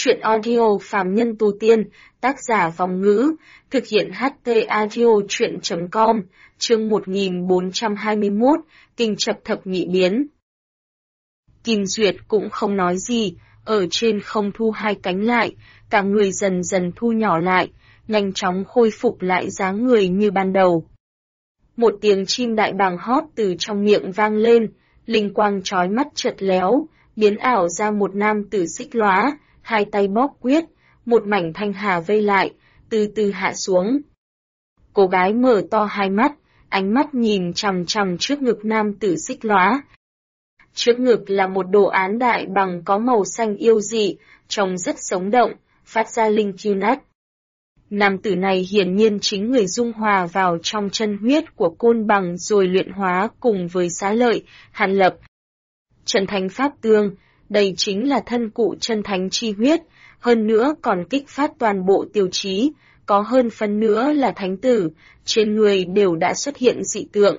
Truyện audio Phàm Nhân Tu Tiên, tác giả Vòng Ngữ, thực hiện HT Audio Truyện.com, chương 1421, Kinh Chập Thập Nhị Biến. Kim Duyệt cũng không nói gì, ở trên không thu hai cánh lại, cả người dần dần thu nhỏ lại, nhanh chóng khôi phục lại dáng người như ban đầu. Một tiếng chim đại bàng hót từ trong miệng vang lên, linh quang chói mắt chợt léo, biến ảo ra một nam tử xích lóa, hai tay bóp quyết, một mảnh thanh hà vây lại, từ từ hạ xuống. Cô gái mở to hai mắt, ánh mắt nhìn chằm chằm trước ngực nam tử xích lóa. Trước ngực là một đồ án đại bàng có màu xanh yêu dị, trông rất sống động, phát ra linh kiêu nát. Nam tử này hiển nhiên chính người dung hòa vào trong chân huyết của côn bằng rồi luyện hóa cùng với Xá Lợi, Hàn Lập. Chân thánh pháp tương, đây chính là thân cụ chân thánh chi huyết, hơn nữa còn kích phát toàn bộ tiêu chí, có hơn phân nữa là thánh tử, trên người đều đã xuất hiện dị tượng.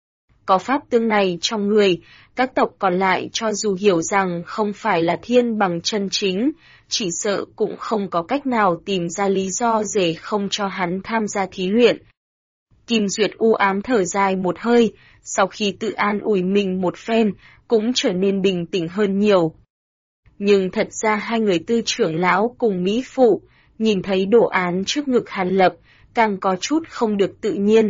Có pháp tương này trong người, các tộc còn lại cho dù hiểu rằng không phải là thiên bằng chân chính, chỉ sợ cũng không có cách nào tìm ra lý do để không cho hắn tham gia thí luyện. Kim Duyệt u ám thở dài một hơi, sau khi tự an ủi mình một phen, cũng trở nên bình tĩnh hơn nhiều. Nhưng thật ra hai người tư trưởng lão cùng Mỹ Phụ, nhìn thấy đồ án trước ngực Hàn Lập, càng có chút không được tự nhiên.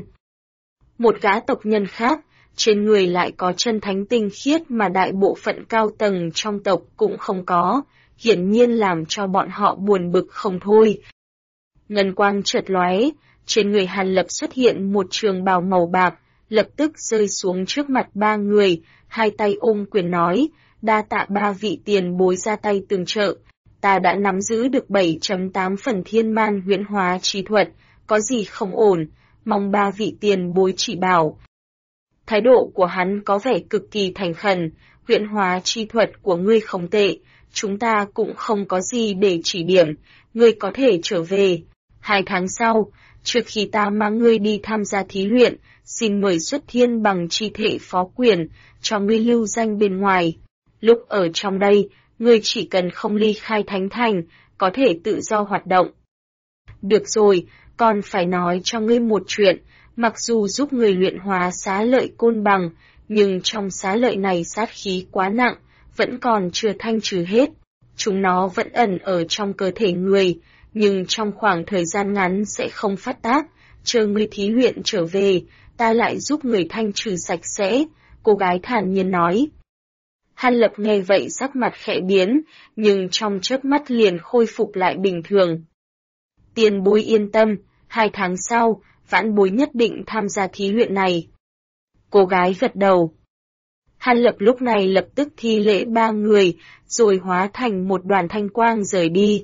Một gã tộc nhân khác, trên người lại có chân thánh tinh khiết mà đại bộ phận cao tầng trong tộc cũng không có, hiển nhiên làm cho bọn họ buồn bực không thôi. Ngân quang chợt lóe, trên người Hàn Lập xuất hiện một trường bào màu bạc, lập tức rơi xuống trước mặt ba người, hai tay ôm quyền nói, đa tạ ba vị tiền bối ra tay tường trợ, ta đã nắm giữ được 7.8 phần thiên man huyễn hóa chi thuật, có gì không ổn, mong ba vị tiền bối chỉ bảo. Thái độ của hắn có vẻ cực kỳ thành khẩn, huyễn hóa chi thuật của ngươi không tệ, chúng ta cũng không có gì để chỉ điểm, ngươi có thể trở về. 2 tháng sau, trước khi ta mang ngươi đi tham gia thí luyện, xin mời xuất thiên bằng chi thể phó quyền, cho ngươi lưu danh bên ngoài. Lúc ở trong đây, ngươi chỉ cần không ly khai thánh thành, có thể tự do hoạt động. Được rồi, còn phải nói cho ngươi một chuyện, mặc dù giúp người luyện hóa Xá Lợi côn bằng, nhưng trong Xá Lợi này sát khí quá nặng, vẫn còn chưa thanh trừ hết. Chúng nó vẫn ẩn ở trong cơ thể người, nhưng trong khoảng thời gian ngắn sẽ không phát tác, chờ ngươi thí luyện trở về, ta lại giúp người thanh trừ sạch sẽ, cô gái thản nhiên nói. Hàn Lập nghe vậy sắc mặt khẽ biến, nhưng trong chớp mắt liền khôi phục lại bình thường. Tiền bối yên tâm, 2 tháng sau, vãn bối nhất định tham gia thí luyện này. Cô gái gật đầu. Hàn Lập lúc này lập tức thi lễ ba người, rồi hóa thành một đoàn thanh quang rời đi.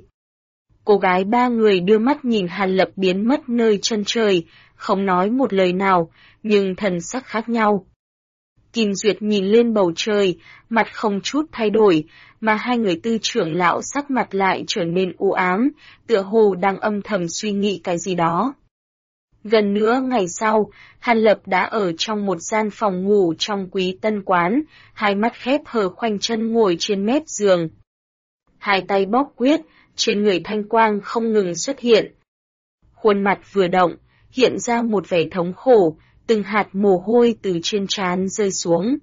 Cô gái ba người đưa mắt nhìn Hàn Lập biến mất nơi chân trời, không nói một lời nào, nhưng thần sắc khác nhau. Kim Duyệt nhìn lên bầu trời, mặt không chút thay đổi, mà hai người tư trưởng lão sắc mặt lại trở nên u ám, tựa hồ đang âm thầm suy nghĩ cái gì đó. Gần nửa ngày sau, Hàn Lập đã ở trong một gian phòng ngủ trong Quý Tân Quán, hai mắt khép hờ khoanh chân ngồi trên mép giường. Hai tay bóp quyết, trên người thanh quang không ngừng xuất hiện. Khuôn mặt vừa động, hiện ra một vẻ thống khổ, từng hạt mồ hôi từ trên trán rơi xuống.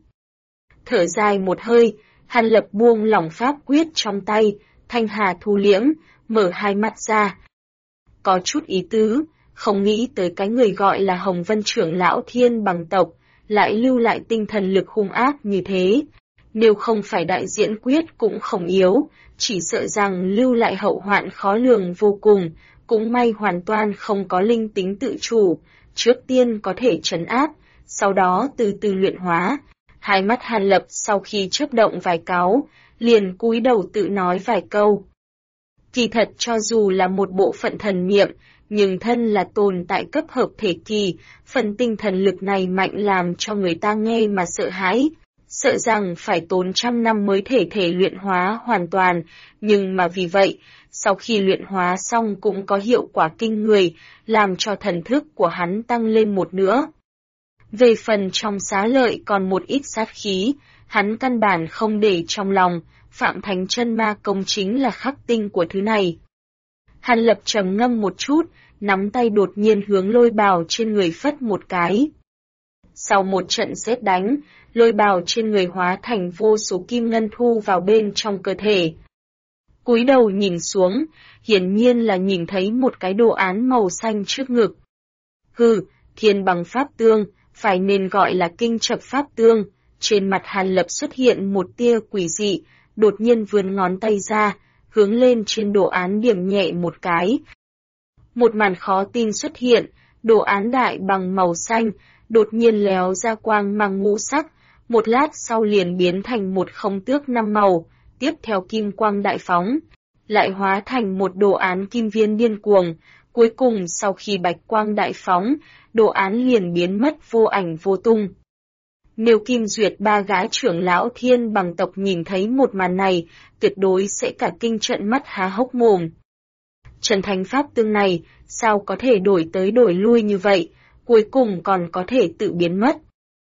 Thở dài một hơi, Hàn Lập buông lỏng pháp quyết trong tay, thanh hà thu liễm, mở hai mắt ra. Có chút ý tứ, không nghĩ tới cái người gọi là Hồng Vân trưởng lão thiên bằng tộc, lại lưu lại tinh thần lực hung ác như thế. Nếu không phải đại diễn quyết cũng không yếu, chỉ sợ rằng lưu lại hậu hoạn khó lường vô cùng, cũng may hoàn toàn không có linh tính tự chủ, trước tiên có thể trấn áp, sau đó từ từ luyện hóa. Hai mắt Hàn Lập sau khi chớp động vài cáu, liền cúi đầu tự nói vài câu. Kỳ thật cho dù là một bộ phận thần niệm, nhưng thân là tồn tại cấp hợp thể kỳ, phần tinh thần lực này mạnh làm cho người ta nghe mà sợ hãi, sợ rằng phải tốn trăm năm mới thể luyện hóa hoàn toàn, nhưng mà vì vậy, sau khi luyện hóa xong cũng có hiệu quả kinh người, làm cho thần thức của hắn tăng lên một nữa. Về phần trong xá lợi còn một ít sát khí, hắn căn bản không để trong lòng, Phạm Thánh Chân Ma công chính là khắc tinh của thứ này. Hàn Lập trầm ngâm một chút, nắm tay đột nhiên hướng lôi bào trên người phất một cái. Sau một trận sét đánh, lôi bào trên người hóa thành vô số kim ngân thu vào bên trong cơ thể. Cúi đầu nhìn xuống, hiển nhiên là nhìn thấy một cái đồ án màu xanh trước ngực. Hừ, thiên bằng pháp tương, phải nên gọi là kinh chập pháp tương. Trên mặt Hàn Lập xuất hiện một tia quỷ dị, đột nhiên vươn ngón tay ra, hướng lên trên đồ án điểm nhẹ một cái. Một màn khó tin xuất hiện, đồ án đại bằng màu xanh, đột nhiên léo ra quang mang ngũ sắc, một lát sau liền biến thành một không tước 5 màu, tiếp theo kim quang đại phóng, lại hóa thành một đồ án kim viên điên cuồng, cuối cùng sau khi bạch quang đại phóng, đồ án liền biến mất vô ảnh vô tung. Nếu Kim Duyệt ba gã trưởng lão thiên bằng tộc nhìn thấy một màn này, tuyệt đối sẽ cả kinh trợn mắt há hốc mồm. Trần Thánh Pháp Tương này, sao có thể đổi tới đổi lui như vậy, cuối cùng còn có thể tự biến mất.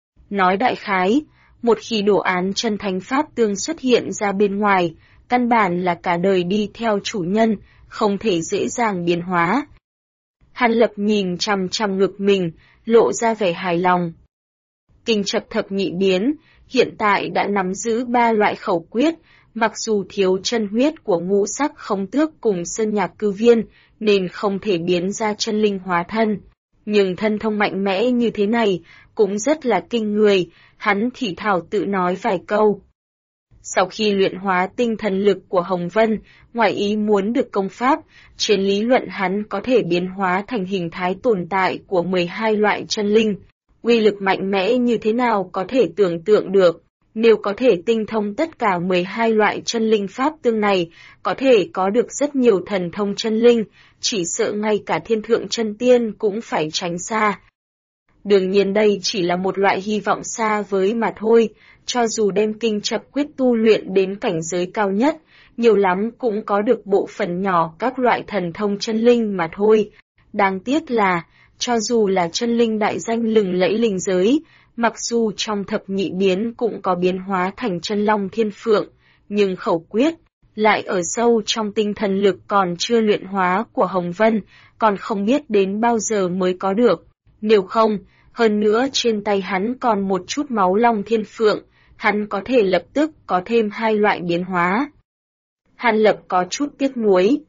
Nói đại khái, một khi đồ án Chân Thánh Pháp Tương xuất hiện ra bên ngoài, căn bản là cả đời đi theo chủ nhân, không thể dễ dàng biến hóa. Hàn Lập nhìn chằm chằm ngực mình, lộ ra vẻ hài lòng. Kinh chập thập nhị biến, hiện tại đã nắm giữ 3 loại khẩu quyết, mặc dù thiếu chân huyết của ngũ sắc không tước cùng sơn nhạc cư viên, nên không thể biến ra chân linh hóa thân. Nhưng thân thông mạnh mẽ như thế này, cũng rất là kinh người, hắn thì thảo tự nói vài câu. Sau khi luyện hóa tinh thần lực của Hồng Vân, ngoài ý muốn được công pháp, trên lý luận hắn có thể biến hóa thành hình thái tồn tại của 12 loại chân linh. Uy lực mạnh mẽ như thế nào có thể tưởng tượng được, nếu có thể tinh thông tất cả 12 loại chân linh pháp tương này, có thể có được rất nhiều thần thông chân linh, chỉ sợ ngay cả thiên thượng chân tiên cũng phải tránh xa. Đương nhiên đây chỉ là một loại hy vọng xa với mà thôi, cho dù đem kinh chập quyết tu luyện đến cảnh giới cao nhất, nhiều lắm cũng có được bộ phận nhỏ các loại thần thông chân linh mà thôi. Đáng tiếc là, cho dù là chân linh đại danh lừng lẫy linh giới, mặc dù trong thập nhị biến cũng có biến hóa thành chân long thiên phượng, nhưng khẩu quyết lại ở sâu trong tinh thần lực còn chưa luyện hóa của Hồng Vân, còn không biết đến bao giờ mới có được. Nếu không, hơn nữa trên tay hắn còn một chút máu long thiên phượng, hắn có thể lập tức có thêm 2 loại biến hóa. Hàn Lập có chút tiếc nuối.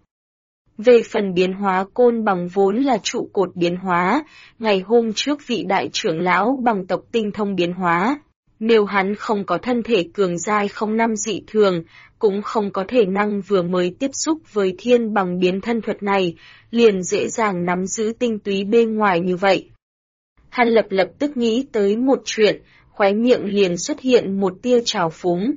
Về phần biến hóa côn bằng vốn là trụ cột biến hóa, ngày hôm trước vị đại trưởng lão bằng tộc tinh thông biến hóa. Nếu hắn không có thân thể cường giai không năm dị thường, cũng không có thể năng vừa mới tiếp xúc với thiên bằng biến thân thuật này, liền dễ dàng nắm giữ tinh túy bên ngoài như vậy. Hàn Lập lập tức nghĩ tới một chuyện, khóe miệng liền xuất hiện một tia trào phúng.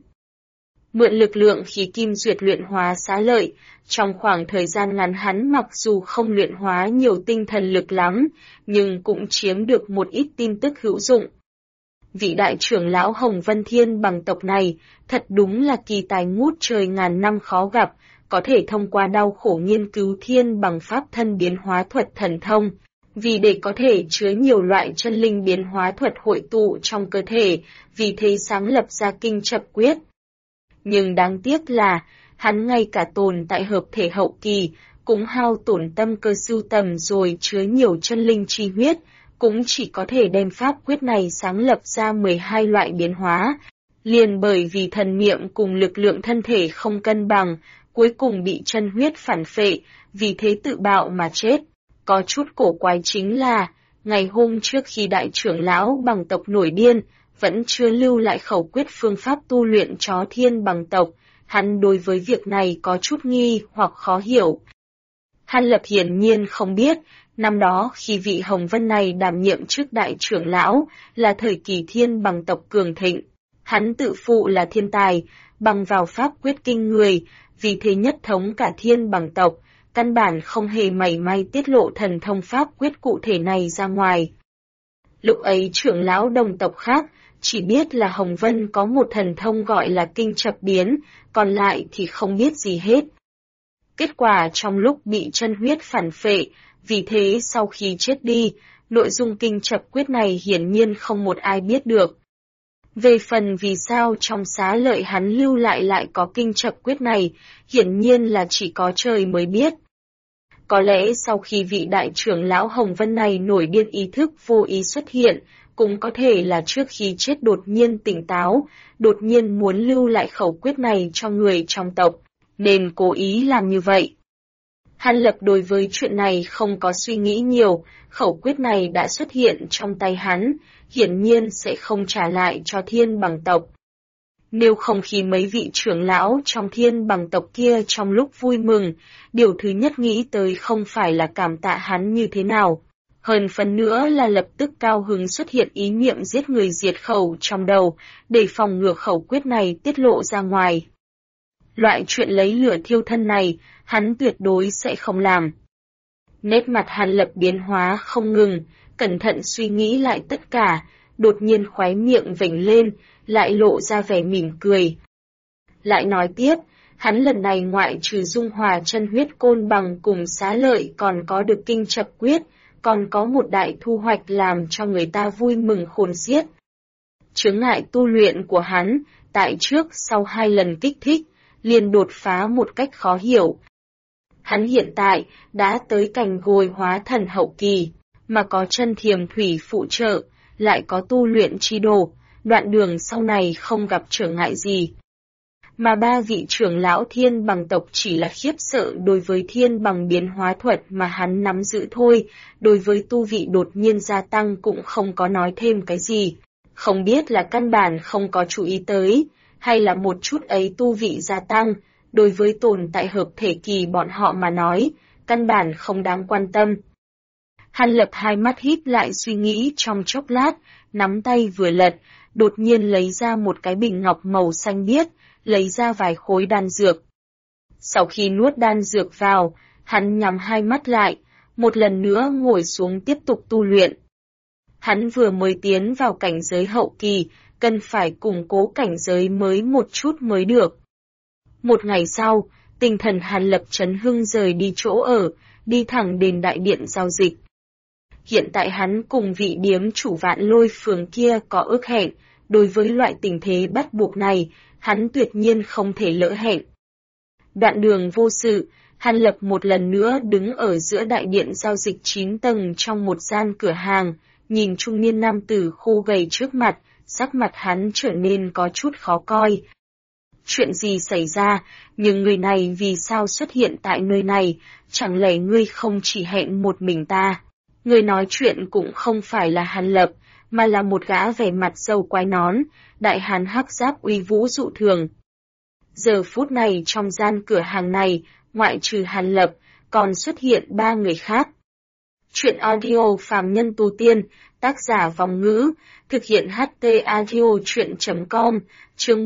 Mượn lực lượng khí kim duyệt luyện hóa xá lợi, trong khoảng thời gian ngắn hắn mặc dù không luyện hóa nhiều tinh thần lực lắm, nhưng cũng chiếm được một ít tin tức hữu dụng. Vị đại trưởng lão Hồng Vân Thiên bằng tộc này, thật đúng là kỳ tài ngút trời ngàn năm khó gặp, có thể thông qua đau khổ nghiên cứu thiên bằng pháp thân biến hóa thuật thần thông. Vì để có thể chứa nhiều loại chân linh biến hóa thuật hội tụ trong cơ thể, vì thế sáng lập ra kinh chập quyết. Nhưng đáng tiếc là, hắn ngay cả tồn tại hợp thể hậu kỳ, cũng hao tổn tâm cơ sưu tầm rồi chứa nhiều chân linh chi huyết, cũng chỉ có thể đem pháp quyết này sáng lập ra 12 loại biến hóa. Liền bởi vì thần niệm cùng lực lượng thân thể không cân bằng, cuối cùng bị chân huyết phản phệ, vì thế tự bạo mà chết. Có chút cổ quái chính là, ngày hôm trước khi đại trưởng lão bằng tộc nổi điên, vẫn chưa lưu lại khẩu quyết phương pháp tu luyện chó thiên bằng tộc, hắn đối với việc này có chút nghi hoặc khó hiểu. Hàn Lập hiển nhiên không biết, năm đó khi vị Hồng Vân này đảm nhiệm chức đại trưởng lão, là thời kỳ thiên bằng tộc cường thịnh. Hắn tự phụ là thiên tài, bằng vào pháp quyết kinh người, vì thế nhất thống cả thiên bằng tộc, căn bản không hề mảy may tiết lộ thần thông pháp quyết cụ thể này ra ngoài. Lúc ấy trưởng lão đồng tộc khác, chỉ biết là Hồng Vân có một thần thông gọi là kinh chập biến, còn lại thì không biết gì hết. Kết quả trong lúc bị chân huyết phản phệ, vì thế sau khi chết đi, nội dung kinh chập quyết này hiển nhiên không một ai biết được. Về phần vì sao trong xá lợi hắn lưu lại có kinh chập quyết này, hiển nhiên là chỉ có trời mới biết. Có lẽ sau khi vị đại trưởng lão Hồng Vân này nổi điên ý thức vô ý xuất hiện, cũng có thể là trước khi chết đột nhiên tỉnh táo, đột nhiên muốn lưu lại khẩu quyết này cho người trong tộc, nên cố ý làm như vậy. Hàn Lập đối với chuyện này không có suy nghĩ nhiều, khẩu quyết này đã xuất hiện trong tay hắn, hiển nhiên sẽ không trả lại cho Thiên Bằng tộc. Nếu không khi mấy vị trưởng lão trong Thiên Bằng tộc kia trong lúc vui mừng, điều thứ nhất nghĩ tới không phải là cảm tạ hắn như thế nào. Hơn phần nữa là lập tức cao hứng xuất hiện ý niệm giết người diệt khẩu trong đầu, để phòng ngừa khẩu quyết này tiết lộ ra ngoài. Loại chuyện lấy lửa thiêu thân này, hắn tuyệt đối sẽ không làm. Nét mặt Hàn Lập biến hóa không ngừng, cẩn thận suy nghĩ lại tất cả, đột nhiên khóe miệng vểnh lên, lại lộ ra vẻ mỉm cười. Lại nói tiếp, hắn lần này ngoại trừ dung hòa chân huyết côn bằng cùng xá lợi còn có được kinh chập quyết, còn có một đại thu hoạch làm cho người ta vui mừng khôn xiết. Chướng ngại tu luyện của hắn, tại trước sau 2 lần kích thích, liền đột phá một cách khó hiểu. Hắn hiện tại đã tới cảnh gồi hóa thần hậu kỳ, mà có chân thiềm thủy phụ trợ, lại có tu luyện chi đồ, đoạn đường sau này không gặp trở ngại gì. Mà 3 vị trưởng lão Thiên Bằng tộc chỉ là khiếp sợ đối với Thiên Bằng biến hóa thuật mà hắn nắm giữ thôi, đối với tu vị đột nhiên gia tăng cũng không có nói thêm cái gì, không biết là căn bản không có chú ý tới, hay là một chút ấy tu vị gia tăng, đối với tồn tại hợp thể kỳ bọn họ mà nói, căn bản không đáng quan tâm. Hàn Lập hai mắt híp lại suy nghĩ trong chốc lát, nắm tay vừa lật, đột nhiên lấy ra một cái bình ngọc màu xanh biếc, lấy ra vài khối đan dược. Sau khi nuốt đan dược vào, hắn nhắm hai mắt lại, một lần nữa ngồi xuống tiếp tục tu luyện. Hắn vừa mới tiến vào cảnh giới hậu kỳ, cần phải củng cố cảnh giới mới một chút mới được. Một ngày sau, tinh thần Hàn Lập chấn hưng rời đi chỗ ở, đi thẳng đến đại điện giao dịch. Hiện tại hắn cùng vị điếm chủ Vạn Lôi phường kia có ước hẹn, đối với loại tình thế bắt buộc này, hắn tuyệt nhiên không thể lỡ hẹn. Đoạn đường vô sự, Hàn Lập một lần nữa đứng ở giữa đại điện giao dịch 9 tầng trong một gian cửa hàng, nhìn trung niên nam tử khô gầy trước mặt, sắc mặt hắn trở nên có chút khó coi. Chuyện gì xảy ra, nhưng người này vì sao xuất hiện tại nơi này, chẳng lẽ ngươi không chỉ hẹn một mình ta? Người nói chuyện cũng không phải là Hàn Lập, mà là một gã vẻ mặt râu quai nón, đại hán hắc giáp uy vũ dụ thường. Giờ phút này trong gian cửa hàng này, ngoại trừ Hàn Lập, còn xuất hiện 3 người khác. Chuyện audio phàm nhân tu tiên, tác giả Vòng Ngữ, thực hiện HT audio chuyện.com, chương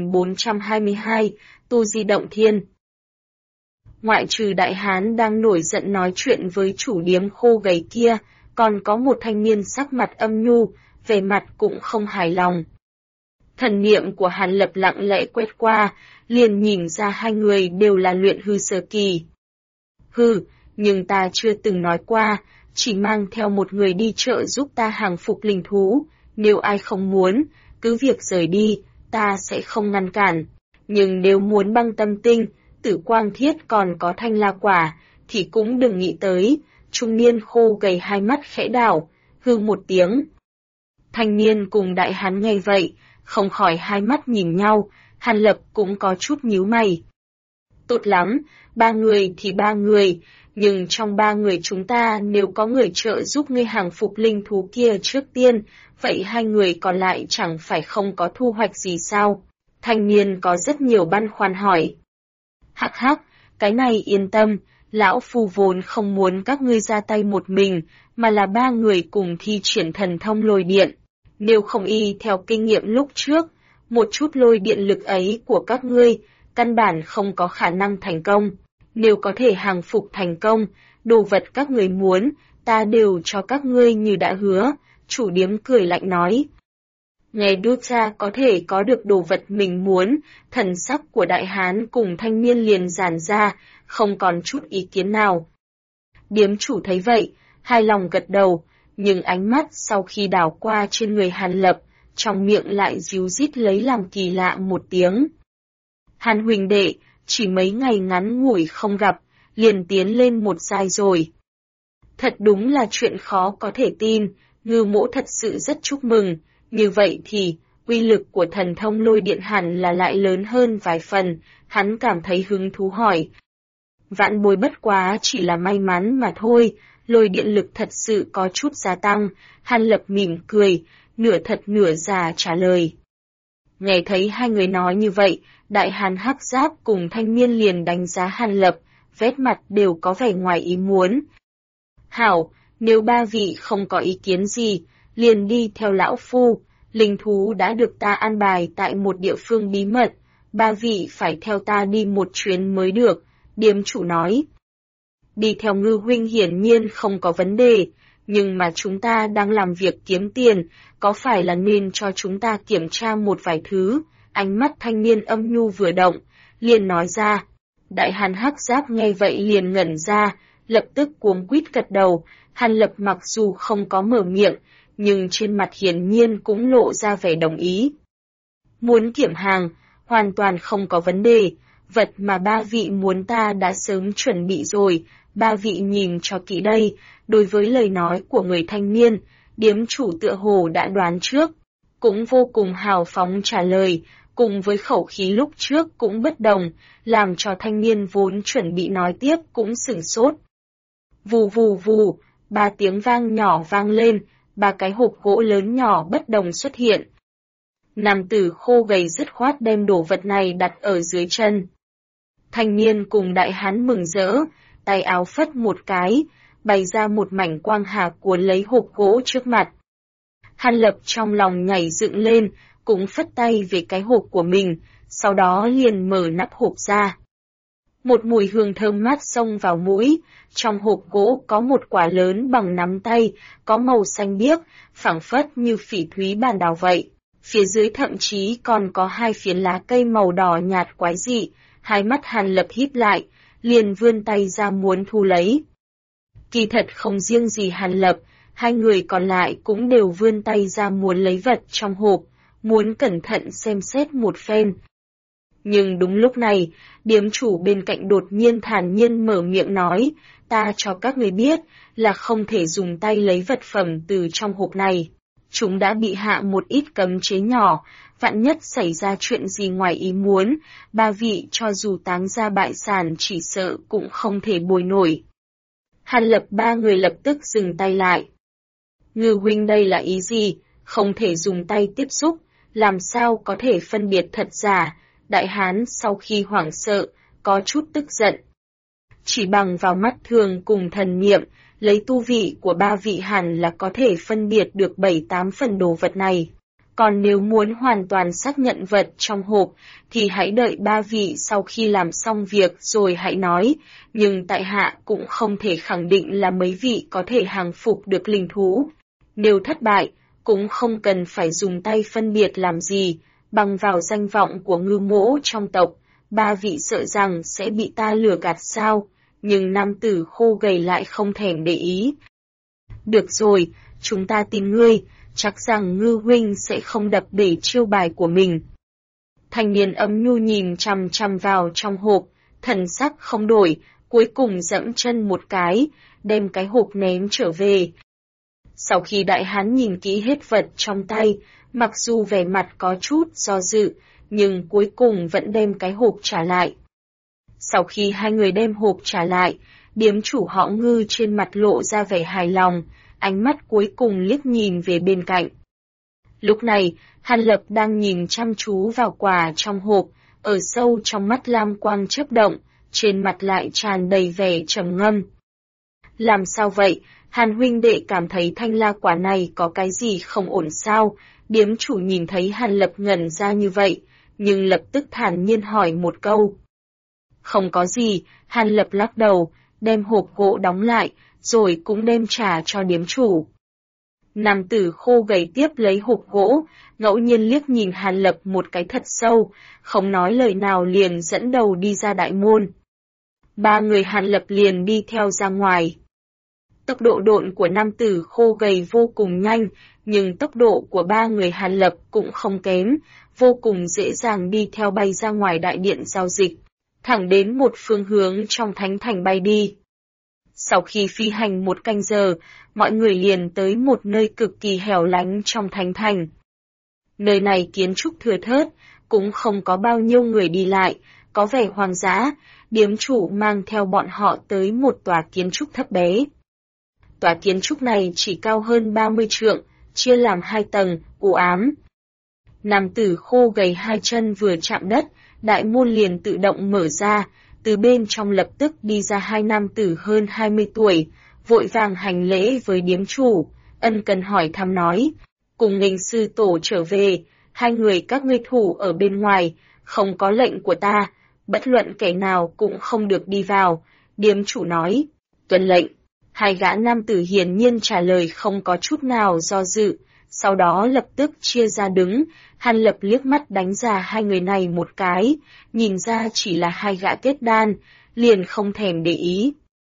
1422, Tu Di Động Thiên. Ngoại trừ đại hán đang nổi giận nói chuyện với chủ điếm khô gầy kia, còn có một thanh niên sắc mặt âm nhu, vẻ mặt cũng không hài lòng. Thần niệm của Hàn Lập lặng lẽ quét qua, liền nhìn ra 2 người đều là luyện hư sơ kỳ. Hừ, nhưng ta chưa từng nói qua, chỉ mang theo một người đi chợ giúp ta hàng phục linh thú, nếu ai không muốn, cứ việc rời đi, ta sẽ không ngăn cản. Nhưng nếu muốn băng tâm tinh, tử quang thiết còn có thanh la quả, thì cũng đừng nghĩ tới. Trung niên khô gầy hai mắt khẽ đảo, hư một tiếng. Thanh niên cùng đại hán nghe vậy, không khỏi hai mắt nhìn nhau, Hàn Lập cũng có chút nhíu mày. Tốt lắm, 3 người thì 3 người, nhưng trong 3 người chúng ta nếu có người trợ giúp ngươi hàng phục linh thú kia trước tiên, vậy 2 người còn lại chẳng phải không có thu hoạch gì sao? Thanh niên có rất nhiều băn khoăn hỏi. Hắc hắc, cái này yên tâm, lão phu vốn không muốn các ngươi ra tay một mình, mà là 3 người cùng thi triển thần thông lôi điện. Nếu không y theo kinh nghiệm lúc trước, một chút lôi điện lực ấy của các ngươi, căn bản không có khả năng thành công. Nếu có thể hàng phục thành công, đồ vật các người muốn, ta đều cho các ngươi như đã hứa, chủ điếm cười lạnh nói. Nghe đút ra có thể có được đồ vật mình muốn, thần sắc của đại hán cùng thanh niên liền giãn ra, không còn chút ý kiến nào. Điếm chủ thấy vậy, hài lòng gật đầu, nhưng ánh mắt sau khi đảo qua trên người Hàn Lập, trong miệng lại ríu rít lấy làm kỳ lạ một tiếng. Hàn huynh đệ, chỉ mấy ngày ngắn ngủi không gặp, liền tiến lên một giai rồi. Thật đúng là chuyện khó có thể tin, Ngư Mỗ thật sự rất chúc mừng, như vậy thì, uy lực của thần thông lôi điện hẳn là lại lớn hơn vài phần, hắn cảm thấy hứng thú hỏi. Vạn bối bất quá chỉ là may mắn mà thôi, lôi điện lực thật sự có chút gia tăng, Hàn Lập mỉm cười, nửa thật nửa giả trả lời. Nghe thấy hai người nói như vậy, Đại Hàn Hắc Giáp cùng thanh niên liền đánh giá Hàn Lập, vét mặt đều có vẻ ngoài ý muốn. Hảo, nếu ba vị không có ý kiến gì, liền đi theo lão phu, linh thú đã được ta an bài tại một địa phương bí mật, ba vị phải theo ta đi một chuyến mới được, điếm chủ nói. Đi theo Ngư huynh hiển nhiên không có vấn đề, nhưng mà chúng ta đang làm việc kiếm tiền, có phải là nên cho chúng ta kiểm tra một vài thứ, ánh mắt thanh niên âm nhu vừa động, liền nói ra. Đại Hàn Hắc Giáp nghe vậy liền ngẩn ra, lập tức cuống quýt gật đầu, Hàn Lập mặc dù không có mở miệng, nhưng trên mặt hiển nhiên cũng lộ ra vẻ đồng ý. Muốn kiểm hàng, hoàn toàn không có vấn đề, vật mà ba vị muốn ta đã sớm chuẩn bị rồi, ba vị nhìn cho kỹ đây, đối với lời nói của người thanh niên, điếm chủ tựa hồ đã đoán trước, cũng vô cùng hào phóng trả lời, cùng với khẩu khí lúc trước cũng bất đồng, làm cho thanh niên vốn chuẩn bị nói tiếp cũng sửng sốt. Vù vù vù, ba tiếng vang nhỏ vang lên, ba cái hộp gỗ lớn nhỏ bất đồng xuất hiện. Nam tử khô gầy dứt khoát đem đồ vật này đặt ở dưới chân. Thanh niên cùng đại hán mừng rỡ, tay áo phất một cái, bày ra một mảnh quang hà cuốn lấy hộp gỗ trước mặt. Hàn Lập trong lòng nhảy dựng lên, cũng phất tay về cái hộp của mình, sau đó liền mở nắp hộp ra. Một mùi hương thơm mát xông vào mũi, trong hộp gỗ có một quả lớn bằng nắm tay, có màu xanh biếc, phảng phất như phỉ thúy bản đào vậy. Phía dưới thậm chí còn có hai phiến lá cây màu đỏ nhạt quái dị, hai mắt Hàn Lập híp lại, liền vươn tay ra muốn thu lấy. Kỳ thật không riêng gì Hàn Lập, hai người còn lại cũng đều vươn tay ra muốn lấy vật trong hộp, muốn cẩn thận xem xét một phen. Nhưng đúng lúc này, điếm chủ bên cạnh đột nhiên thản nhiên mở miệng nói, ta cho các người biết là không thể dùng tay lấy vật phẩm từ trong hộp này. Chúng đã bị hạ một ít cấm chế nhỏ, vạn nhất xảy ra chuyện gì ngoài ý muốn, ba vị cho dù táng ra bại sản chỉ sợ cũng không thể bồi nổi. Hàn Lập ba người lập tức dừng tay lại. Ngư huynh đây là ý gì, không thể dùng tay tiếp xúc, làm sao có thể phân biệt thật giả, đại hán sau khi hoảng sợ, có chút tức giận. Chỉ bằng vào mắt thường cùng thần niệm, lấy tu vị của ba vị hẳn là có thể phân biệt được 7-8 phần đồ vật này. Còn nếu muốn hoàn toàn xác nhận vật trong hộp, thì hãy đợi ba vị sau khi làm xong việc rồi hãy nói, nhưng tại hạ cũng không thể khẳng định là mấy vị có thể hàng phục được linh thú. Nếu thất bại, cũng không cần phải dùng tay phân biệt làm gì, bằng vào danh vọng của Ngư Mỗ trong tộc, ba vị sợ rằng sẽ bị ta lừa gạt sao, nhưng nam tử khô gầy lại không thèm để ý. Được rồi, chúng ta tin ngươi, chắc rằng Ngư huynh sẽ không đập bể chiêu bài của mình. Thanh niên ấm nhu nhìn chằm chằm vào trong hộp, thần sắc không đổi, cuối cùng dẫm chân một cái, đem cái hộp ném trở về. Sau khi đại hán nhìn kỹ hết vật trong tay, mặc dù vẻ mặt có chút do dự, nhưng cuối cùng vẫn đem cái hộp trả lại. Sau khi hai người đem hộp trả lại, điếm chủ họ Ngư trên mặt lộ ra vẻ hài lòng, ánh mắt cuối cùng liếc nhìn về bên cạnh. Lúc này, Hàn Lập đang nhìn chăm chú vào quà trong hộp, ở sâu trong mắt lam quang chớp động, trên mặt lại tràn đầy vẻ trầm ngâm. Làm sao vậy? Hàn huynh đệ cảm thấy thanh la quả này có cái gì không ổn sao? Điếm chủ nhìn thấy Hàn Lập ngẩn ra như vậy, nhưng lập tức thản nhiên hỏi một câu. Không có gì, Hàn Lập lắc đầu, đem hộp gỗ đóng lại, rồi cũng đem trả cho điếm chủ. Nam tử khô gầy tiếp lấy hộp gỗ, ngẫu nhiên liếc nhìn Hàn Lập một cái thật sâu, không nói lời nào liền dẫn đầu đi ra đại môn. Ba người Hàn Lập liền đi theo ra ngoài. Tốc độ độn của nam tử khô gầy vô cùng nhanh, nhưng tốc độ của ba người Hàn Lập cũng không kém, vô cùng dễ dàng đi theo bay ra ngoài đại điện giao dịch, thẳng đến một phương hướng trong thánh thành bay đi. Sau khi phi hành một canh giờ, mọi người liền tới một nơi cực kỳ hẻo lánh trong thánh thành. Nơi này kiến trúc thưa thớt, cũng không có bao nhiêu người đi lại, có vẻ hoang dã, điếm chủ mang theo bọn họ tới một tòa kiến trúc thấp bé. Tòa kiến trúc này chỉ cao hơn 30 trượng, chia làm 2 tầng, u ám. Nam tử khô gầy 2 chân vừa chạm đất, đại môn liền tự động mở ra, từ bên trong lập tức đi ra 2 nam tử hơn 20 tuổi, vội vàng hành lễ với điếm chủ, ân cần hỏi thăm nói, cùng nghênh sư tổ trở về, 2 người các ngươi thủ ở bên ngoài, không có lệnh của ta, bất luận kẻ nào cũng không được đi vào, điếm chủ nói, tuân lệnh. 2 gã nam tử hiển nhiên trả lời không có chút nào do dự, sau đó lập tức chia ra đứng, Hàn Lập liếc mắt đánh ra 2 người này một cái, nhìn ra chỉ là 2 gã kết đan, liền không thèm để ý.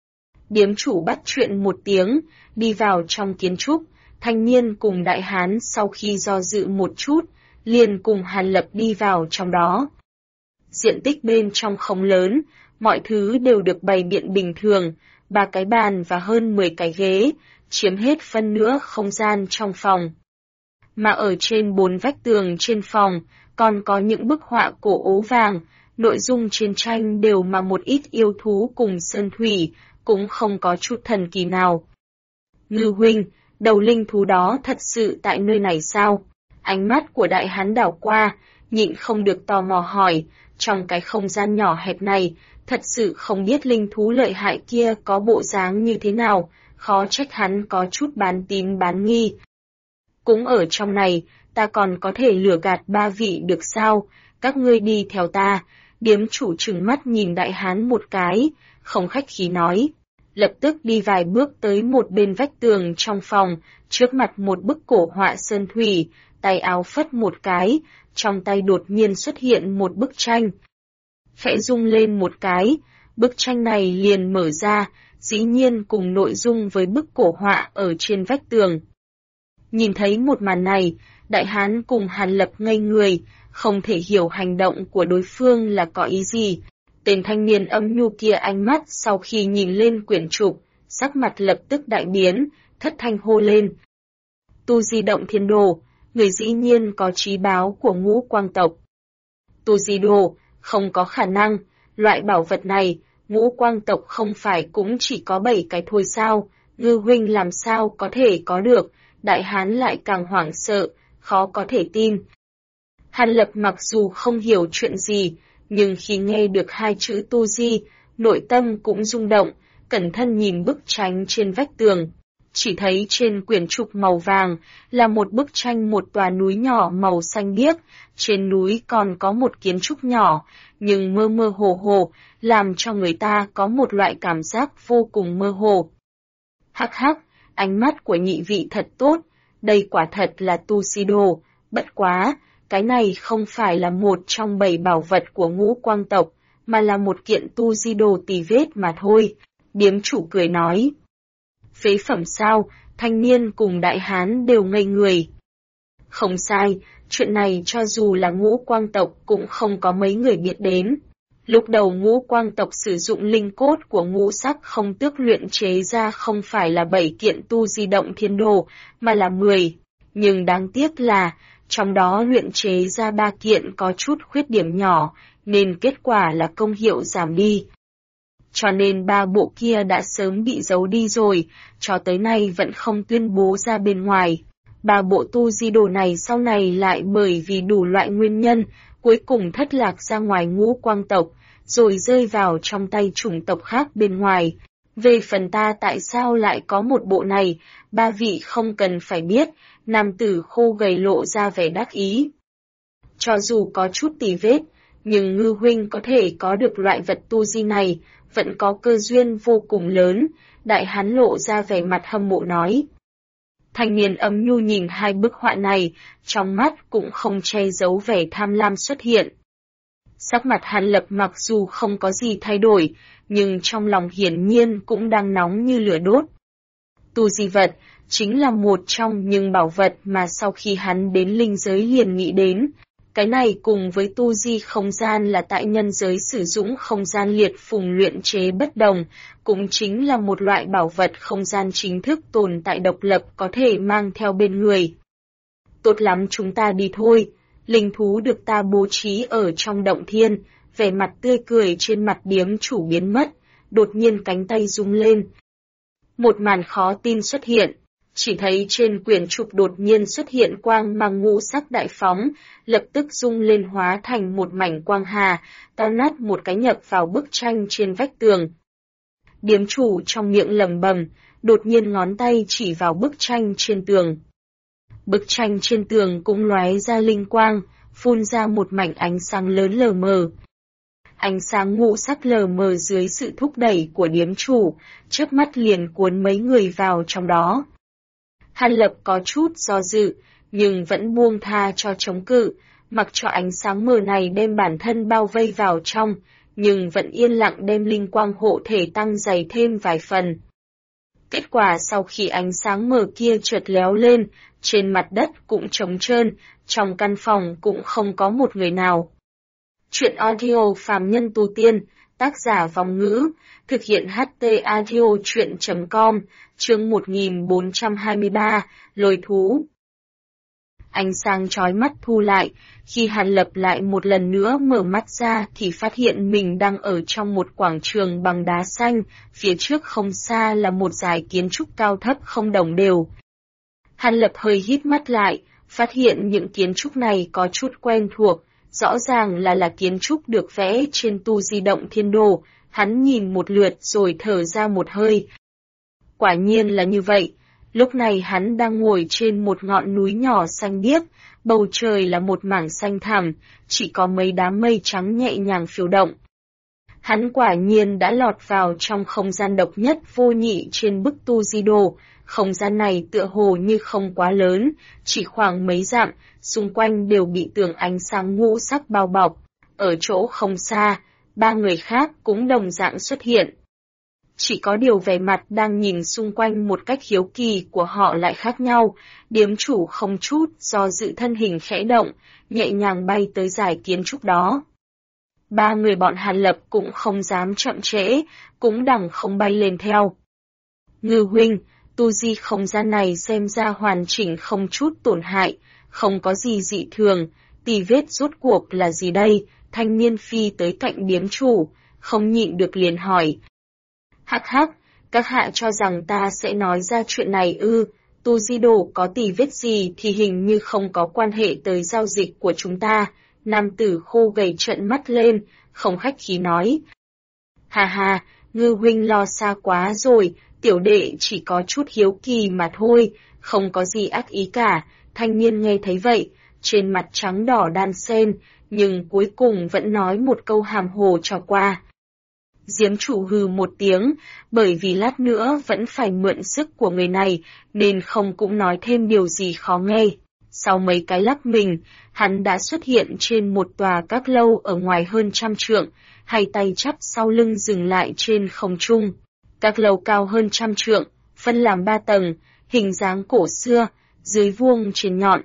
Điếm chủ bắt chuyện một tiếng, đi vào trong kiến trúc, thanh niên cùng đại hán sau khi do dự một chút, liền cùng Hàn Lập đi vào trong đó. Diện tích bên trong không lớn, mọi thứ đều được bày biện bình thường, 3 cái bàn và hơn 10 cái ghế, chiếm hết phân nửa không gian trong phòng. Mà ở trên 4 vách tường trên phòng, còn có những bức họa cổ ố vàng, nội dung trên tranh đều mà một ít yêu thú cùng sơn thủy, cũng không có chút thần kỳ nào. Ngư huynh, đầu linh thú đó thật sự tại nơi này sao? Ánh mắt của đại hán đảo qua, nhịn không được tò mò hỏi, trong cái không gian nhỏ hẹp này, thật sự không biết linh thú lợi hại kia có bộ dáng như thế nào, khó trách hắn có chút bán tín bán nghi. Cũng ở trong này, ta còn có thể lừa gạt 3 vị được sao, các ngươi đi theo ta, điếm chủ trừng mắt nhìn đại hán một cái, không khách khí nói. Lập tức đi vài bước tới một bên vách tường trong phòng, trước mặt một bức cổ họa sơn thủy, tay áo phất một cái, trong tay đột nhiên xuất hiện một bức tranh. Khẽ rung lên một cái, bức tranh này liền mở ra, dĩ nhiên cùng nội dung với bức cổ họa ở trên vách tường. Nhìn thấy một màn này, đại hán cùng Hàn Lập ngây người, không thể hiểu hành động của đối phương là có ý gì. Tên thanh niên âm nhu kia ánh mắt sau khi nhìn lên quyển trục, sắc mặt lập tức đại biến, thất thanh hô lên. Tu Di Động Thiên Đồ, người dĩ nhiên có trí báo của Ngũ Quang tộc. Tu Di Đồ, không có khả năng, loại bảo vật này, Ngũ Quang tộc không phải cũng chỉ có 7 cái thôi sao, Ngư huynh làm sao có thể có được, đại hán lại càng hoảng sợ, khó có thể tin. Hàn Lập mặc dù không hiểu chuyện gì, nhưng khi nghe được 2 chữ Tu Di, nội tâm cũng rung động, cẩn thận nhìn bức tranh trên vách tường. Chỉ thấy trên quyển trục màu vàng là một bức tranh một tòa núi nhỏ màu xanh biếc, trên núi còn có một kiến trúc nhỏ, nhưng mơ mơ hồ hồ, làm cho người ta có một loại cảm giác vô cùng mơ hồ. Hắc hắc, ánh mắt của nhị vị thật tốt, đây quả thật là Tu Di Đồ, bất quá, cái này không phải là một trong 7 bảo vật của Ngũ Quang tộc, mà là một kiện Tu Di Đồ tì vết mà thôi, điếm chủ cười nói. Phế phẩm sao, thanh niên cùng đại hán đều ngây người. Không sai, chuyện này cho dù là Ngũ Quang tộc cũng không có mấy người biết đến. Lúc đầu Ngũ Quang tộc sử dụng linh cốt của ngũ sắc không tước luyện chế ra không phải là 7 kiện Tu Di Động Thiên Đồ, mà là 10. Nhưng đáng tiếc là, trong đó luyện chế ra 3 kiện có chút khuyết điểm nhỏ, nên kết quả là công hiệu giảm đi. Cho nên 3 bộ kia đã sớm bị giấu đi rồi, cho tới nay vẫn không tuyên bố ra bên ngoài. 3 bộ Tu Di Đồ này sau này lại bởi vì đủ loại nguyên nhân, cuối cùng thất lạc ra ngoài Ngũ Quang tộc, rồi rơi vào trong tay chủng tộc khác bên ngoài. Về phần ta tại sao lại có một bộ này, 3 vị không cần phải biết, nam tử khô gầy lộ ra vẻ đắc ý. Cho dù có chút tì vết, nhưng Ngư huynh có thể có được loại vật tu di này, vẫn có cơ duyên vô cùng lớn, đại hán lộ ra vẻ mặt hâm mộ nói. Thanh niên ấm nhu nhìn 2 bức họa này, trong mắt cũng không che giấu vẻ tham lam xuất hiện. Sắc mặt Hàn Lập mặc dù không có gì thay đổi, nhưng trong lòng hiển nhiên cũng đang nóng như lửa đốt. Tu di vật chính là một trong những bảo vật mà sau khi hắn đến linh giới liền nghĩ đến. Cái này cùng với tu di không gian là tại nhân giới sử dụng không gian liệt phùng luyện chế bất đồng, cũng chính là một loại bảo vật không gian chính thức tồn tại độc lập có thể mang theo bên người. Tốt lắm, chúng ta đi thôi. Linh thú được ta bố trí ở trong động thiên, vẻ mặt tươi cười trên mặt điếm chủ biến mất, đột nhiên cánh tay rung lên. Một màn khó tin xuất hiện, chỉ thấy trên quyển trục đột nhiên xuất hiện quang mang ngũ sắc đại phóng, lập tức rung lên hóa thành một mảnh quang hà, tan nát một cái nhập vào bức tranh trên vách tường. Điếm chủ trong miệng lẩm bẩm, đột nhiên ngón tay chỉ vào bức tranh trên tường. Bức tranh trên tường cũng lóe ra linh quang, phun ra một mảnh ánh sáng lớn lờ mờ. Ánh sáng ngũ sắc lờ mờ dưới sự thúc đẩy của điếm chủ, chớp mắt liền cuốn mấy người vào trong đó. Hàn Lập có chút do dự, nhưng vẫn buông tha cho chống cự, mặc cho ánh sáng mờ này đem bản thân bao vây vào trong, nhưng vẫn yên lặng đem linh quang hộ thể tăng dày thêm vài phần. Kết quả sau khi ánh sáng mờ kia chợt léo lên, trên mặt đất cũng trống trơn, trong căn phòng cũng không có một người nào. Chuyện audio phàm nhân tu tiên, tác giả Vong Ngữ, thực hiện HT audio chuyện.com, chương 1423, lôi thú. Ánh sáng chói mắt thu lại, khi Hàn Lập lại một lần nữa mở mắt ra thì phát hiện mình đang ở trong một quảng trường bằng đá xanh, phía trước không xa là một dải kiến trúc cao thấp không đồng đều. Hàn Lập hơi hít mắt lại, phát hiện những kiến trúc này có chút quen thuộc, rõ ràng là kiến trúc được vẽ trên tu di động thiên đồ, hắn nhìn một lượt rồi thở ra một hơi. Quả nhiên là như vậy, lúc này hắn đang ngồi trên một ngọn núi nhỏ xanh biếc, bầu trời là một mảng xanh thẳm, chỉ có mấy đám mây trắng nhẹ nhàng phiêu động. Hắn quả nhiên đã lọt vào trong không gian độc nhất vô nhị trên bức tu di đồ, không gian này tựa hồ như không quá lớn, chỉ khoảng mấy dặm, xung quanh đều bị tường ánh sáng ngũ sắc bao bọc. Ở chỗ không xa, ba người khác cũng đồng dạng xuất hiện. Chỉ có điều vẻ mặt đang nhìn xung quanh một cách hiếu kỳ của họ lại khác nhau, điếm chủ không chút do dự thân hình khẽ động, nhẹ nhàng bay tới dải kiến trúc đó. Ba người bọn Hàn Lập cũng không dám chậm trễ, cũng đằng không bay lên theo. Ngư huynh, tu di không gian này xem ra hoàn chỉnh không chút tổn hại, không có gì dị thường, tì vết rốt cuộc là gì đây? Thanh niên phi tới cạnh điếm chủ, không nhịn được liền hỏi. Hắc hắc, các hạ cho rằng ta sẽ nói ra chuyện này ư? Tu di đồ có tì vết gì thì hình như không có quan hệ tới giao dịch của chúng ta. Nam tử khô gầy trợn mắt lên, không khách khí nói. Hà hà, Ngư huynh lo xa quá rồi, tiểu đệ chỉ có chút hiếu kỳ mà thôi, không có gì ác ý cả. Thanh niên nghe thấy vậy, trên mặt trắng đỏ đan xen, nhưng cuối cùng vẫn nói một câu hàm hồ cho qua. Diếm chủ hừ một tiếng, bởi vì lát nữa vẫn phải mượn sức của người này, nên không cũng nói thêm điều gì khó nghe. Sau mấy cái lắc mình, hắn đã xuất hiện trên một tòa các lâu ở ngoài hơn 100 trượng, hai tay chắp sau lưng dừng lại trên không trung. Các lâu cao hơn 100 trượng, phân làm 3 tầng, hình dáng cổ xưa, dưới vuông trên nhọn.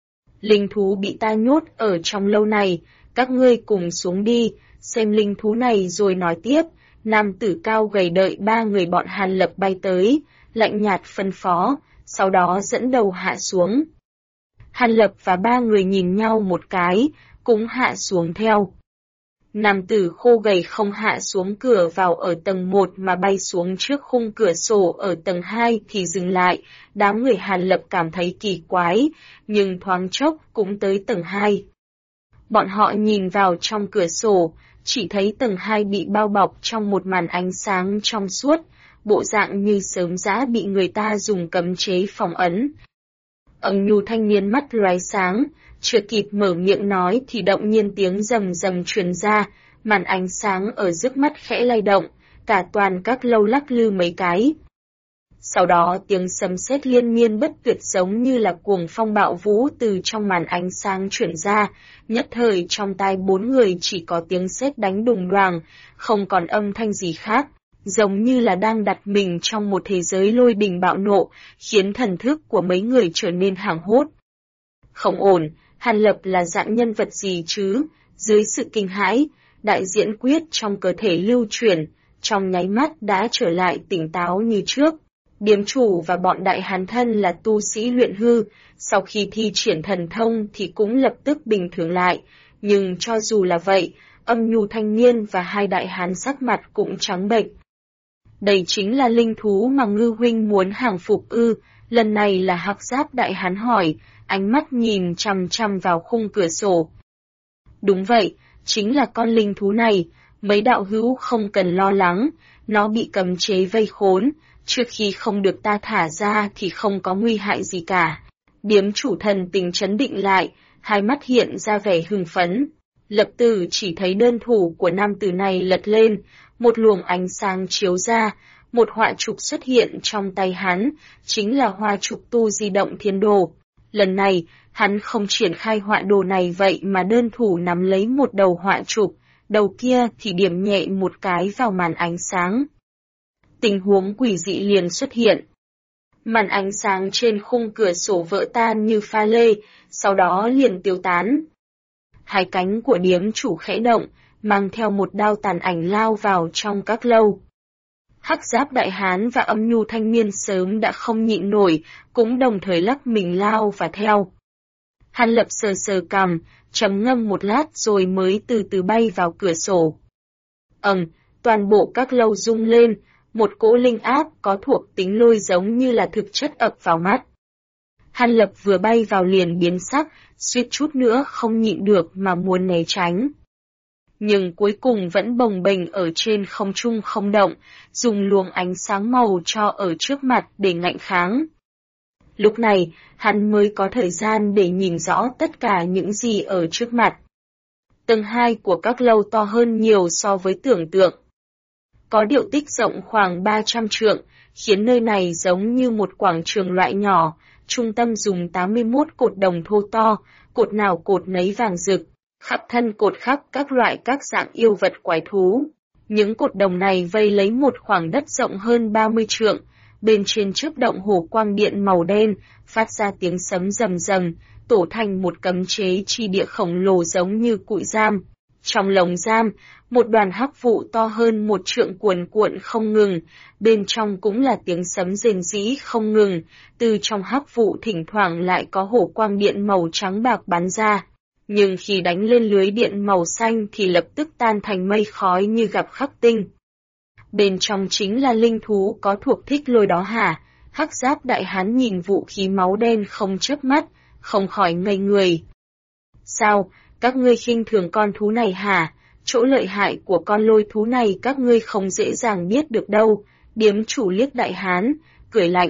Linh thú bị ta nhốt ở trong lâu này, các ngươi cùng xuống đi, xem linh thú này rồi nói tiếp. Nam tử cao gầy đợi ba người bọn Hàn Lập bay tới, lạnh nhạt phân phó, sau đó dẫn đầu hạ xuống. Hàn Lập và ba người nhìn nhau một cái, cũng hạ xuống theo. Nam tử khô gầy không hạ xuống cửa vào ở tầng 1 mà bay xuống trước khung cửa sổ ở tầng 2 thì dừng lại, đám người Hàn Lập cảm thấy kỳ quái, nhưng thoáng chốc cũng tới tầng 2. Bọn họ nhìn vào trong cửa sổ, chỉ thấy tầng 2 bị bao bọc trong một màn ánh sáng trong suốt, bộ dạng như sớm đã bị người ta dùng cấm chế phong ấn. Ẩn nhu thanh niên mắt lóe sáng, chưa kịp mở miệng nói thì động nhiên tiếng rầm rầm truyền ra, màn ánh sáng ở trước mắt khẽ lay động, cả toàn các lâu lắc lư mấy cái. Sau đó tiếng sấm sét liên miên bất tuyệt giống như là cuồng phong bạo vũ từ trong màn ánh sáng chuyển ra, nhất thời trong tai bốn người chỉ có tiếng sét đánh đùng đoàng, không còn âm thanh gì khác. giống như là đang đặt mình trong một thế giới lôi đình bạo nộ, khiến thần thức của mấy người trở nên hoảng hốt. Không ổn, Hàn Lập là dạng nhân vật gì chứ? Dưới sự kinh hãi, đại diễn quyết trong cơ thể lưu chuyển, trong nháy mắt đã trở lại tỉnh táo như trước. Điếm chủ và bọn đại hán thân là tu sĩ luyện hư, sau khi thi triển thần thông thì cũng lập tức bình thường lại, nhưng cho dù là vậy, Âm Nhu thanh niên và hai đại hán sắc mặt cũng trắng bệch. Đây chính là linh thú mà Ngư huynh muốn hàng phục ư? Lần này là Hắc Giáp đại hán hỏi, ánh mắt nhìn chằm chằm vào khung cửa sổ. Đúng vậy, chính là con linh thú này, mấy đạo hữu không cần lo lắng, nó bị cấm chế vây khốn, trước khi không được ta thả ra thì không có nguy hại gì cả. Điếm chủ thần tình trấn định lại, hai mắt hiện ra vẻ hưng phấn. Lập tức chỉ thấy đơn thủ của nam tử này lật lên, một luồng ánh sáng chiếu ra, một họa trục xuất hiện trong tay hắn, chính là hoa trục tu di động thiên đồ. Lần này, hắn không triển khai họa đồ này vậy mà đơn thủ nắm lấy một đầu họa trục, đầu kia thì điểm nhẹ một cái vào màn ánh sáng. Tình huống quỷ dị liền xuất hiện. Màn ánh sáng trên khung cửa sổ vỡ tan như pha lê, sau đó liền tiêu tán. Hai cánh của điếm chủ khẽ động, mang theo một đao tàn ảnh lao vào trong các lâu. Hắc Giáp đại hán và Âm Nhu thanh niên sớm đã không nhịn nổi, cũng đồng thời lắc mình lao và theo. Hàn Lập sờ sờ cằm, trầm ngâm một lát rồi mới từ từ bay vào cửa sổ. Toàn bộ các lâu rung lên, một cỗ linh áp có thuộc tính lôi giống như là thực chất ập vào mắt. Hàn Lập vừa bay vào liền biến sắc, suýt chút nữa không nhịn được mà muốn né tránh. Nhưng cuối cùng vẫn bồng bềnh ở trên không trung không động, dùng luồng ánh sáng màu cho ở trước mặt để ngạnh kháng. Lúc này, hắn mới có thời gian để nhìn rõ tất cả những gì ở trước mặt. Tầng 2 của các lâu to hơn nhiều so với tưởng tượng. Có điệu tích rộng khoảng 300 trượng, khiến nơi này giống như một quảng trường loại nhỏ, trung tâm dùng 81 cột đồng thô to, cột nào cột nấy vàng rực, khắp thân cột khắc các loại các dạng yêu vật quái thú. Những cột đồng này vây lấy một khoảng đất rộng hơn 30 trượng, bên trên chớp động hồ quang điện màu đen, phát ra tiếng sấm rầm rầm, tổ thành một cấm chế chi địa khổng lồ giống như cụi giam. Trong lồng giam, một đoàn hắc vụ to hơn 1 trượng cuồn cuộn không ngừng, bên trong cũng là tiếng sấm rền rĩ không ngừng, từ trong hắc vụ thỉnh thoảng lại có hổ quang điện màu trắng bạc bắn ra. Nhưng khi đánh lên lưới điện màu xanh thì lập tức tan thành mây khói như gặp khắc tinh. Bên trong chính là linh thú có thuộc thích lôi đó hả? Hắc Giáp đại hán nhìn vũ khí máu đen không chớp mắt, không khỏi ngây người. Sao, các ngươi khinh thường con thú này hả? Chỗ lợi hại của con lôi thú này các ngươi không dễ dàng biết được đâu. Điếm chủ liếc đại hán, cười lạnh.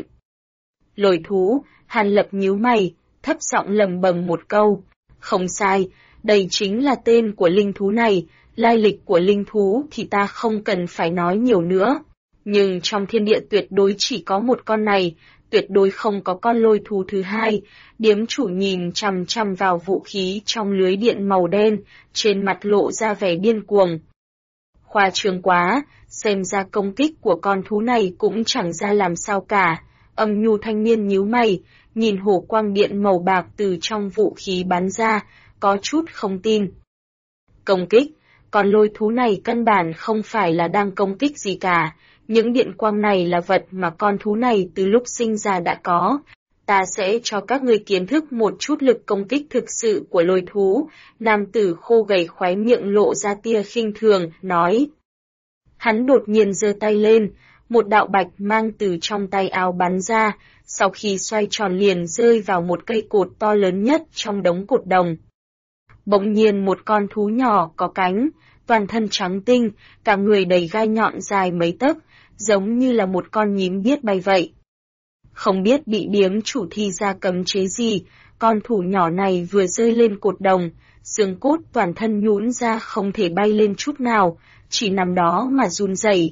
Lôi thú, Hàn Lập nhíu mày, thấp giọng lầm bầm một câu. Không sai, đây chính là tên của linh thú này, lai lịch của linh thú thì ta không cần phải nói nhiều nữa. Nhưng trong thiên địa tuyệt đối chỉ có một con này, tuyệt đối không có con lôi thú thứ hai. Điếm chủ nhìn chằm chằm vào vũ khí trong lưới điện màu đen, trên mặt lộ ra vẻ điên cuồng. Khoa trương quá, xem ra công kích của con thú này cũng chẳng ra làm sao cả. Âm Nhu thanh niên nhíu mày, nhìn hổ quang điện màu bạc từ trong vũ khí bắn ra, có chút không tin. Công kích, con lôi thú này căn bản không phải là đang công kích gì cả, những điện quang này là vật mà con thú này từ lúc sinh ra đã có. Ta sẽ cho các ngươi kiến thức một chút lực công kích thực sự của lôi thú. Nam tử khô gầy khóe miệng lộ ra tia khinh thường, nói. Hắn đột nhiên giơ tay lên, một đạo bạch mang từ trong tay áo bắn ra, sau khi xoay tròn liền rơi vào một cây cột to lớn nhất trong đống cột đồng. Bỗng nhiên một con thú nhỏ có cánh, toàn thân trắng tinh, cả người đầy gai nhọn dài mấy tấc, giống như là một con nhím biết bay vậy. Không biết bị điếm chủ thi ra cấm chế gì, con thú nhỏ này vừa rơi lên cột đồng, xương cốt toàn thân nhũn ra không thể bay lên chút nào, chỉ nằm đó mà run rẩy.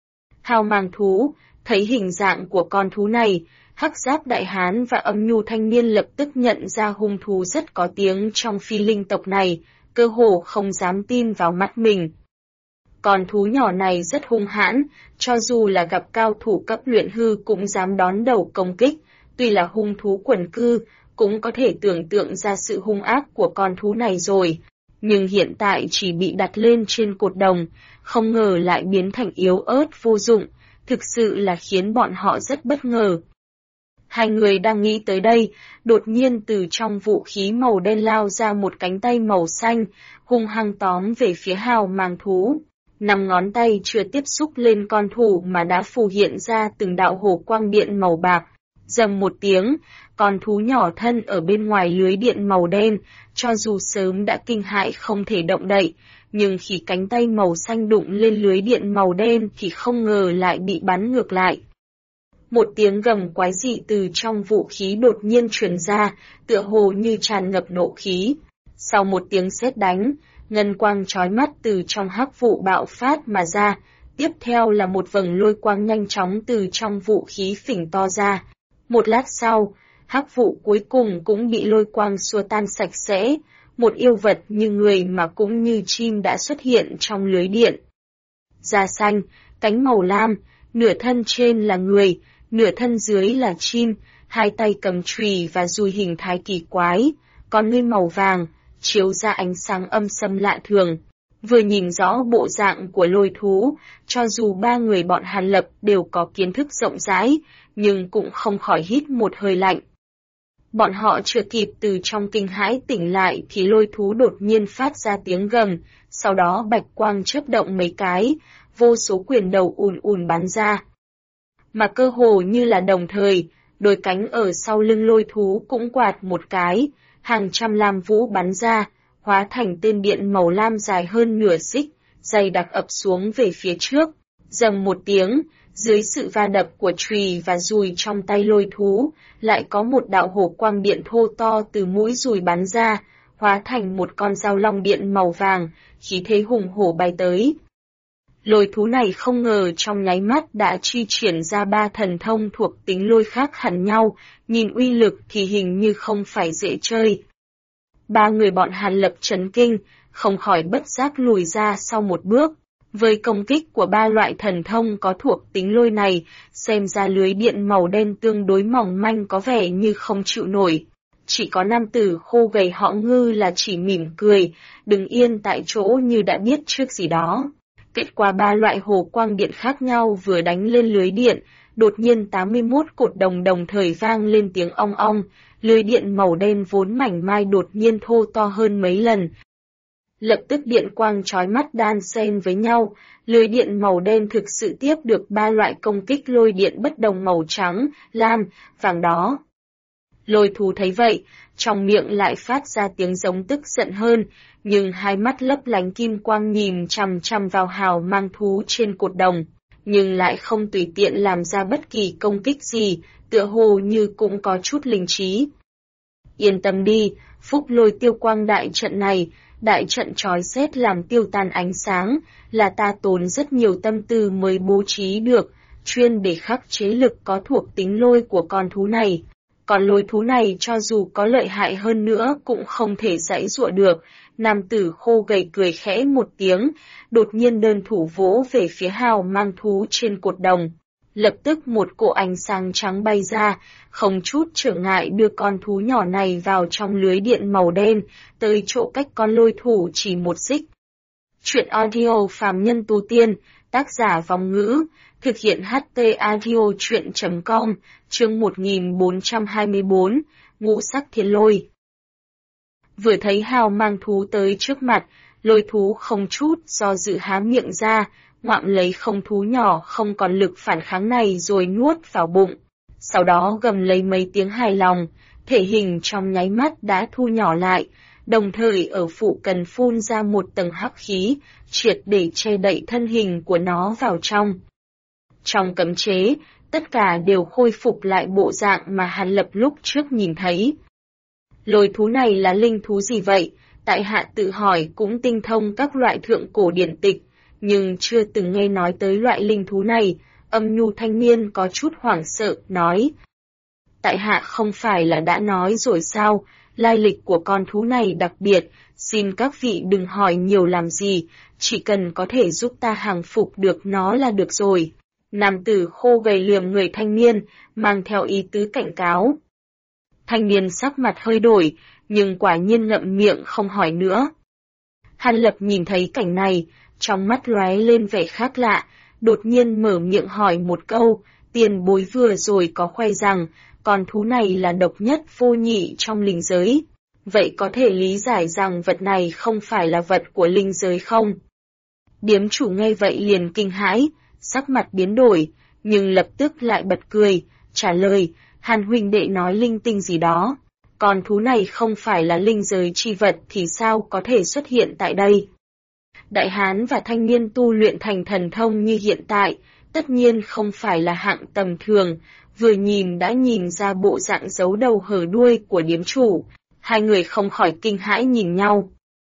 Hào mang thú, thấy hình dạng của con thú này, Hắc Giáp đại hán và Âm Nhu thanh niên lập tức nhận ra hung thú rất có tiếng trong phi linh tộc này, cơ hồ không dám tin vào mắt mình. Con thú nhỏ này rất hung hãn, cho dù là gặp cao thủ cấp luyện hư cũng dám đón đầu công kích, tuy là hung thú quần cư, cũng có thể tưởng tượng ra sự hung ác của con thú này rồi. Nhưng hiện tại chỉ bị đặt lên trên cột đồng, không ngờ lại biến thành yếu ớt vô dụng, thực sự là khiến bọn họ rất bất ngờ. Hai người đang nghĩ tới đây, đột nhiên từ trong vũ khí màu đen lao ra một cánh tay màu xanh, hung hăng tóm về phía hào mang thú. 5 ngón tay chưa tiếp xúc lên con thú mà đã phù hiện ra từng đạo hồ quang điện màu bạc. Rầm một tiếng, con thú nhỏ thân ở bên ngoài lưới điện màu đen, cho dù sớm đã kinh hãi không thể động đậy, nhưng khi cánh tay màu xanh đụng lên lưới điện màu đen thì không ngờ lại bị bắn ngược lại. Một tiếng gầm quái dị từ trong vũ khí đột nhiên truyền ra, tựa hồ như tràn ngập nộ khí. Sau một tiếng sét đánh, ngân quang chói mắt từ trong hắc vụ bạo phát mà ra, tiếp theo là một vầng lôi quang nhanh chóng từ trong vũ khí phình to ra. Một lát sau, hắc vụ cuối cùng cũng bị lôi quang xua tan sạch sẽ, một yêu vật như người mà cũng như chim đã xuất hiện trong lưới điện. Da xanh, cánh màu lam, nửa thân trên là người, nửa thân dưới là chim, hai tay cầm chùy và dùi hình thái kỳ quái, con ngươi màu vàng, chiếu ra ánh sáng âm sâm lạ thường. Vừa nhìn rõ bộ dạng của lôi thú, cho dù ba người bọn Hàn Lập đều có kiến thức rộng rãi, nhưng cũng không khỏi hít một hơi lạnh. Bọn họ chưa kịp từ trong kinh hãi tỉnh lại thì lôi thú đột nhiên phát ra tiếng gầm, sau đó bạch quang chớp động mấy cái, vô số quyền đầu ùn ùn bắn ra. Mà cơ hồ như là đồng thời, đôi cánh ở sau lưng lôi thú cũng quạt một cái, hàng trăm lam vũ bắn ra, hóa thành tên điện màu lam dài hơn nửa xích, dày đặc ập xuống về phía trước. Rầm một tiếng, dưới sự va đập của chùy và dùi trong tay lôi thú, lại có một đạo hồ quang điện thô to từ mũi dùi bắn ra, hóa thành một con dao long điện màu vàng, khí thế hùng hổ bay tới. Lôi thú này không ngờ trong nháy mắt đã chi triển ra 3 thần thông thuộc tính lôi khác hẳn nhau, nhìn uy lực thì hình như không phải dễ chơi. Ba người bọn Hàn Lập chấn kinh, không khỏi bất giác lùi ra sau một bước. Với công kích của 3 loại thần thông có thuộc tính lôi này, xem ra lưới điện màu đen tương đối mỏng manh có vẻ như không chịu nổi. Chỉ có nam tử khô gầy họ Ngư là chỉ mỉm cười, đứng yên tại chỗ như đã biết trước gì đó. Kết quả 3 loại hồ quang điện khác nhau vừa đánh lên lưới điện, đột nhiên 81 cột đồng đồng thời vang lên tiếng ong ong, lưới điện màu đen vốn mảnh mai đột nhiên thô to hơn mấy lần. Lập tức điện quang chói mắt đan xen với nhau, lưới điện màu đen thực sự tiếp được 3 loại công kích lôi điện bất đồng màu trắng, lam, vàng đó. Lôi thú thấy vậy, trong miệng lại phát ra tiếng giống tức giận hơn, nhưng hai mắt lấp lánh kim quang nhìn chằm chằm vào hào mang thú trên cột đồng, nhưng lại không tùy tiện làm ra bất kỳ công kích gì, tựa hồ như cũng có chút linh trí. Yên tâm đi, phúc lôi tiêu quang đại trận này, đại trận trói xét làm tiêu tan ánh sáng, là ta tốn rất nhiều tâm tư mới bố trí được, chuyên để khắc chế lực có thuộc tính lôi của con thú này. Còn lôi thú này cho dù có lợi hại hơn nữa cũng không thể giãy giụa được. Nam tử khô gầy cười khẽ một tiếng, đột nhiên đơn thủ vỗ về phía hào mang thú trên cột đồng. Lập tức một cỗ ánh sáng trắng bay ra, không chút trở ngại đưa con thú nhỏ này vào trong lưới điện màu đen, tới chỗ cách con lôi thủ chỉ một xích. Chuyện audio phàm nhân tu tiên, tác giả Vong Ngữ, thực hiện HT audio chuyện.com, chương 1424, Ngũ sắc thiên lôi. Vừa thấy hào mang thú tới trước mặt, lôi thú không chút do dự há miệng ra, ngoạm lấy không thú nhỏ không còn lực phản kháng này rồi nuốt vào bụng. Sau đó gầm lấy mấy tiếng hài lòng, thể hình trong nháy mắt đã thu nhỏ lại, đồng thời ở phụ cận phun ra một tầng hắc khí, triệt để che đậy thân hình của nó vào trong. Trong cấm chế, tất cả đều khôi phục lại bộ dạng mà Hàn Lập lúc trước nhìn thấy. Lôi thú này là linh thú gì vậy? Tại hạ tự hỏi cũng tinh thông các loại thượng cổ điển tịch, nhưng chưa từng nghe nói tới loại linh thú này. Âm nhu thanh niên có chút hoảng sợ, nói. Tại hạ không phải là đã nói rồi sao, lai lịch của con thú này đặc biệt, xin các vị đừng hỏi nhiều làm gì, chỉ cần có thể giúp ta hàng phục được nó là được rồi. Nam tử khô gầy liềm người thanh niên, mang theo ý tứ cảnh cáo. Thanh niên sắc mặt hơi đổi, nhưng quả nhiên ngậm miệng không hỏi nữa. Hàn Lập nhìn thấy cảnh này, trong mắt lóe lên vẻ khác lạ, đột nhiên mở miệng hỏi một câu, tiền bối vừa rồi có khoe rằng, con thú này là độc nhất vô nhị trong linh giới. Vậy có thể lý giải rằng vật này không phải là vật của linh giới không? Điếm chủ nghe vậy liền kinh hãi, sắc mặt biến đổi, nhưng lập tức lại bật cười, trả lời, Hàn huynh đệ nói linh tinh gì đó. Con thú này không phải là linh giới chi vật thì sao có thể xuất hiện tại đây? Đại hán và thanh niên tu luyện thành thần thông như hiện tại, tất nhiên không phải là hạng tầm thường, vừa nhìn đã nhìn ra bộ dạng giấu đầu hở đuôi của điếm chủ, hai người không khỏi kinh hãi nhìn nhau.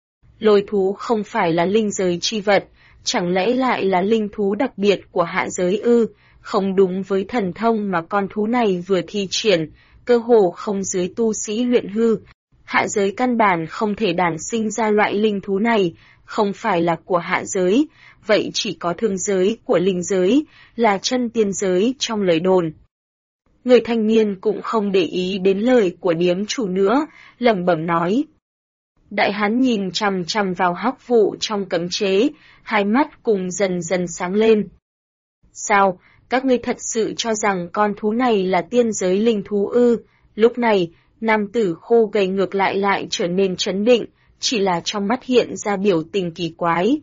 Lôi thú không phải là linh giới chi vật, chẳng lẽ lại là linh thú đặc biệt của hạ giới ư? Không đúng với thần thông mà con thú này vừa thi triển, cơ hồ không dưới tu sĩ luyện hư. Hạ giới căn bản không thể đản sinh ra loại linh thú này, không phải là của hạ giới, vậy chỉ có thương giới của linh giới, là chân tiên giới trong lời đồn. Người thanh niên cũng không để ý đến lời của điếm chủ nữa, lẩm bẩm nói. Đại hán nhìn chằm chằm vào hắc vụ trong cấm chế, hai mắt cùng dần dần sáng lên. Sao, các ngươi thật sự cho rằng con thú này là tiên giới linh thú ư? Lúc này, nam tử khô gầy ngược lại trở nên trấn định, chỉ là trong mắt hiện ra biểu tình kỳ quái.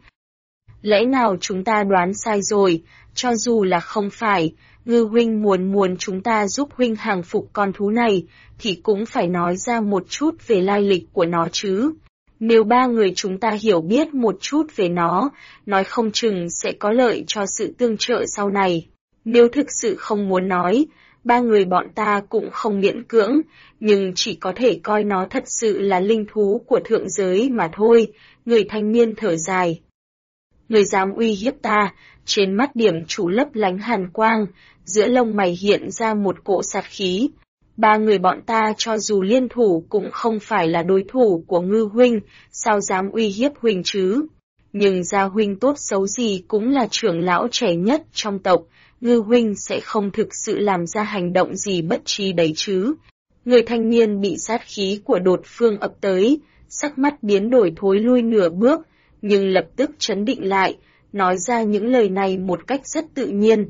Lẽ nào chúng ta đoán sai rồi, cho dù là không phải, Ngư huynh muốn chúng ta giúp huynh hàng phục con thú này, thì cũng phải nói ra một chút về lai lịch của nó chứ. Nếu ba người chúng ta hiểu biết một chút về nó, nói không chừng sẽ có lợi cho sự tương trợ sau này. Nếu thực sự không muốn nói, ba người bọn ta cũng không miễn cưỡng, nhưng chỉ có thể coi nó thật sự là linh thú của thượng giới mà thôi, người thanh niên thở dài. Người dám uy hiếp ta, trên mắt điểm chủ lấp lánh hàn quang, giữa lông mày hiện ra một cỗ sát khí. Ba người bọn ta cho dù liên thủ cũng không phải là đối thủ của Ngư huynh, sao dám uy hiếp huynh chứ? Nhưng gia huynh tốt xấu gì cũng là trưởng lão trẻ nhất trong tộc, Ngư huynh sẽ không thực sự làm ra hành động gì bất trí đấy chứ. Người thanh niên bị sát khí của đột phương ập tới, sắc mắt biến đổi thối lui nửa bước, nhưng lập tức trấn định lại, nói ra những lời này một cách rất tự nhiên.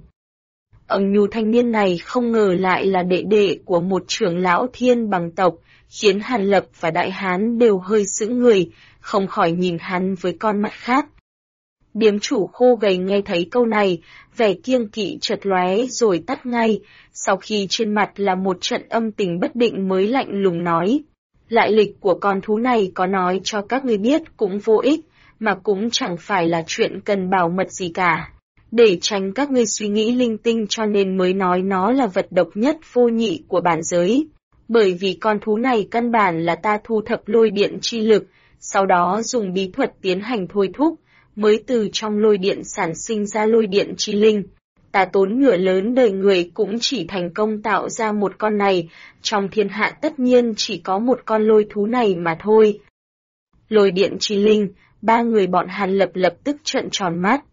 Ông nhu thanh niên này không ngờ lại là đệ đệ của một trưởng lão thiên bằng tộc, khiến Hàn Lập và Đại Hán đều hơi sững người, không khỏi nhìn hắn với con mắt khác. Điếm chủ khô gầy nghe thấy câu này, vẻ kiêng kỵ chợt lóe rồi tắt ngay, sau khi trên mặt là một trận âm tình bất định mới lạnh lùng nói. Lại lịch của con thú này có nói cho các ngươi biết cũng vô ích, mà cũng chẳng phải là chuyện cần bảo mật gì cả. Để tránh các ngươi suy nghĩ linh tinh cho nên mới nói nó là vật độc nhất vô nhị của bản giới. Bởi vì con thú này căn bản là ta thu thập lôi điện chi lực, sau đó dùng bí thuật tiến hành thôi thúc, mới từ trong lôi điện sản sinh ra lôi điện chi linh. Ta tốn ngựa lớn đời người cũng chỉ thành công tạo ra một con này, trong thiên hạ tất nhiên chỉ có một con lôi thú này mà thôi. Lôi điện chi linh, ba người bọn Hàn lập tức trợn tròn mắt.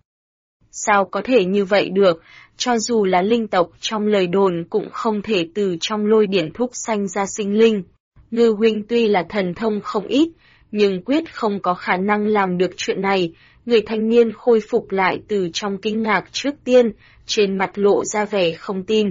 Sao có thể như vậy được, cho dù là linh tộc trong lời đồn cũng không thể từ trong lôi điện thúc sanh ra sinh linh. Ngư huynh tuy là thần thông không ít, nhưng quyết không có khả năng làm được chuyện này. Người thanh niên khôi phục lại từ trong kinh ngạc trước tiên, trên mặt lộ ra vẻ không tin.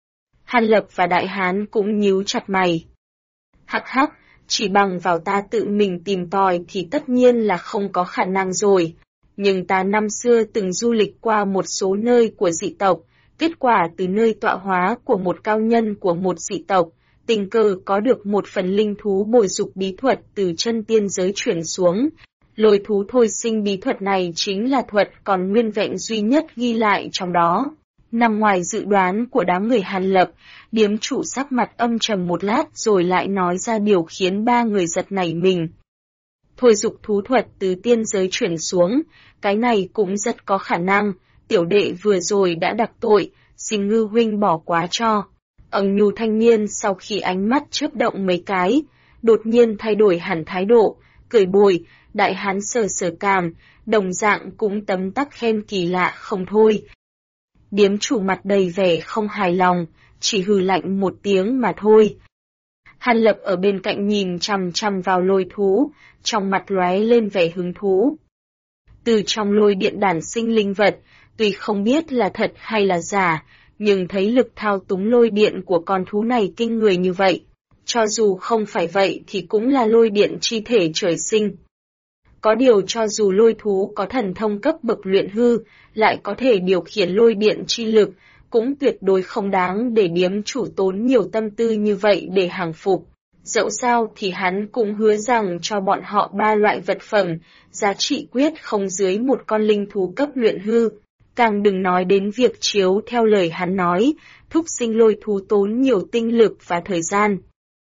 Hàn Lập và Đại Hán cũng nhíu chặt mày. Hắc hắc, chỉ bằng vào ta tự mình tìm tòi thì tất nhiên là không có khả năng rồi. Nhưng ta năm xưa từng du lịch qua một số nơi của dị tộc, kết quả từ nơi tọa hóa của một cao nhân của một dị tộc, tình cờ có được một phần linh thú bồi dục bí thuật từ chân tiên giới chuyển xuống. Lôi thú thôi sinh bí thuật này chính là thuật còn nguyên vẹn duy nhất ghi lại trong đó. Nằm ngoài dự đoán của đám người Hàn Lập, điếm chủ sắc mặt âm trầm một lát rồi lại nói ra điều khiến ba người giật nảy mình. Thôi dục thú thuật từ tiên giới chuyển xuống, cái này cũng rất có khả năng, tiểu đệ vừa rồi đã đặc tội, xin Ngư huynh bỏ quá cho. Ẩn nhu thanh niên sau khi ánh mắt chớp động mấy cái, đột nhiên thay đổi hẳn thái độ, cười bồi, đại hán sờ sờ cằm, đồng dạng cũng tấm tắc khen kỳ lạ không thôi. Điếm chủ mặt đầy vẻ không hài lòng, chỉ hừ lạnh một tiếng mà thôi. Hàn Lập ở bên cạnh nhìn chằm chằm vào lôi thú, trong mặt lóe lên vẻ hứng thú. Từ trong lôi điện đản sinh linh vật, tuy không biết là thật hay là giả, nhưng thấy lực thao túng lôi điện của con thú này kinh người như vậy. Cho dù không phải vậy thì cũng là lôi điện chi thể trời sinh. Có điều cho dù lôi thú có thần thông cấp bậc luyện hư, lại có thể điều khiển lôi điện chi lực, cũng tuyệt đối không đáng để điếm chủ tốn nhiều tâm tư như vậy để hàng phục. Dẫu sao thì hắn cũng hứa rằng cho bọn họ 3 loại vật phẩm, giá trị quyết không dưới một con linh thú cấp luyện hư. Càng đừng nói đến việc chiếu theo lời hắn nói, thúc sinh lôi thú tốn nhiều tinh lực và thời gian.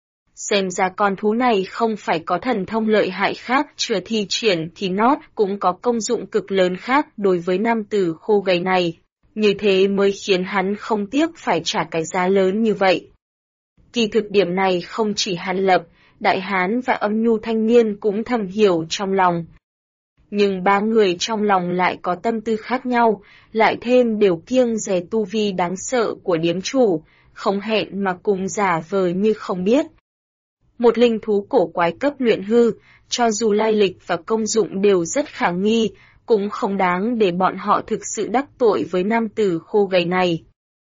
Xem ra con thú này không phải có thần thông lợi hại khác chưa thi triển thì nót cũng có công dụng cực lớn khác đối với nam tử khô gầy này. Như thế mới khiến hắn không tiếc phải trả cái giá lớn như vậy. Kỳ thực điểm này không chỉ Hàn Lập, đại hán và âm nhu thanh niên cũng thầm hiểu trong lòng. Nhưng 3 người trong lòng lại có tâm tư khác nhau, lại thêm đều kiêng dè tu vi đáng sợ của điếm chủ, không hẹn mà cùng giả vờ như không biết. Một linh thú cổ quái cấp luyện hư, cho dù lai lịch và công dụng đều rất khả nghi, cũng không đáng để bọn họ thực sự đắc tội với nam tử khô gầy này.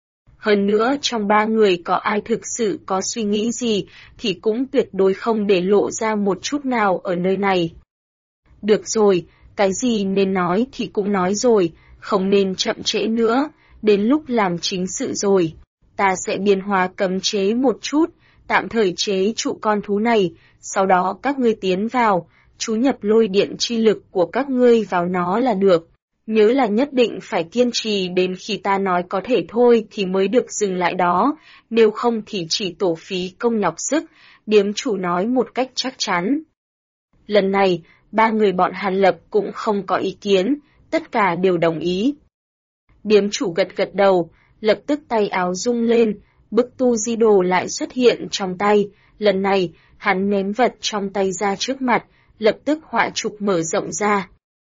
Hơn nữa trong 3 người có ai thực sự có suy nghĩ gì thì cũng tuyệt đối không để lộ ra một chút nào ở nơi này. Được rồi, cái gì nên nói thì cũng nói rồi, không nên chậm trễ nữa, đến lúc làm chính sự rồi. Ta sẽ biến hóa cấm chế một chút, tạm thời chế trụ con thú này, sau đó các ngươi tiến vào, chú nhập lôi điện chi lực của các ngươi vào nó là được. Nhớ là nhất định phải kiên trì đến khi ta nói có thể thôi thì mới được dừng lại đó, nếu không thì chỉ tổ phí công nhọc sức, điếm chủ nói một cách chắc chắn. Lần này, 3 người bọn Hàn Lập cũng không có ý kiến, tất cả đều đồng ý. Điếm chủ gật gật đầu, lập tức tay áo rung lên, bức tu di đồ lại xuất hiện trong tay, lần này, hắn ném vật trong tay ra trước mặt, lập tức họa trục mở rộng ra.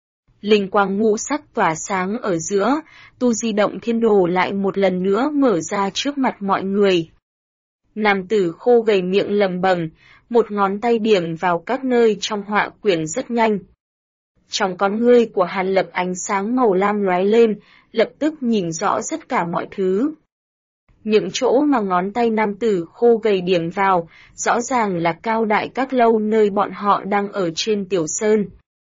Linh quang ngũ sắc tỏa sáng ở giữa, tu di động thiên đồ lại một lần nữa mở ra trước mặt mọi người. Nam tử khô gầy miệng lầm bầm, một ngón tay điểm vào các nơi trong họa quyển rất nhanh. Trong con ngươi của Hàn Lập ánh sáng màu lam lóe lên, lập tức nhìn rõ tất cả mọi thứ. Những chỗ mà ngón tay nam tử khô gầy điểm vào, rõ ràng là cao đại các lâu nơi bọn họ đang ở trên tiểu sơn.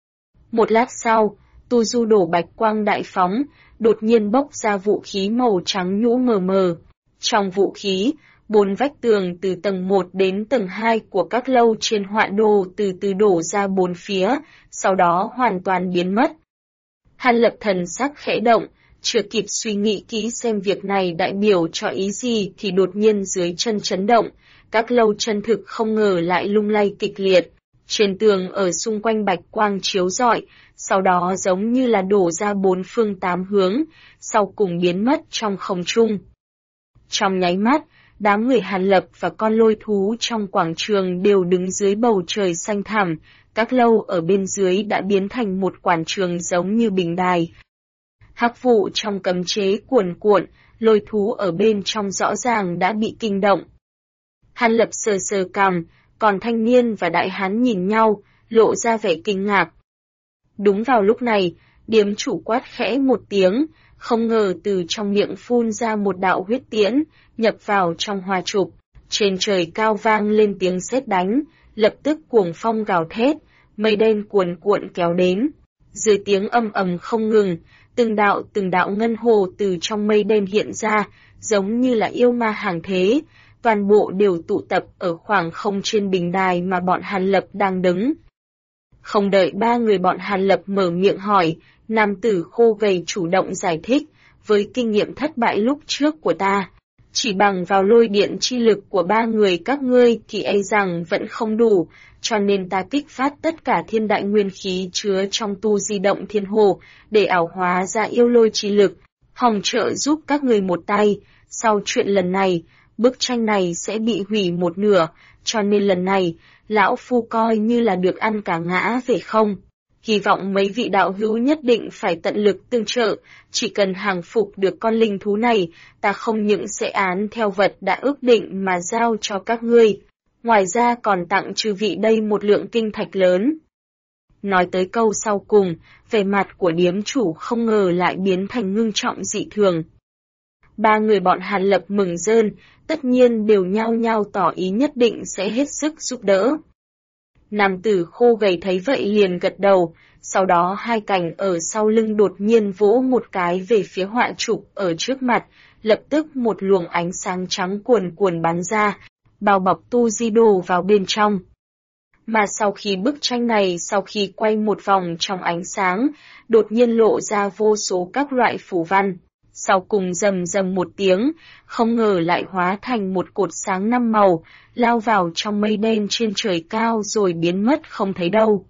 Một lát sau, tu du đổ bạch quang đại phóng, đột nhiên bốc ra vũ khí màu trắng nhũ mờ mờ. Trong vũ khí, 4 vách tường từ tầng 1 đến tầng 2 của các lâu trên họa đồ từ từ đổ ra 4 phía, sau đó hoàn toàn biến mất. Hàn Lập thần sắc khẽ động, chưa kịp suy nghĩ kỹ xem việc này đại biểu cho ý gì thì đột nhiên dưới chân chấn động, các lâu chân thực không ngờ lại lung lay kịch liệt. Trên tường ở xung quanh bạch quang chiếu rọi, sau đó giống như là đổ ra 4 phương 8 hướng, sau cùng biến mất trong không trung. Trong nháy mắt, đám người Hàn Lập và con lôi thú trong quảng trường đều đứng dưới bầu trời xanh thẳm, các lâu ở bên dưới đã biến thành một quảng trường giống như bình đài. Hắc vụ trong cấm chế cuồn cuộn, lôi thú ở bên trong rõ ràng đã bị kinh động. Hàn Lập sờ sờ cằm, còn thanh niên và đại hán nhìn nhau, lộ ra vẻ kinh ngạc. Đúng vào lúc này, điếm chủ quát khẽ một tiếng, không ngờ từ trong miệng phun ra một đạo huyết tiễn, nhập vào trong hoa trục. Trên trời cao vang lên tiếng sét đánh, lập tức cuồng phong gào thét, mây đen cuồn cuộn kéo đến. Dưới tiếng âm ầm không ngừng, từng đạo ngân hồ từ trong mây đen hiện ra, giống như là yêu ma hàng thế, toàn bộ đều tụ tập ở khoảng không trên bình đài mà bọn Hàn Lập đang đứng. Không đợi 3 người bọn Hàn Lập mở miệng hỏi, nam tử khô gầy chủ động giải thích, với kinh nghiệm thất bại lúc trước của ta, chỉ bằng vào lôi điện chi lực của 3 người các ngươi thì e rằng vẫn không đủ, cho nên ta kích phát tất cả thiên đại nguyên khí chứa trong tu di động thiên hồ, để ảo hóa ra yêu lôi chi lực, hòng trợ giúp các ngươi một tay. Sau chuyện lần này, bức tranh này sẽ bị hủy một nửa, cho nên lần này, lão phu coi như là được ăn cả ngã về không. Hy vọng mấy vị đạo hữu nhất định phải tận lực tương trợ, chỉ cần hàng phục được con linh thú này, ta không những sẽ án theo vật đã ước định mà giao cho các ngươi. Ngoài ra còn tặng chư vị đây một lượng kinh thạch lớn. Nói tới câu sau cùng, vẻ mặt của điếm chủ không ngờ lại biến thành ngưng trọng dị thường. Ba người bọn Hàn Lập mừng rơn, tất nhiên đều nhao nhao tỏ ý nhất định sẽ hết sức giúp đỡ. Nam tử khô gầy thấy vậy liền gật đầu, sau đó hai cành ở sau lưng đột nhiên vỗ một cái về phía họa trục ở trước mặt, lập tức một luồng ánh sáng trắng cuồn cuồn bắn ra, bao bọc Tu Di Đồ vào bên trong. Mà sau khi bức tranh này sau khi quay một vòng trong ánh sáng, đột nhiên lộ ra vô số các loại phù văn. Sau cùng rầm rầm một tiếng, không ngờ lại hóa thành một cột sáng 5 màu, lao vào trong mây đen trên trời cao rồi biến mất không thấy đâu.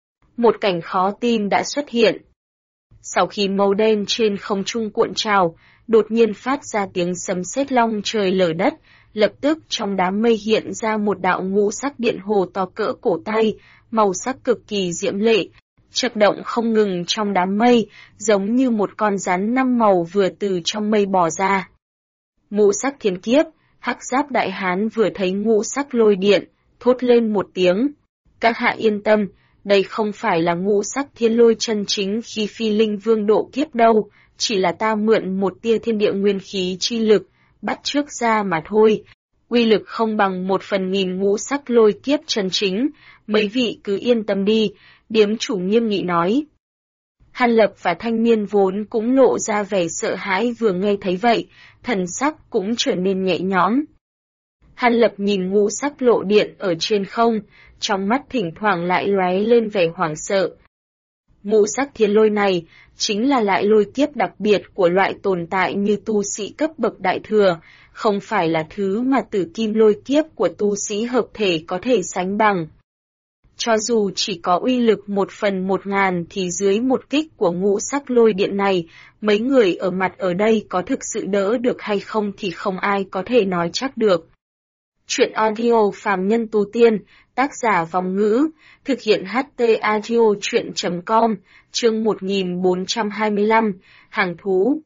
Một cảnh khó tin đã xuất hiện. Sau khi màu đen trên không trung cuộn trào, đột nhiên phát ra tiếng sấm sét long trời lở đất, lập tức trong đám mây hiện ra một đạo ngũ sắc điện hồ to cỡ cổ tay, màu sắc cực kỳ diễm lệ, chợt động không ngừng trong đám mây, giống như một con rắn 5 màu vừa từ trong mây bò ra. Ngũ sắc thiên kiếp, Hắc Giáp Đại Hán vừa thấy ngũ sắc lôi điện, thốt lên một tiếng. Các hạ yên tâm, đây không phải là ngũ sắc thiên lôi chân chính khi Phi Linh Vương độ kiếp đâu, chỉ là ta mượn một tia thiên địa nguyên khí chi lực, bắt chước ra mà thôi. Uy lực không bằng 1/1000 ngũ sắc lôi kiếp chân chính, mấy vị cứ yên tâm đi, điếm chủ nghiêm nghị nói. Hàn Lập và thanh niên vốn cũng lộ ra vẻ sợ hãi vừa nghe thấy vậy, thần sắc cũng trở nên nhẹ nhõm. Hàn Lập nhìn ngũ sắc lộ điện ở trên không, trong mắt thỉnh thoảng lại lóe lên vẻ hoảng sợ. Ngũ sắc thiên lôi này chính là loại lôi kiếp đặc biệt của loại tồn tại như tu sĩ cấp bậc đại thừa, không phải là thứ mà tử kim lôi kiếp của tu sĩ hợp thể có thể sánh bằng. Cho dù chỉ có uy lực 1/1000 thì dưới một kích của ngũ sắc lôi điện này, mấy người ở mặt ở đây có thực sự đỡ được hay không thì không ai có thể nói chắc được. Chuyện audio phàm nhân tu tiên, tác giả Vòng Ngữ, thực hiện HT audio chuyện.com, chương 1425, hàng thú.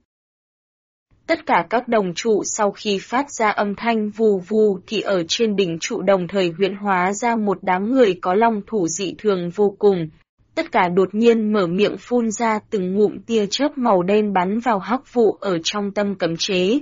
Tất cả các đồng trụ sau khi phát ra âm thanh vù vù thì ở trên đỉnh trụ đồng thời huyễn hóa ra một đám người có long thủ dị thường vô cùng. Tất cả đột nhiên mở miệng phun ra từng ngụm tia chớp màu đen bắn vào hắc vụ ở trong tâm cấm chế.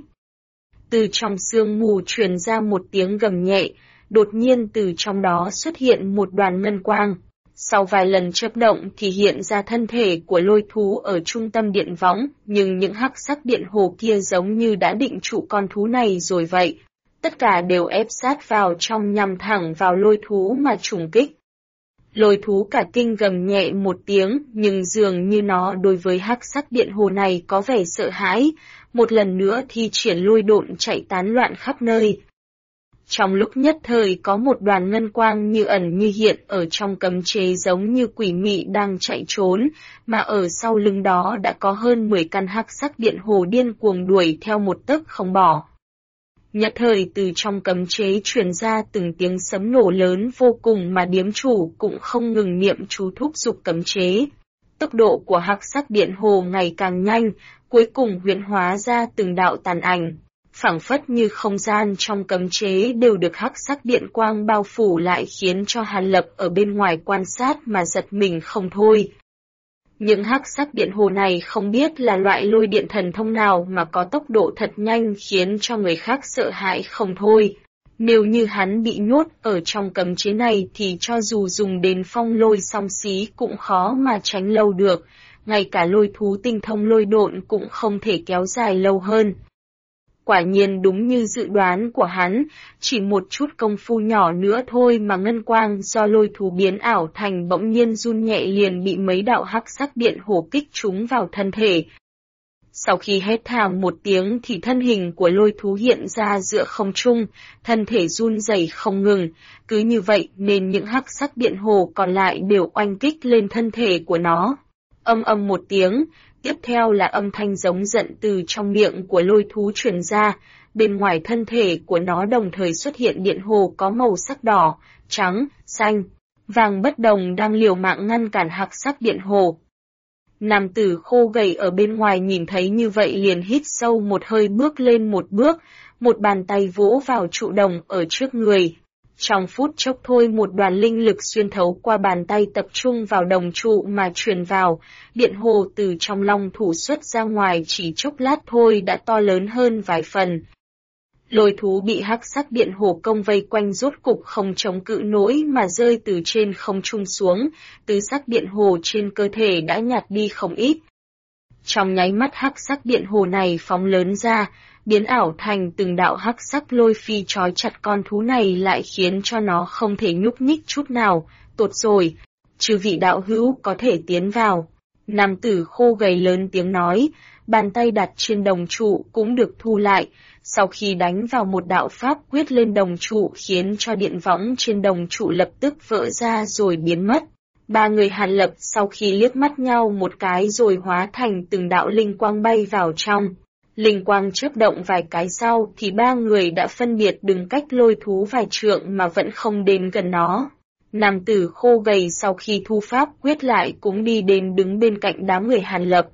Từ trong sương mù truyền ra một tiếng gầm nhẹ, đột nhiên từ trong đó xuất hiện một đoàn ngân quang. Sau vài lần chớp động thì hiện ra thân thể của lôi thú ở trung tâm điện võng, nhưng những hắc sắc điện hồ kia giống như đã định trụ con thú này rồi vậy. Tất cả đều ép sát vào trong nhằm thẳng vào lôi thú mà trùng kích. Lôi thú cả kinh gầm nhẹ một tiếng, nhưng dường như nó đối với hắc sắc điện hồ này có vẻ sợ hãi, một lần nữa thi triển lôi độn chạy tán loạn khắp nơi. Trong lúc nhất thời có một đoàn ngân quang như ẩn như hiện ở trong cấm chế giống như quỷ mị đang chạy trốn, mà ở sau lưng đó đã có hơn 10 căn hắc sắc điện hồ điên cuồng đuổi theo một tấc không bỏ. Nhất thời từ trong cấm chế truyền ra từng tiếng sấm nổ lớn vô cùng mà điếm chủ cũng không ngừng niệm chú thúc giục cấm chế. Tốc độ của hắc sắc điện hồ ngày càng nhanh, cuối cùng huyễn hóa ra từng đạo tàn ảnh. Phảng phất như không gian trong cấm chế đều được hắc sắc điện quang bao phủ lại khiến cho Hàn Lập ở bên ngoài quan sát mà giật mình không thôi. Những hắc sắc điện hồ này không biết là loại lôi điện thần thông nào mà có tốc độ thật nhanh khiến cho người khác sợ hãi không thôi. Nếu như hắn bị nhốt ở trong cấm chế này thì cho dù dùng đến phong lôi song xí cũng khó mà tránh lâu được, ngay cả lôi thú tinh thông lôi độn cũng không thể kéo dài lâu hơn. Quả nhiên đúng như dự đoán của hắn, chỉ một chút công phu nhỏ nữa thôi mà ngân quang do lôi thú biến ảo thành bỗng nhiên run nhẹ liền bị mấy đạo hắc sắc điện hồ kích trúng vào thân thể. Sau khi hét thảm một tiếng thì thân hình của lôi thú hiện ra giữa không trung, thân thể run rẩy không ngừng, cứ như vậy nên những hắc sắc điện hồ còn lại đều oanh kích lên thân thể của nó. Âm ầm một tiếng, tiếp theo là âm thanh giống giận từ trong miệng của lôi thú truyền ra, bên ngoài thân thể của nó đồng thời xuất hiện điện hồ có màu sắc đỏ, trắng, xanh, vàng bất đồng đang liều mạng ngăn cản hắc sắc điện hồ. Nam tử khô gầy ở bên ngoài nhìn thấy như vậy liền hít sâu một hơi bước lên một bước, một bàn tay vỗ vào trụ đồng ở trước người. Trong phút chốc thôi một đoàn linh lực xuyên thấu qua bàn tay tập trung vào đồng trụ mà truyền vào, điện hồ từ trong long thủ xuất ra ngoài chỉ chốc lát thôi đã to lớn hơn vài phần. Lôi thú bị hắc sắc điện hồ công vây quanh rốt cục không chống cự nổi mà rơi từ trên không trung xuống, tứ sắc điện hồ trên cơ thể đã nhạt đi không ít. Trong nháy mắt hắc sắc điện hồ này phóng lớn ra, biến ảo thành từng đạo hắc sắc lôi phi trói chặt con thú này lại khiến cho nó không thể nhúc nhích chút nào. Tốt rồi, chư vị đạo hữu có thể tiến vào. Nam tử khô gầy lớn tiếng nói, bàn tay đặt trên đồng trụ cũng được thu lại, sau khi đánh vào một đạo pháp quyết lên đồng trụ khiến cho điện võng trên đồng trụ lập tức vỡ ra rồi biến mất. Ba người Hàn Lập sau khi liếc mắt nhau một cái rồi hóa thành từng đạo linh quang bay vào trong. Linh quang chớp động vài cái sau thì ba người đã phân biệt đứng cách lôi thú vài trượng mà vẫn không đến gần nó. Nam tử khô gầy sau khi thu pháp quyết lại cũng đi đến đứng bên cạnh đám người Hàn Lập.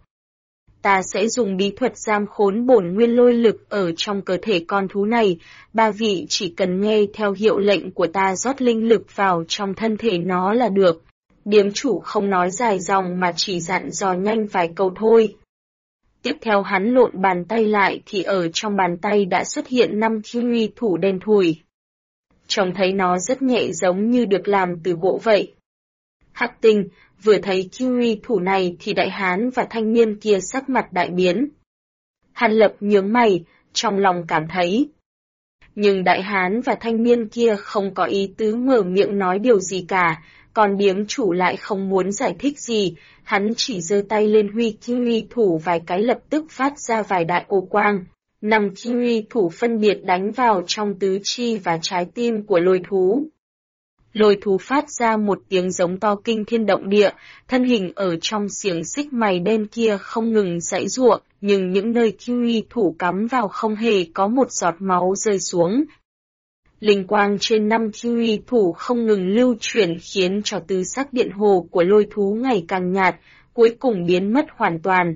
Ta sẽ dùng bí thuật giam khốn bổn nguyên lôi lực ở trong cơ thể con thú này, ba vị chỉ cần nghe theo hiệu lệnh của ta rót linh lực vào trong thân thể nó là được. Điếm chủ không nói dài dòng mà chỉ dặn dò nhanh vài câu thôi. Tiếp theo hắn lộn bàn tay lại thì ở trong bàn tay đã xuất hiện 5 kiwi thủ đen thùi. Trông thấy nó rất nhẹ giống như được làm từ gỗ vậy. Hắc Tinh vừa thấy kiwi thủ này thì đại hán và thanh niên kia sắc mặt đại biến. Hàn Lập nhướng mày, trong lòng cảm thấy. Nhưng đại hán và thanh niên kia không có ý tứ mở miệng nói điều gì cả, còn điếm chủ lại không muốn giải thích gì, hắn chỉ giơ tay lên huy kiwi thủ vài cái lập tức phát ra vài đại ô quang. 5 kiwi thủ phân biệt đánh vào trong tứ chi và trái tim của lôi thú. Lôi thú phát ra một tiếng giống to kinh thiên động địa, thân hình ở trong xiềng xích mày đen kia không ngừng giãy giụa, nhưng những nơi kiwi thủ cắm vào không hề có một giọt máu rơi xuống. Linh quang trên 5 kiwi thủ không ngừng lưu chuyển khiến cho tứ sắc điện hồ của lôi thú ngày càng nhạt, cuối cùng biến mất hoàn toàn.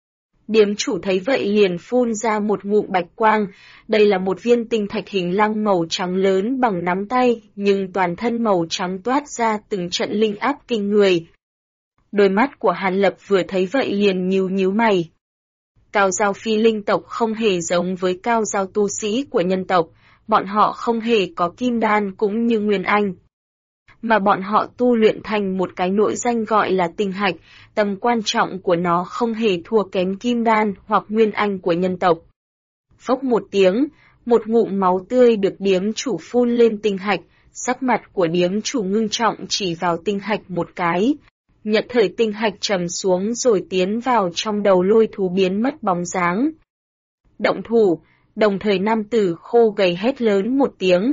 Điếm chủ thấy vậy liền phun ra một ngụm bạch quang, đây là một viên tinh thạch hình lăng màu trắng lớn bằng nắm tay, nhưng toàn thân màu trắng toát ra từng trận linh áp kinh người. Đôi mắt của Hàn Lập vừa thấy vậy liền nhíu mày. Cao Giao phi linh tộc không hề giống với cao giao tu sĩ của nhân tộc, bọn họ không hề có kim đan cũng như Nguyên Anh. Mà bọn họ tu luyện thành một cái nội danh gọi là tinh hạch, tầm quan trọng của nó không hề thua kém kim đan hoặc Nguyên Anh của nhân tộc. Phốc một tiếng, một ngụm máu tươi được điếm chủ phun lên tinh hạch, sắc mặt của điếm chủ ngưng trọng chỉ vào tinh hạch một cái. Nhận thời tinh hạch trầm xuống rồi tiến vào trong đầu lôi thú biến mất bóng dáng. Động thủ, đồng thời nam tử khô gầy hét lớn một tiếng.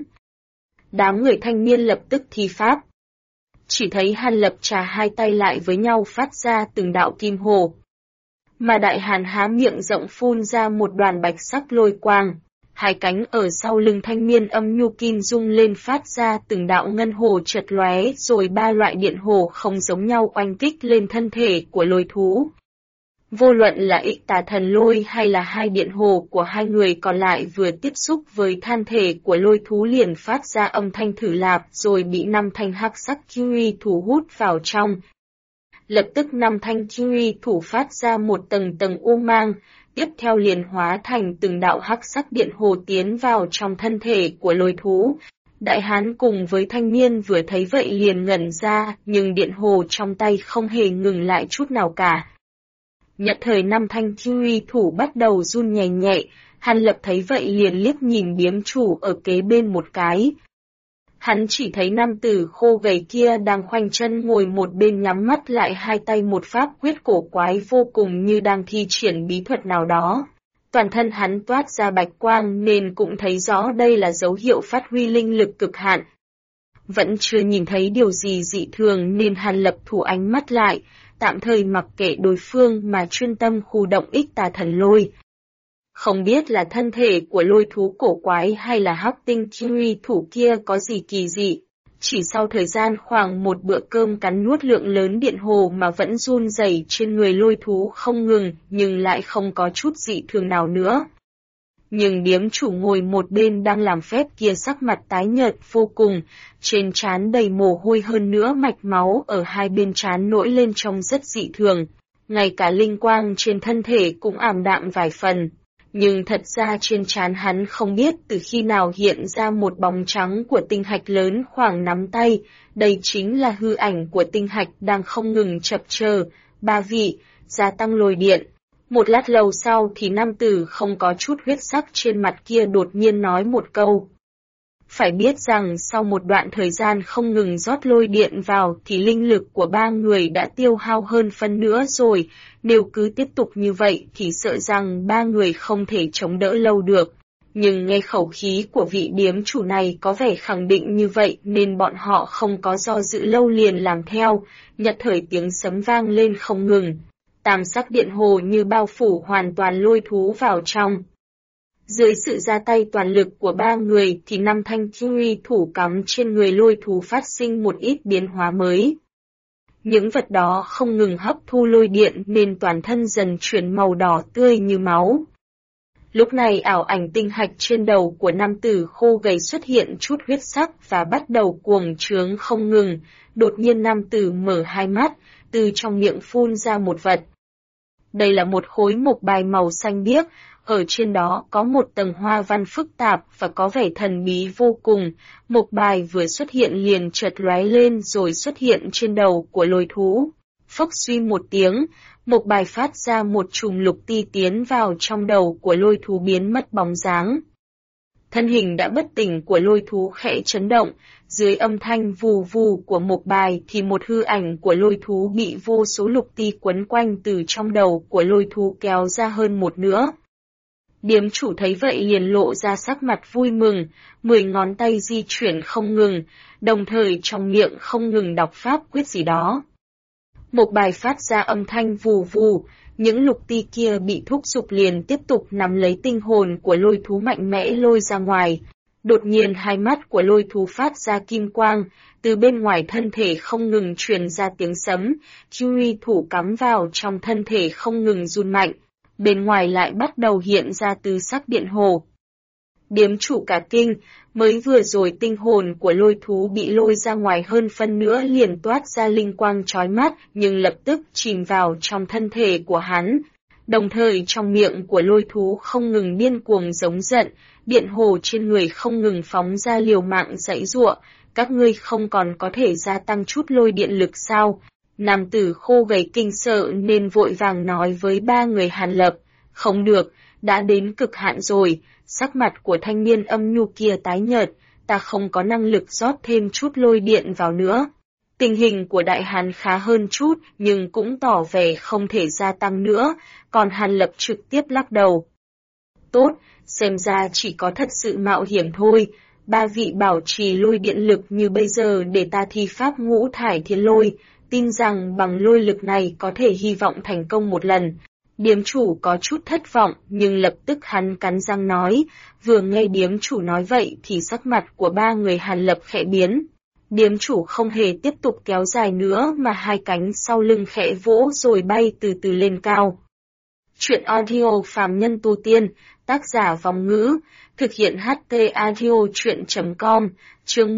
Đám người thanh niên lập tức thi pháp. Chỉ thấy Hàn Lập trà hai tay lại với nhau phát ra từng đạo kim hồ. Mà đại hàn há miệng rộng phun ra một đoàn bạch sắc lôi quang. Hai cánh ở sau lưng thanh niên âm nhu kim rung lên phát ra từng đạo ngân hồ chợt lóe rồi ba loại điện hồ không giống nhau oanh kích lên thân thể của lôi thú. Vô luận là ích tà thần lôi hay là hai điện hồ của hai người còn lại vừa tiếp xúc với thân thể của lôi thú liền phát ra âm thanh thử lạp rồi bị 5 thanh hắc sắc kiwi thủ hút vào trong. Lập tức 5 thanh kiwi thủ phát ra một tầng u mang, tiếp theo liền hóa thành từng đạo hắc sắc điện hồ tiến vào trong thân thể của lôi thú. Đại hán cùng với thanh niên vừa thấy vậy liền ngẩn ra, nhưng điện hồ trong tay không hề ngừng lại chút nào cả. Nhận thời 5 thanh kiwi thủ bắt đầu run nhẹ nhẹ, Hàn Lập thấy vậy liền liếc nhìn điếm chủ ở kế bên một cái. Hắn chỉ thấy nam tử khô gầy kia đang khoanh chân ngồi một bên nhắm mắt lại hai tay một pháp quyết cổ quái vô cùng như đang thi triển bí thuật nào đó. Toàn thân hắn toát ra bạch quang nên cũng thấy rõ đây là dấu hiệu phát huy linh lực cực hạn. Vẫn chưa nhìn thấy điều gì dị thường nên Hàn Lập thủ ánh mắt lại, tạm thời mặc kệ đối phương mà chuyên tâm khu động ích tà thần lôi. Không biết là thân thể của lôi thú cổ quái hay là hắc tinh kiwi thủ kia có gì kỳ dị. Chỉ sau thời gian khoảng một bữa cơm cắn nuốt lượng lớn điện hồ mà vẫn run rẩy trên người lôi thú không ngừng nhưng lại không có chút dị thường nào nữa. Nhưng điếm chủ ngồi một bên đang làm phép kia sắc mặt tái nhợt vô cùng, trên trán đầy mồ hôi hơn nữa mạch máu ở hai bên trán nổi lên trông rất dị thường. Ngay cả linh quang trên thân thể cũng ảm đạm vài phần. Nhưng thật ra trên trán hắn không biết từ khi nào hiện ra một bóng trắng của tinh hạch lớn khoảng nắm tay, đây chính là hư ảnh của tinh hạch đang không ngừng chập chờn, ba vị, gia tăng lôi điện. Một lát lâu sau thì nam tử không có chút huyết sắc trên mặt kia đột nhiên nói một câu. Phải biết rằng sau một đoạn thời gian không ngừng rót lôi điện vào thì linh lực của ba người đã tiêu hao hơn phân nữa rồi, nếu cứ tiếp tục như vậy thì sợ rằng ba người không thể chống đỡ lâu được. Nhưng nghe khẩu khí của vị điếm chủ này có vẻ khẳng định như vậy nên bọn họ không có do dự lâu liền làm theo, nhất thời tiếng sấm vang lên không ngừng. Tam sắc điện hồ như bao phủ hoàn toàn lôi thú vào trong. Dưới sự ra tay toàn lực của ba người thì năm thanh kiwi thủ cắm trên người lôi thú phát sinh một ít biến hóa mới. Những vật đó không ngừng hấp thu lôi điện nên toàn thân dần chuyển màu đỏ tươi như máu. Lúc này ảo ảnh tinh hạch trên đầu của nam tử khô gầy xuất hiện chút huyết sắc và bắt đầu cuồng trướng không ngừng. Đột nhiên nam tử mở hai mắt, từ trong miệng phun ra một vật. Đây là một khối mộc bài màu xanh biếc, ở trên đó có một tầng hoa văn phức tạp và có vẻ thần bí vô cùng. Mộc bài vừa xuất hiện liền chợt lóe lên rồi xuất hiện trên đầu của lôi thú. Phốc suy một tiếng, mộc bài phát ra một chùm lục ti tiến vào trong đầu của lôi thú biến mất bóng dáng. Thân hình đã bất tỉnh của lôi thú khẽ chấn động, dưới âm thanh vù vù của mộc bài thì một hư ảnh của lôi thú bị vô số lục ti quấn quanh từ trong đầu của lôi thú kéo ra hơn một nửa. Điếm chủ thấy vậy liền lộ ra sắc mặt vui mừng, 10 ngón tay di chuyển không ngừng, đồng thời trong miệng không ngừng đọc pháp quyết gì đó. Mộc bài phát ra âm thanh vù vù, những lục ti kia bị thúc giục liền tiếp tục nắm lấy tinh hồn của lôi thú mạnh mẽ lôi ra ngoài. Đột nhiên hai mắt của lôi thú phát ra kim quang, từ bên ngoài thân thể không ngừng truyền ra tiếng sấm, kiwi thủ cắm vào trong thân thể không ngừng run mạnh, bên ngoài lại bắt đầu hiện ra tứ sắc điện hồ. Điếm chủ cả kinh, mới vừa rồi tinh hồn của lôi thú bị lôi ra ngoài hơn phân nữa liền toát ra linh quang chói mắt nhưng lập tức chìm vào trong thân thể của hắn. Đồng thời trong miệng của lôi thú không ngừng điên cuồng giống giận, điện hồ trên người không ngừng phóng ra liều mạng giãy giụa, các ngươi không còn có thể gia tăng chút lôi điện lực sao? Nam tử khô gầy kinh sợ nên vội vàng nói với ba người Hàn Lập, không được, đã đến cực hạn rồi, sắc mặt của thanh niên âm nhu kia tái nhợt, ta không có năng lực rót thêm chút lôi điện vào nữa. Tình hình của Đại Hàn khá hơn chút nhưng cũng tỏ vẻ không thể gia tăng nữa, còn Hàn Lập trực tiếp lắc đầu. Tốt, xem ra chỉ có thật sự mạo hiểm thôi, ba vị bảo trì lôi điện lực như bây giờ để ta thi pháp ngũ thải thiên lôi, tin rằng bằng lôi lực này có thể hy vọng thành công một lần. Điếm chủ có chút thất vọng nhưng lập tức hắn cắn răng nói, vừa nghe điếm chủ nói vậy thì sắc mặt của ba người Hàn Lập khẽ biến. Điếm chủ không hề tiếp tục kéo dài nữa mà hai cánh sau lưng khẽ vỗ rồi bay từ từ lên cao. Chuyện audio phàm nhân tu tiên, tác giả Vong Ngữ, thực hiện HT audio chuyện.com, chương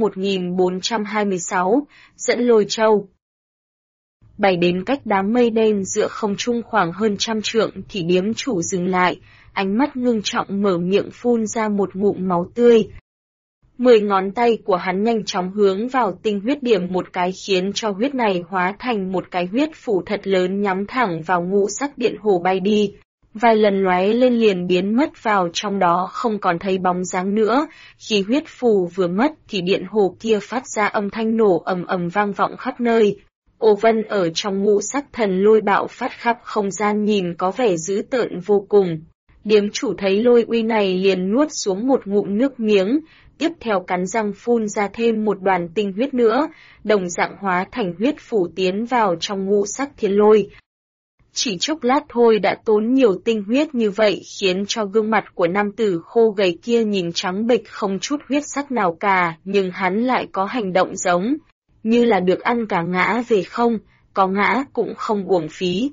1426, dẫn lôi châu. Bay đến cách đám mây đen giữa không trung khoảng hơn 100 trượng thì điếm chủ dừng lại, ánh mắt ngưng trọng mở miệng phun ra một ngụm máu tươi. 10 ngón tay của hắn nhanh chóng hướng vào tinh huyết điểm một cái khiến cho huyết này hóa thành một cái huyết phủ thật lớn nhắm thẳng vào ngũ sắc điện hồ bay đi. Vài lần lóe lên liền biến mất vào trong đó không còn thấy bóng dáng nữa, khi huyết phù vừa mất thì điện hồ kia phát ra âm thanh nổ ầm ầm vang vọng khắp nơi. Ô vân ở trong ngũ sắc thần lôi bạo phát khắp không gian nhìn có vẻ dữ tợn vô cùng. Điếm chủ thấy lôi uy này liền nuốt xuống một ngụm nước miếng, tiếp theo cắn răng phun ra thêm một đoàn tinh huyết nữa, đồng dạng hóa thành huyết phủ tiến vào trong ngũ sắc thiên lôi. Chỉ chốc lát thôi đã tốn nhiều tinh huyết như vậy khiến cho gương mặt của nam tử khô gầy kia nhìn trắng bệch không chút huyết sắc nào cả, nhưng hắn lại có hành động giống như là được ăn cả ngã về không, có ngã cũng không uổng phí.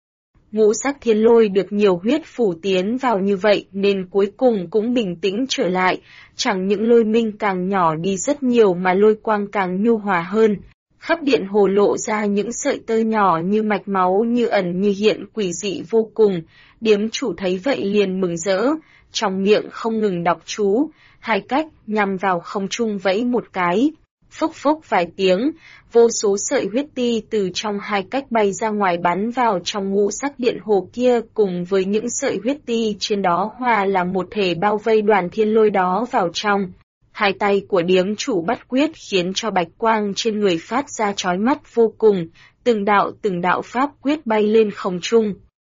Ngũ sắc thiên lôi được nhiều huyết phủ tiến vào như vậy nên cuối cùng cũng bình tĩnh trở lại, chẳng những lôi minh càng nhỏ đi rất nhiều mà lôi quang càng nhu hòa hơn. Khắp điện hồ lộ ra những sợi tơ nhỏ như mạch máu như ẩn như hiện quỷ dị vô cùng, điếm chủ thấy vậy liền mừng rỡ, trong miệng không ngừng đọc chú, hai cách nhằm vào không trung vẫy một cái. Phốc phốc vài tiếng, vô số sợi huyết ti từ trong hai cách bay ra ngoài bắn vào trong ngũ sắc điện hồ kia cùng với những sợi huyết ti trên đó hòa là một thể bao vây đoàn thiên lôi đó vào trong. Hai tay của điếm chủ bắt quyết khiến cho bạch quang trên người phát ra chói mắt vô cùng, từng đạo pháp quyết bay lên không trung.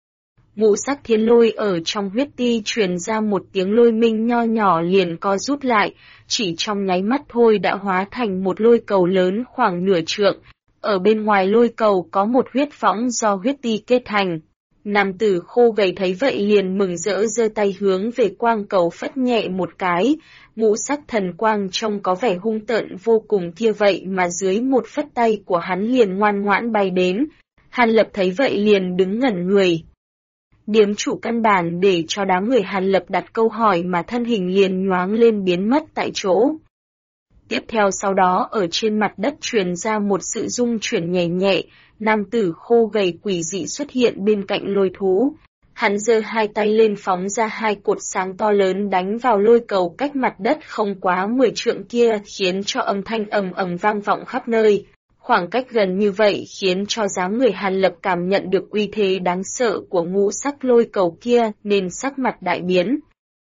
Ngũ sắc thiên lôi ở trong huyết ti truyền ra một tiếng lôi minh nho nhỏ liền co rút lại, chỉ trong nháy mắt thôi đã hóa thành một lôi cầu lớn khoảng nửa trượng. Ở bên ngoài lôi cầu có một huyết võng do huyết ti kết thành. Nam tử khô gầy thấy vậy liền mừng rỡ giơ tay hướng về quang cầu phất nhẹ một cái, ngũ sắc thần quang trông có vẻ hung tợn vô cùng kia vậy mà dưới một phất tay của hắn liền ngoan ngoãn bay đến. Hàn Lập thấy vậy liền đứng ngẩn người. Điếm chủ căn bản để cho đám người Hàn Lập đặt câu hỏi mà thân hình liền nhoáng lên biến mất tại chỗ. Tiếp theo sau đó ở trên mặt đất truyền ra một sự rung chuyển nhẹ nhẹ, nam tử khô gầy quỷ dị xuất hiện bên cạnh lôi thú. Hắn giơ hai tay lên phóng ra hai cột sáng to lớn đánh vào lôi cầu cách mặt đất không quá 10 trượng kia khiến cho âm thanh ầm ầm vang vọng khắp nơi. Khoảng cách gần như vậy khiến cho dáng người Hàn Lập cảm nhận được uy thế đáng sợ của ngũ sắc lôi cầu kia nên sắc mặt đại biến.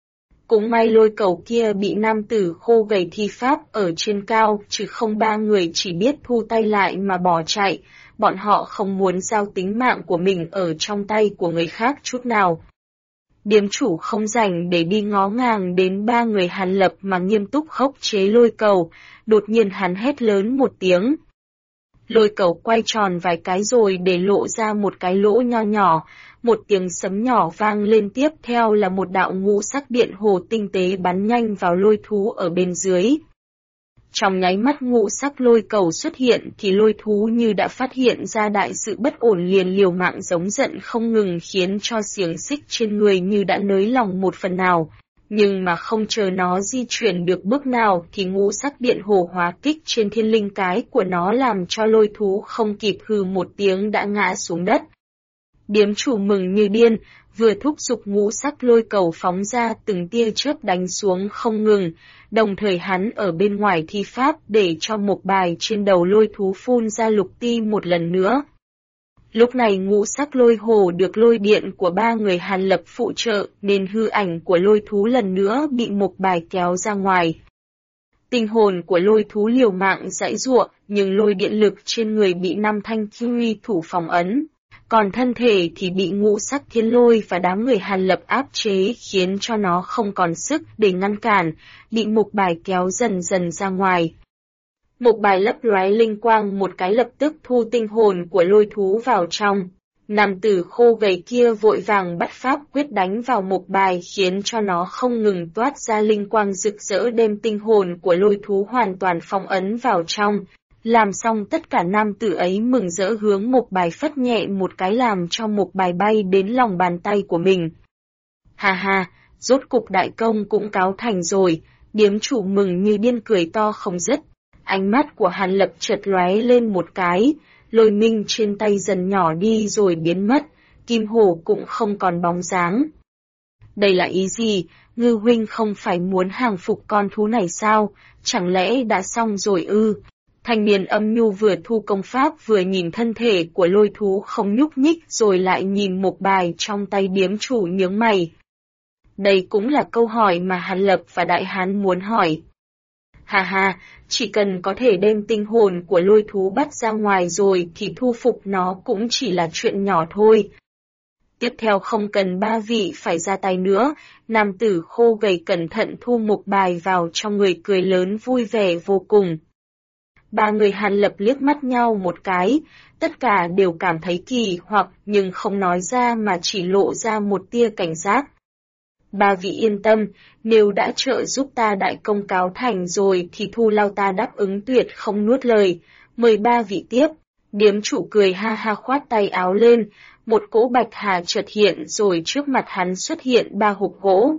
Cũng may lôi cầu kia bị nam tử khô gầy thi pháp ở trên cao, chứ không ba người chỉ biết thu tay lại mà bỏ chạy, bọn họ không muốn giao tính mạng của mình ở trong tay của người khác chút nào. Điếm chủ không rảnh để đi ngó ngàng đến ba người Hàn Lập mà nghiêm túc khống chế lôi cầu, đột nhiên hắn hét lớn một tiếng. Lôi cầu quay tròn vài cái rồi để lộ ra một cái lỗ nho nhỏ, một tiếng sấm nhỏ vang lên tiếp theo là một đạo ngũ sắc điện hồ tinh tế bắn nhanh vào lôi thú ở bên dưới. Trong nháy mắt ngũ sắc lôi cầu xuất hiện thì lôi thú như đã phát hiện ra đại sự bất ổn liền liều mạng giống giận không ngừng khiến cho xiềng xích trên người như đã nới lỏng một phần nào. Nhưng mà không chờ nó di chuyển được bước nào thì ngũ sắc điện hồ hóa kích trên thiên linh cái của nó làm cho lôi thú không kịp hừ một tiếng đã ngã xuống đất. Điếm chủ mừng như điên, vừa thúc giục ngũ sắc lôi cầu phóng ra từng tia chớp đánh xuống không ngừng, đồng thời hắn ở bên ngoài thi pháp để cho một bài trên đầu lôi thú phun ra lục ti một lần nữa. Lúc này ngũ sắc lôi hồ được lôi điện của ba người Hàn Lập phụ trợ nên hư ảnh của lôi thú lần nữa bị một bài kéo ra ngoài. Tinh hồn của lôi thú liều mạng giãy giụa nhưng lôi điện lực trên người bị 5 thanh kiwi thủ phòng ấn. Còn thân thể thì bị ngũ sắc thiên lôi và đám người Hàn Lập áp chế khiến cho nó không còn sức để ngăn cản, bị một bài kéo dần dần ra ngoài. Một bài lấp lóe linh quang một cái lập tức thu tinh hồn của lôi thú vào trong. Nam tử khô gầy kia vội vàng bắt pháp quyết đánh vào một bài khiến cho nó không ngừng toát ra linh quang rực rỡ đem tinh hồn của lôi thú hoàn toàn phong ấn vào trong. Làm xong tất cả nam tử ấy mừng rỡ hướng một bài phất nhẹ một cái làm cho một bài bay đến lòng bàn tay của mình. Ha ha, rốt cục đại công cũng cáo thành rồi, điếm chủ mừng như điên cười to không dứt. Ánh mắt của Hàn Lập chợt lóe lên một cái, lôi minh trên tay dần nhỏ đi rồi biến mất, kim hổ cũng không còn bóng dáng. Đây là ý gì, ngư huynh không phải muốn hàng phục con thú này sao, chẳng lẽ đã xong rồi ư? Thanh niên âm nhu vừa thu công pháp vừa nhìn thân thể của lôi thú không nhúc nhích rồi lại nhìn một bài trong tay điếm chủ nhướng mày. Đây cũng là câu hỏi mà Hàn Lập và Đại Hán muốn hỏi. Ha ha, chỉ cần có thể đem tinh hồn của lôi thú bắt ra ngoài rồi thì thu phục nó cũng chỉ là chuyện nhỏ thôi. Tiếp theo không cần ba vị phải ra tay nữa, nam tử khô gầy cẩn thận thu một bài vào trong người cười lớn vui vẻ vô cùng. Ba người Hàn Lập liếc mắt nhau một cái, tất cả đều cảm thấy kỳ hoặc nhưng không nói ra mà chỉ lộ ra một tia cảnh giác. Ba vị yên tâm, nếu đã trợ giúp ta đại công cáo thành rồi thì Thu Lao ta đáp ứng tuyệt không nuốt lời, mời ba vị tiếp. Điếm chủ cười ha ha khoát tay áo lên, một cỗ bạch hà chợt hiện rồi trước mặt hắn xuất hiện ba hộp gỗ.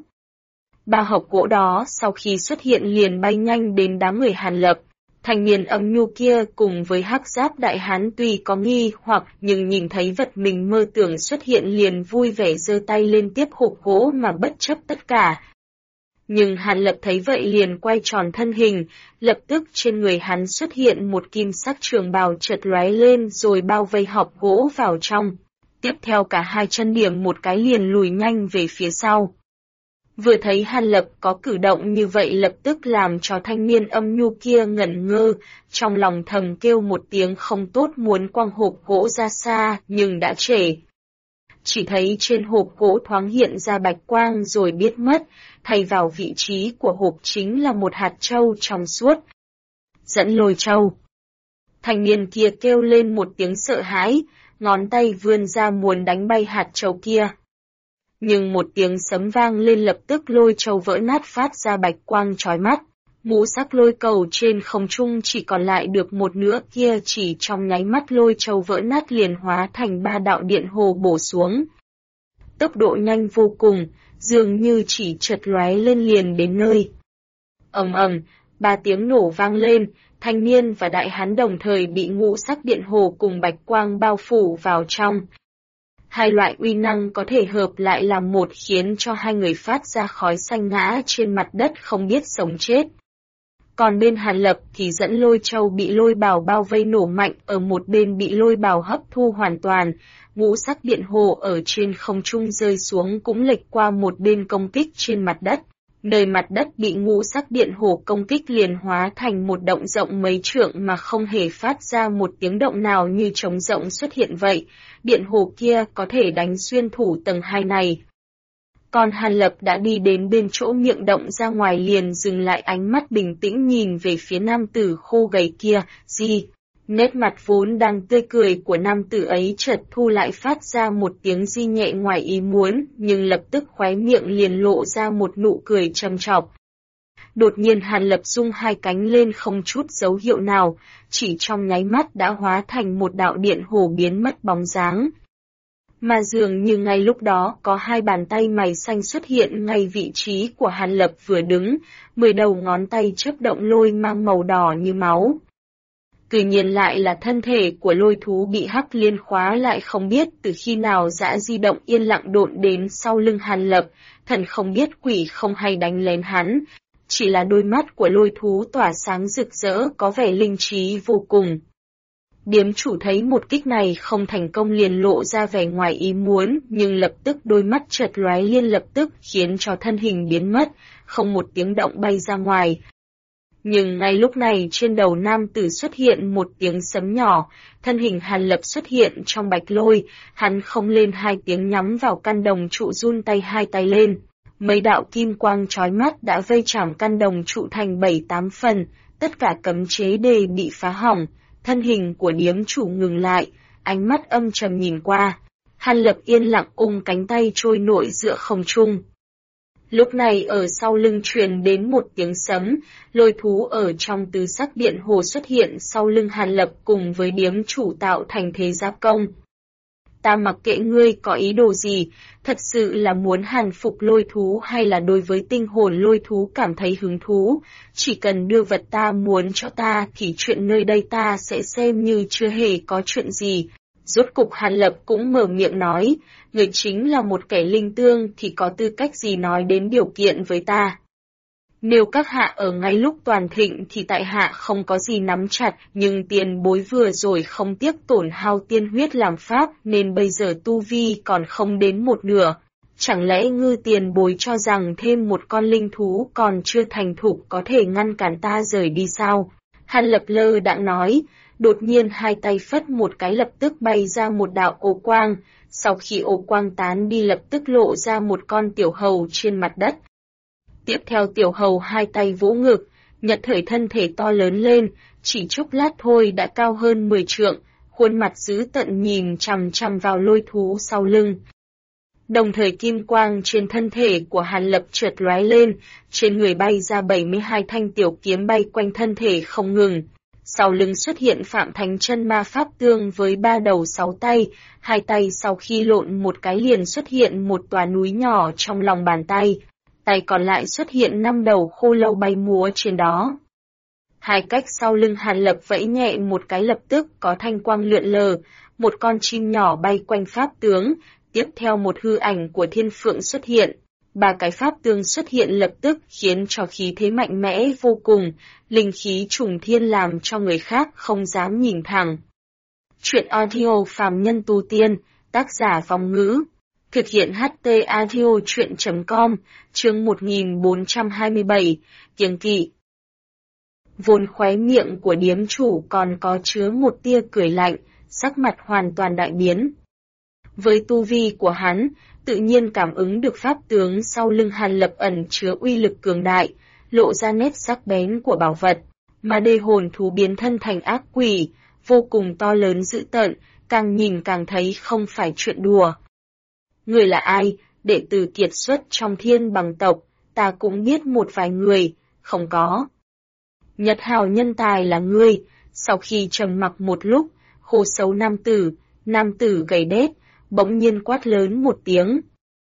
Ba hộp gỗ đó sau khi xuất hiện liền bay nhanh đến đám người Hàn Lập. Thanh niên âm nhu kia cùng với hắc giáp đại hán tuy có nghi hoặc nhưng nhìn thấy vật mình mơ tưởng xuất hiện liền vui vẻ giơ tay lên tiếp hộp gỗ mà bất chấp tất cả. Nhưng Hàn Lập thấy vậy liền quay tròn thân hình, lập tức trên người hắn xuất hiện một kim sắc trường bào chợt lóe lên rồi bao vây hộp gỗ vào trong. Tiếp theo cả hai chân điểm một cái liền lùi nhanh về phía sau. Vừa thấy Hàn Lập có cử động như vậy lập tức làm cho thanh niên âm nhu kia ngẩn ngơ, trong lòng thầm kêu một tiếng không tốt muốn quăng hộp gỗ ra xa nhưng đã trễ. Chỉ thấy trên hộp gỗ thoáng hiện ra bạch quang rồi biến mất, thay vào vị trí của hộp chính là một hạt châu trong suốt. Dẫn lôi châu. Thanh niên kia kêu lên một tiếng sợ hãi, ngón tay vươn ra muốn đánh bay hạt châu kia. Nhưng một tiếng sấm vang lên lập tức lôi châu vỡ nát phát ra bạch quang chói mắt. Ngũ sắc lôi cầu trên không trung chỉ còn lại được một nửa kia chỉ trong nháy mắt lôi châu vỡ nát liền hóa thành ba đạo điện hồ bổ xuống. Tốc độ nhanh vô cùng, dường như chỉ chợt lóe lên liền đến nơi. Ầm ầm, ba tiếng nổ vang lên, thanh niên và đại hán đồng thời bị ngũ sắc điện hồ cùng bạch quang bao phủ vào trong. Hai loại uy năng có thể hợp lại làm một khiến cho hai người phát ra khói xanh ngã trên mặt đất không biết sống chết. Còn bên Hàn Lập thì dẫn lôi châu bị lôi bào bao vây nổ mạnh ở một bên bị lôi bào hấp thu hoàn toàn, ngũ sắc điện hồ ở trên không trung rơi xuống cũng lệch qua một bên công kích trên mặt đất. Nơi mặt đất bị ngũ sắc điện hồ công kích liền hóa thành một động rộng mấy trượng mà không hề phát ra một tiếng động nào như trống rỗng xuất hiện vậy, điện hồ kia có thể đánh xuyên thủ tầng 2 này. Còn Hàn Lập đã đi đến bên chỗ miệng động ra ngoài liền dừng lại ánh mắt bình tĩnh nhìn về phía nam tử khô gầy kia, gì? Nét mặt vốn đang tươi cười của nam tử ấy chợt thu lại phát ra một tiếng di nhẹ ngoài ý muốn, nhưng lập tức khóe miệng liền lộ ra một nụ cười trầm trọc. Đột nhiên Hàn Lập rung hai cánh lên không chút dấu hiệu nào, chỉ trong nháy mắt đã hóa thành một đạo điện hồ biến mất bóng dáng. Mà dường như ngay lúc đó có hai bàn tay mày xanh xuất hiện ngay vị trí của Hàn Lập vừa đứng, 10 đầu ngón tay chớp động lôi mang màu đỏ như máu. Tuy nhiên lại là thân thể của lôi thú bị hắc liên khóa lại không biết từ khi nào dã di động yên lặng độn đến sau lưng Hàn Lập, thần không biết quỷ không hay đánh lén hắn, chỉ là đôi mắt của lôi thú tỏa sáng rực rỡ có vẻ linh trí vô cùng. Điếm chủ thấy một kích này không thành công liền lộ ra vẻ ngoài ý muốn, nhưng lập tức đôi mắt chợt lóe liên lập tức khiến cho thân hình biến mất, không một tiếng động bay ra ngoài. Nhưng ngay lúc này trên đầu nam tử xuất hiện một tiếng sấm nhỏ, thân hình Hàn Lập xuất hiện trong bạch lôi, hắn không lên hai tiếng nhắm vào căn đồng trụ run tay hai tay lên. Mấy đạo kim quang chói mắt đã vây chạm căn đồng trụ thành 7-8 phần, tất cả cấm chế đều bị phá hỏng, thân hình của điếm chủ ngừng lại, ánh mắt âm trầm nhìn qua. Hàn Lập yên lặng ung cánh tay trôi nổi giữa không trung. Lúc này ở sau lưng truyền đến một tiếng sấm, lôi thú ở trong tứ sắc điện hồ xuất hiện sau lưng Hàn Lập cùng với điếm chủ tạo thành thế giáp công. Ta mặc kệ ngươi có ý đồ gì, thật sự là muốn hàn phục lôi thú hay là đối với tinh hồn lôi thú cảm thấy hứng thú, chỉ cần đưa vật ta muốn cho ta thì chuyện nơi đây ta sẽ xem như chưa hề có chuyện gì. Rốt cục Hàn Lập cũng mở miệng nói, người chính là một kẻ linh tương thì có tư cách gì nói đến điều kiện với ta. Nếu các hạ ở ngay lúc toàn thịnh thì tại hạ không có gì nắm chặt, nhưng tiền bối vừa rồi không tiếc tổn hao tiên huyết làm pháp nên bây giờ tu vi còn không đến một nửa. Chẳng lẽ ngư tiền bối cho rằng thêm một con linh thú còn chưa thành thục có thể ngăn cản ta rời đi sao? Hàn Lập lơ đãng nói, đột nhiên hai tay phất một cái lập tức bay ra một đạo ô quang, sau khi ô quang tán đi lập tức lộ ra một con tiểu hầu trên mặt đất. Tiếp theo tiểu hầu hai tay vỗ ngực, Nhật Thời thân thể to lớn lên, chỉ chốc lát thôi đã cao hơn 10 trượng, khuôn mặt dữ tợn nhìn chằm chằm vào lôi thú sau lưng. Đồng thời kim quang trên thân thể của Hàn Lập chợt lóe lên, trên người bay ra 72 thanh tiểu kiếm bay quanh thân thể không ngừng. Sau lưng xuất hiện Phạm Thánh Chân Ma Pháp Tương với 3 đầu 6 tay, 2 tay sau khi lộn một cái liền xuất hiện một tòa núi nhỏ trong lòng bàn tay, tay còn lại xuất hiện 5 đầu khô lâu bay múa trên đó. Hai cách sau lưng Hàn Lập vẫy nhẹ một cái lập tức có thanh quang lượn lờ, một con chim nhỏ bay quanh pháp tướng, tiếp theo một hư ảnh của thiên phượng xuất hiện. 3 cái pháp tương xuất hiện lập tức khiến cho khí thế mạnh mẽ vô cùng, linh khí trùng thiên làm cho người khác không dám nhìn thẳng. Chuyện audio phàm nhân tu tiên, tác giả Phong Ngữ. Thực hiện HT audio chuyện.com, chương 1427, kiêng kỵ. Vốn khóe miệng của điếm chủ còn có chứa một tia cười lạnh, sắc mặt hoàn toàn đại biến. Với tu vi của hắn, tự nhiên cảm ứng được pháp tướng sau lưng Hàn Lập ẩn chứa uy lực cường đại, lộ ra nét sắc bén của bảo vật, mà đê hồn thú biến thân thành ác quỷ, vô cùng to lớn dữ tợn, càng nhìn càng thấy không phải chuyện đùa. Người là ai? Đệ tử kiệt xuất trong Thiên Bằng tộc, ta cũng biết một vài người, không có. Nhật hào nhân tài là ngươi. Sau khi trầm mặc một lúc, khô xấu nam tử gầy đét, bỗng nhiên quát lớn một tiếng.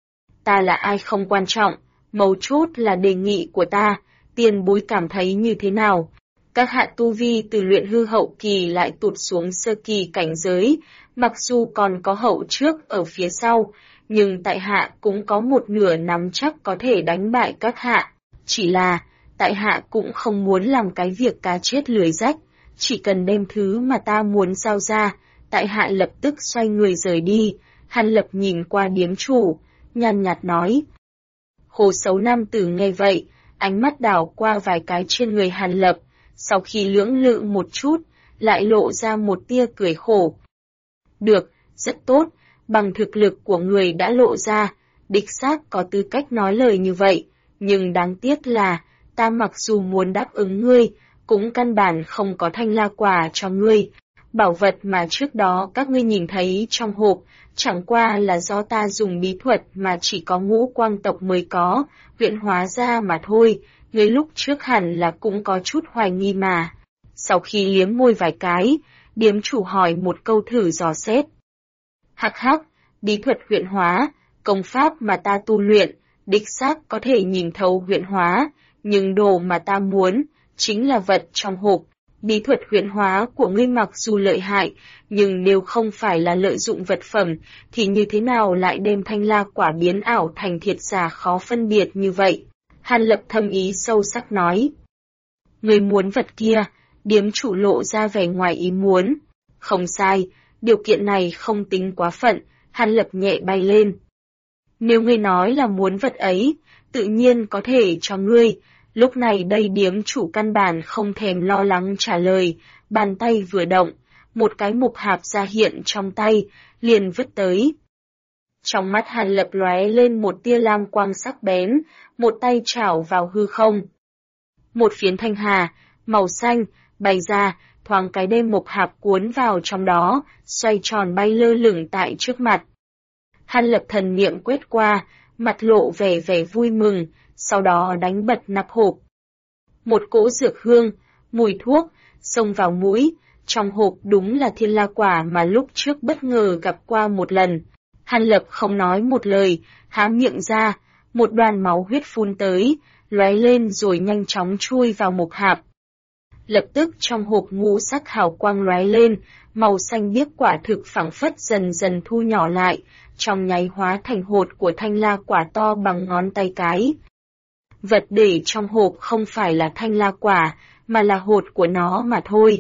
Ta là ai không quan trọng, mấu chốt là đề nghị của ta, tiền bối cảm thấy như thế nào? Các hạ tu vi từ luyện hư hậu kỳ lại tụt xuống sơ kỳ cảnh giới, mặc dù còn có hậu trước ở phía sau, nhưng tại hạ cũng có một nửa nắm chắc có thể đánh bại các hạ. Chỉ là, tại hạ cũng không muốn làm cái việc cá chết lưới rách, chỉ cần đem thứ mà ta muốn giao ra, tại hạ lập tức xoay người rời đi. Hàn Lập nhìn qua điếm chủ, nhàn nhạt nói. Khô xấu nam tử nghe vậy, ánh mắt đảo qua vài cái trên người Hàn Lập, sau khi lưỡng lự một chút, lại lộ ra một tia cười khổ. Được, rất tốt, bằng thực lực của người đã lộ ra, đích xác có tư cách nói lời như vậy, nhưng đáng tiếc là, ta mặc dù muốn đáp ứng ngươi, cũng căn bản không có thanh la quả cho ngươi. Bảo vật mà trước đó các ngươi nhìn thấy trong hộp, chẳng qua là do ta dùng bí thuật mà chỉ có Ngũ Quang tộc mới có, huyễn hóa ra mà thôi, ngươi lúc trước hẳn là cũng có chút hoài nghi mà. Sau khi liếm môi vài cái, điếm chủ hỏi một câu thử dò xét. Hắc hắc, bí thuật huyễn hóa, công pháp mà ta tu luyện, đích xác có thể nhìn thấu huyễn hóa, nhưng đồ mà ta muốn, chính là vật trong hộp. Bí thuật huyễn hóa của ngươi mặc dù lợi hại, nhưng nếu không phải là lợi dụng vật phẩm, thì như thế nào lại đem thanh la quả biến ảo thành thiệt giả khó phân biệt như vậy? Hàn Lập thâm ý sâu sắc nói. Ngươi muốn vật kia, điếm chủ lộ ra vẻ ngoài ý muốn. Không sai, điều kiện này không tính quá phận, Hàn Lập nhẹ bay lên. Nếu ngươi nói là muốn vật ấy, tự nhiên có thể cho ngươi. Lúc này đây điếm chủ căn bản không thèm lo lắng trả lời, bàn tay vừa động, một cái mục hạp ra hiện trong tay, liền vứt tới. Trong mắt Hàn Lập lóe lên một tia lam quang sắc bén, một tay chảo vào hư không. Một phiến thanh hà, màu xanh, bay ra, thoáng cái đem mục hạp cuốn vào trong đó, xoay tròn bay lơ lửng tại trước mặt. Hàn Lập thần niệm quét qua, mặt lộ vẻ vui mừng, sau đó đánh bật nắp hộp. Một cỗ dược hương, mùi thuốc, xông vào mũi, trong hộp đúng là thiên la quả mà lúc trước bất ngờ gặp qua một lần. Hàn Lập không nói một lời, há miệng ra, một đoàn máu huyết phun tới, lóe lên rồi nhanh chóng chui vào mục hạp. Lập tức trong hộp ngũ sắc hào quang lóe lên, màu xanh biếc quả thực phảng phất dần dần thu nhỏ lại, trong nháy hóa thành hột của thanh la quả to bằng ngón tay cái. Vật để trong hộp không phải là thanh la quả, mà là hột của nó mà thôi.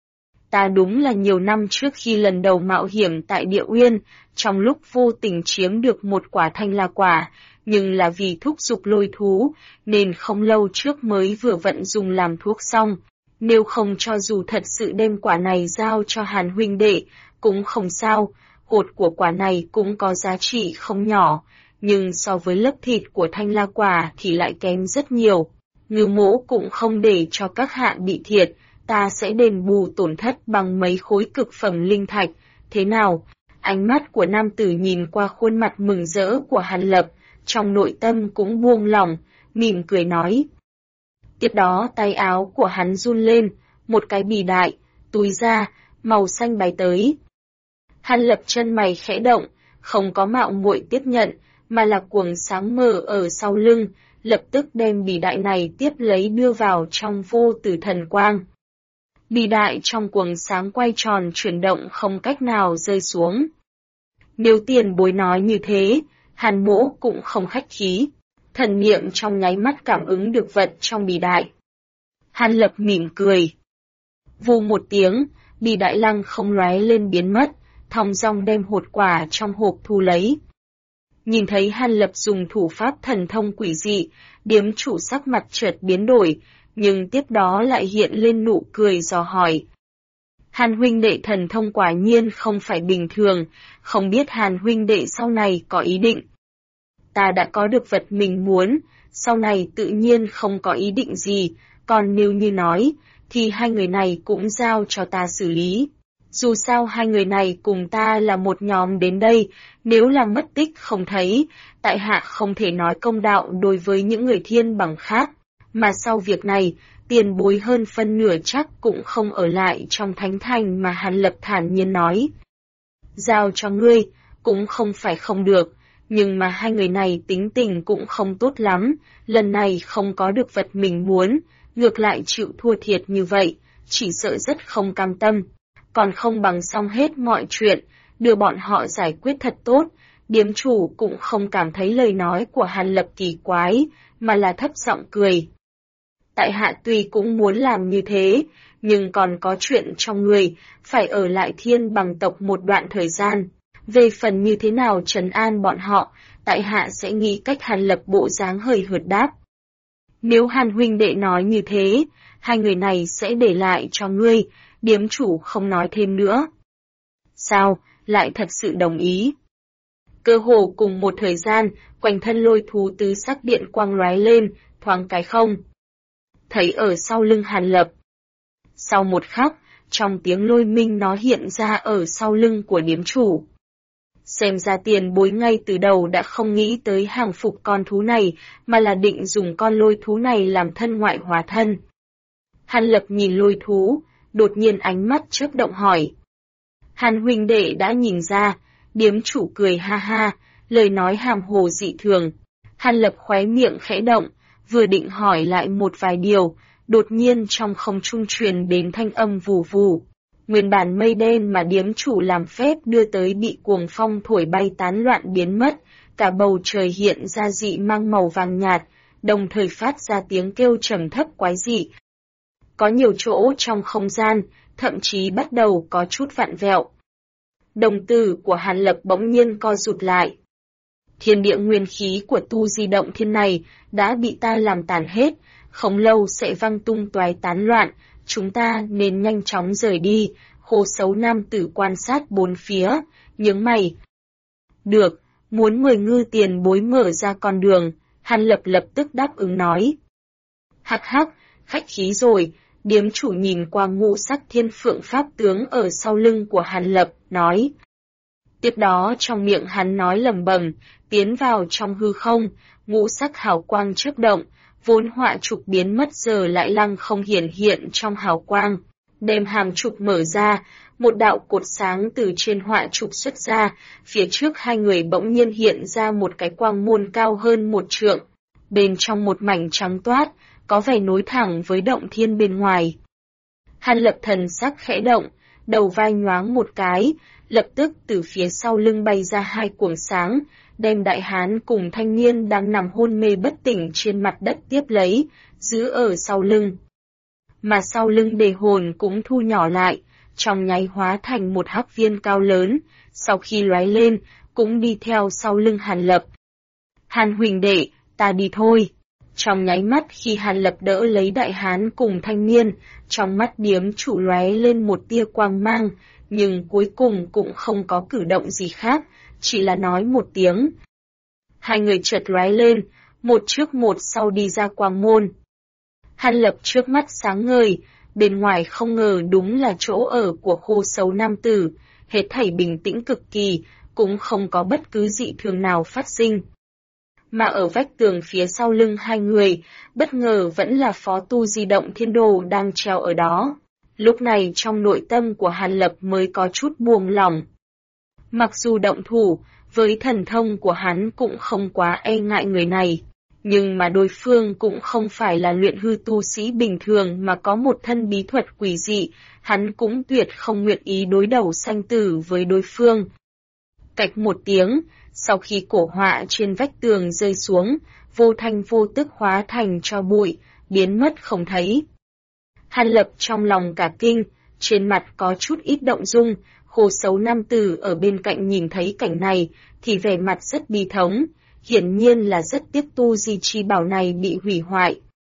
Ta đúng là nhiều năm trước khi lần đầu mạo hiểm tại Địa Uyên, trong lúc vô tình chiếm được một quả thanh la quả, nhưng là vì thúc giục lôi thú, nên không lâu trước mới vừa vận dùng làm thuốc xong. Nếu không cho dù thật sự đem quả này giao cho Hàn huynh đệ, cũng không sao, hột của quả này cũng có giá trị không nhỏ, nhưng so với lớp thịt của thanh la quả thì lại kém rất nhiều. Ngư mỗ cũng không để cho các hạ bị thiệt, ta sẽ đền bù tổn thất bằng mấy khối cực phẩm linh thạch, thế nào? Ánh mắt của nam tử nhìn qua khuôn mặt mừng rỡ của Hàn Lập, trong nội tâm cũng buông lỏng, mỉm cười nói. Tiếp đó tay áo của hắn run lên, một cái bì đại, túi da, màu xanh bay tới. Hàn Lập chân mày khẽ động, không có mạo muội tiếp nhận, mà là cuồng sáng mờ ở sau lưng, lập tức đem bì đại này tiếp lấy đưa vào trong vô tử thần quang. Bì đại trong cuồng sáng quay tròn chuyển động không cách nào rơi xuống. Nếu tiền bối nói như thế, Hàn mỗ cũng không khách khí. Thần niệm trong nháy mắt cảm ứng được vật trong bì đại. Hàn Lập mỉm cười. Vù một tiếng, bì đại lăng không lóe lên biến mất, thong dong đem hột quả trong hộp thu lấy. Nhìn thấy Hàn Lập dùng thủ pháp thần thông quỷ dị, điếm chủ sắc mặt chợt biến đổi, nhưng tiếp đó lại hiện lên nụ cười dò hỏi. Hàn huynh đệ thần thông quả nhiên không phải bình thường, không biết Hàn huynh đệ sau này có ý định. Ta đã có được vật mình muốn, sau này tự nhiên không có ý định gì, còn nếu như nói, thì hai người này cũng giao cho ta xử lý. Dù sao hai người này cùng ta là một nhóm đến đây, nếu là mất tích không thấy, tại hạ không thể nói công đạo đối với những người thiên bằng khác, mà sau việc này, tiền bối hơn phân nửa chắc cũng không ở lại trong thánh thành mà Hàn Lập thản nhiên nói. Giao cho ngươi, cũng không phải không được, nhưng mà hai người này tính tình cũng không tốt lắm, lần này không có được vật mình muốn, ngược lại chịu thua thiệt như vậy, chỉ sợ rất không cam tâm. Còn không bằng xong hết mọi chuyện, đưa bọn họ giải quyết thật tốt, điếm chủ cũng không cảm thấy lời nói của Hàn Lập kỳ quái, mà là thấp giọng cười. Tại hạ tuy cũng muốn làm như thế, nhưng còn có chuyện trong người, phải ở lại thiên bằng tộc một đoạn thời gian. Về phần như thế nào trấn an bọn họ, tại hạ sẽ nghĩ cách Hàn Lập bộ dáng hời hợt đáp. Nếu Hàn huynh đệ nói như thế, hai người này sẽ để lại cho ngươi, điếm chủ không nói thêm nữa. Sao, lại thật sự đồng ý? Cơ hồ cùng một thời gian, quanh thân lôi thú tứ sắc điện quang lóe lên, thoáng cái không. Thấy ở sau lưng Hàn Lập. Sau một khắc, trong tiếng lôi minh nó hiện ra ở sau lưng của điếm chủ. Xem ra tiền bối ngay từ đầu đã không nghĩ tới hàng phục con thú này, mà là định dùng con lôi thú này làm thân ngoại hóa thân. Hàn Lập nhìn lôi thú, đột nhiên ánh mắt chớp động hỏi. Hàn huynh đệ đã nhìn ra, điếm chủ cười ha ha, lời nói hàm hồ dị thường. Hàn Lập khóe miệng khẽ động, vừa định hỏi lại một vài điều, đột nhiên trong không trung truyền đến thanh âm vù vù. Nguyên bản mây đen mà điếm chủ làm phép đưa tới bị cuồng phong thổi bay tán loạn biến mất, cả bầu trời hiện ra dị mang màu vàng nhạt, đồng thời phát ra tiếng kêu trầm thấp quái dị. Có nhiều chỗ trong không gian, thậm chí bắt đầu có chút vặn vẹo. Đồng tử của Hàn Lập bỗng nhiên co rụt lại. Thiên địa nguyên khí của tu di động thiên này đã bị ta làm tàn hết, không lâu sẽ văng tung toái tán loạn, chúng ta nên nhanh chóng rời đi. Khô xấu nam tử quan sát bốn phía, nhướng mày. Được, muốn 10 ngư tiền bối mở ra con đường, Hàn Lập lập tức đáp ứng nói. Hắc hắc, khách khí rồi, điếm chủ nhìn qua ngũ sắc thiên phượng pháp tướng ở sau lưng của Hàn Lập, nói. Tiếp đó trong miệng hắn nói lẩm bẩm, tiến vào trong hư không, ngũ sắc hào quang chớp động, vốn họa trục biến mất giờ lại lăng không hiển hiện trong hào quang. Đem hàm trục mở ra, một đạo cột sáng từ trên họa trục xuất ra, phía trước hai người bỗng nhiên hiện ra một cái quang môn cao hơn 1 trượng. Bên trong một mảnh trắng toát, có vẻ nối thẳng với động thiên bên ngoài. Hàn Lập thần sắc khẽ động, đầu vai nhoáng một cái, lập tức từ phía sau lưng bay ra hai cuồng sáng, đem đại hán cùng thanh niên đang nằm hôn mê bất tỉnh trên mặt đất tiếp lấy, giữ ở sau lưng. Mà sau lưng đề hồn cũng thu nhỏ lại, trong nháy hóa thành một hắc viên cao lớn, sau khi lóe lên, cũng đi theo sau lưng Hàn Lập. Hàn huỳnh đệ, ta đi thôi. Trong nháy mắt khi Hàn Lập đỡ lấy đại hán cùng thanh niên, trong mắt điếm chủ lóe lên một tia quang mang, nhưng cuối cùng cũng không có cử động gì khác, chỉ là nói một tiếng. Hai người chợt lóe lên, một trước một sau đi ra quang môn. Hàn Lập trước mắt sáng ngời, bên ngoài không ngờ đúng là chỗ ở của khô sấu nam tử, hết thảy bình tĩnh cực kỳ, cũng không có bất cứ dị thường nào phát sinh. Mà ở vách tường phía sau lưng hai người, bất ngờ vẫn là phó tu di động thiên đồ đang treo ở đó. Lúc này trong nội tâm của Hàn Lập mới có chút buông lỏng. Mặc dù động thủ, với thần thông của hắn cũng không quá e ngại người này, nhưng mà đối phương cũng không phải là luyện hư tu sĩ bình thường mà có một thân bí thuật quỷ dị, hắn cũng tuyệt không nguyện ý đối đầu sanh tử với đối phương. Cạch một tiếng, sau khi cổ họa trên vách tường rơi xuống, vô thanh vô tức hóa thành tro bụi, biến mất không thấy. Hàn Lập trong lòng cả kinh, trên mặt có chút ít động dung, khô sấu nam tử ở bên cạnh nhìn thấy cảnh này, thì vẻ mặt rất bi thống, hiển nhiên là rất tiếc tu di chi bảo này bị hủy hoại.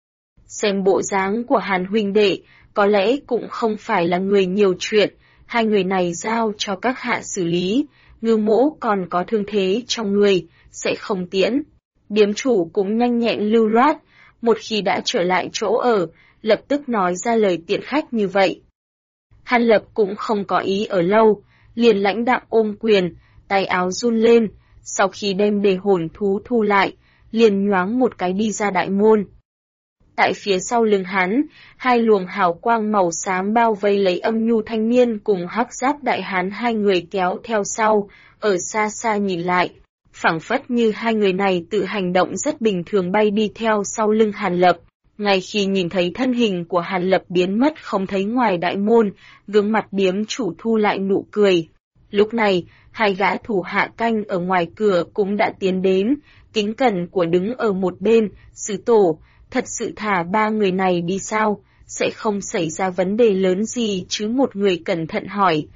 Xem bộ dáng của Hàn huynh đệ, có lẽ cũng không phải là người nhiều chuyện, hai người này giao cho các hạ xử lý, Ngư Mỗ còn có thương thế trong người, sẽ không tiễn. Điếm chủ cũng nhanh nhẹn lưu loát, một khi đã trở lại chỗ ở, lập tức nói ra lời tiện khách như vậy. Hàn Lập cũng không có ý ở lâu, liền lãnh đạm ôm quyền, tay áo run lên, sau khi đem đề hồn thú thu lại, liền nhoáng một cái đi ra đại môn. Tại phía sau lưng hắn, hai luồng hào quang màu xám bao vây lấy Âm Nhu thanh niên cùng Hắc Giáp đại hán, hai người kéo theo sau, ở xa xa nhìn lại, phảng phất như hai người này tự hành động rất bình thường bay đi theo sau lưng Hàn Lập. Ngay khi nhìn thấy thân hình của Hàn Lập biến mất không thấy ngoài đại môn, gương mặt điếm chủ thu lại nụ cười. Lúc này, hai gã thủ hạ canh ở ngoài cửa cũng đã tiến đến, kính cẩn của đứng ở một bên, sứ tổ, thật sự thả ba người này đi sao, sẽ không xảy ra vấn đề lớn gì chứ, một người cẩn thận hỏi.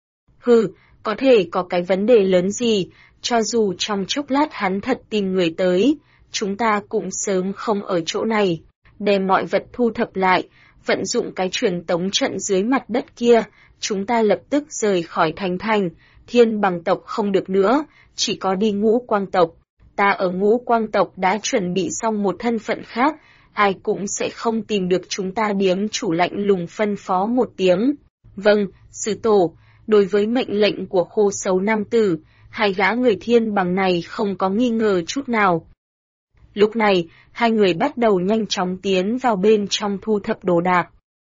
Hừ, có thể có cái vấn đề lớn gì, cho dù trong chốc lát hắn thật tìm người tới, chúng ta cũng sớm không ở chỗ này. Đem mọi vật thu thập lại, vận dụng cái truyền tống trận dưới mặt đất kia, chúng ta lập tức rời khỏi thành, Thiên Bằng tộc không được nữa, chỉ có đi Ngũ Quang tộc. Ta ở Ngũ Quang tộc đã chuẩn bị xong một thân phận khác, ai cũng sẽ không tìm được chúng ta. Điếm chủ lạnh lùng phân phó một tiếng. Vâng, sư tổ, đối với mệnh lệnh của khô sấu nam tử, hai gã người Thiên Bằng này không có nghi ngờ chút nào. Lúc này, hai người bắt đầu nhanh chóng tiến vào bên trong thu thập đồ đạc.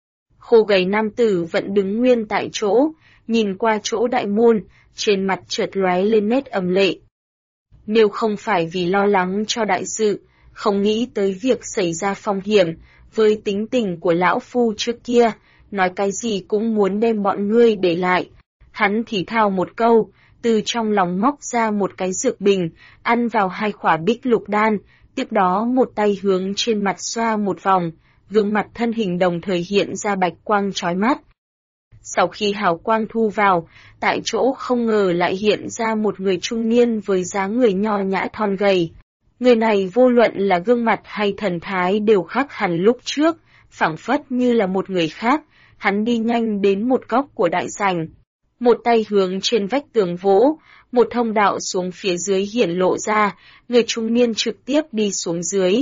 Khô gầy nam tử vẫn đứng nguyên tại chỗ, nhìn qua chỗ đại môn, trên mặt chợt lóe lên nét ầm lệ. Nếu không phải vì lo lắng cho đại sự, không nghĩ tới việc xảy ra phong hiểm, với tính tình của lão phu trước kia, nói cái gì cũng muốn đem bọn ngươi để lại. Hắn thì thào một câu, từ trong lòng móc ra một cái dược bình, ăn vào hai khỏa bích lục đan, tiếp đó một tay hướng trên mặt xoa một vòng, gương mặt thân hình đồng thời hiện ra bạch quang chói mắt. Sau khi hào quang thu vào, tại chỗ không ngờ lại hiện ra một người trung niên với dáng người nho nhã thon gầy. Người này vô luận là gương mặt hay thần thái đều khác hẳn lúc trước, phảng phất như là một người khác. Hắn đi nhanh đến một góc của đại sảnh, một tay hướng trên vách tường vỗ, một thông đạo xuống phía dưới hiển lộ ra, người trung niên trực tiếp đi xuống dưới.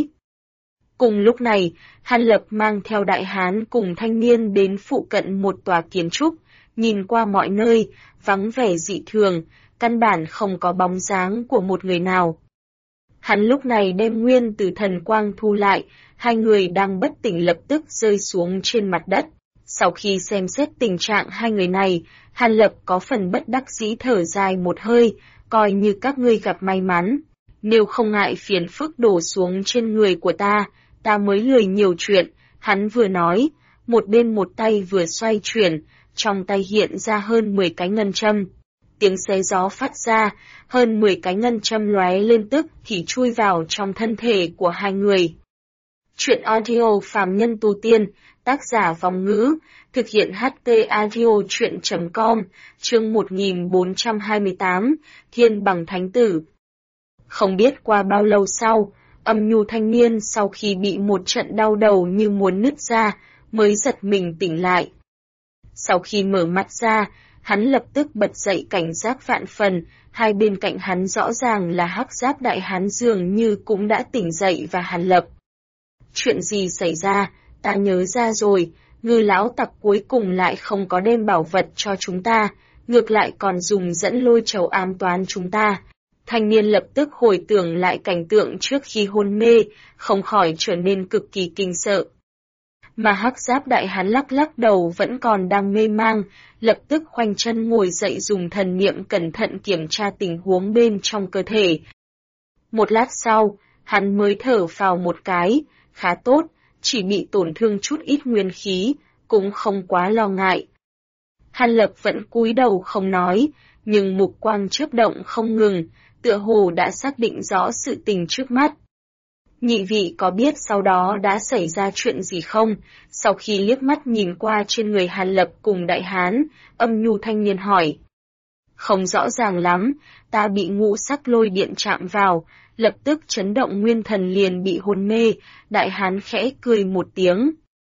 Cùng lúc này, Hàn Lập mang theo đại hán cùng thanh niên đến phụ cận một tòa kiến trúc, nhìn qua mọi nơi, vắng vẻ dị thường, căn bản không có bóng dáng của một người nào. Hắn lúc này đem nguyên từ thần quang thu lại, hai người đang bất tỉnh lập tức rơi xuống trên mặt đất. Sau khi xem xét tình trạng hai người này, Hàn Lập có phần bất đắc dĩ thở dài một hơi, coi như các ngươi gặp may mắn. Nếu không ngại phiền phức đổ xuống trên người của ta mới lười nhiều chuyện, hắn vừa nói, một bên một tay vừa xoay chuyển, trong tay hiện ra hơn 10 cái ngân châm. Tiếng xé gió phát ra, hơn 10 cái ngân châm lóe lên tức thì chui vào trong thân thể của hai người. Chuyện audio phàm nhân tu tiên, tác giả Vong Ngữ, thực hiện HT Audio chuyện.com, chương 1428, Thiên Bằng Thánh Tử. Không biết qua bao lâu sau, Âm Nhu thanh niên sau khi bị một trận đau đầu như muốn nứt ra, mới giật mình tỉnh lại. Sau khi mở mắt ra, hắn lập tức bật dậy cảnh giác vạn phần, hai bên cạnh hắn rõ ràng là Hắc Giáp đại hán dường như cũng đã tỉnh dậy và Hàn Lập. Chuyện gì xảy ra, Ta nhớ ra rồi, Ngư lão tặc cuối cùng lại không có đem bảo vật cho chúng ta, ngược lại còn dùng dẫn lôi trầu ám toán chúng ta. Thanh niên lập tức hồi tưởng lại cảnh tượng trước khi hôn mê, không khỏi trở nên cực kỳ kinh sợ. Mà Hắc Giáp đại hán lắc lắc đầu vẫn còn đang mê mang, lập tức khoanh chân ngồi dậy dùng thần niệm cẩn thận kiểm tra tình huống bên trong cơ thể. Một lát sau, hắn mới thở phào một cái, khá tốt, chỉ bị tổn thương chút ít nguyên khí, cũng không quá lo ngại. Hàn Lập vẫn cúi đầu không nói, nhưng mục quang chớp động không ngừng, tựa hồ đã xác định rõ sự tình trước mắt. Nhị vị có biết sau đó đã xảy ra chuyện gì không? Sau khi liếc mắt nhìn qua trên người Hàn Lập cùng đại hán, âm nhu thanh niên hỏi. Không rõ ràng lắm, ta bị ngũ sắc lôi điện chạm vào, lập tức chấn động nguyên thần liền bị hôn mê, đại hán khẽ cười một tiếng.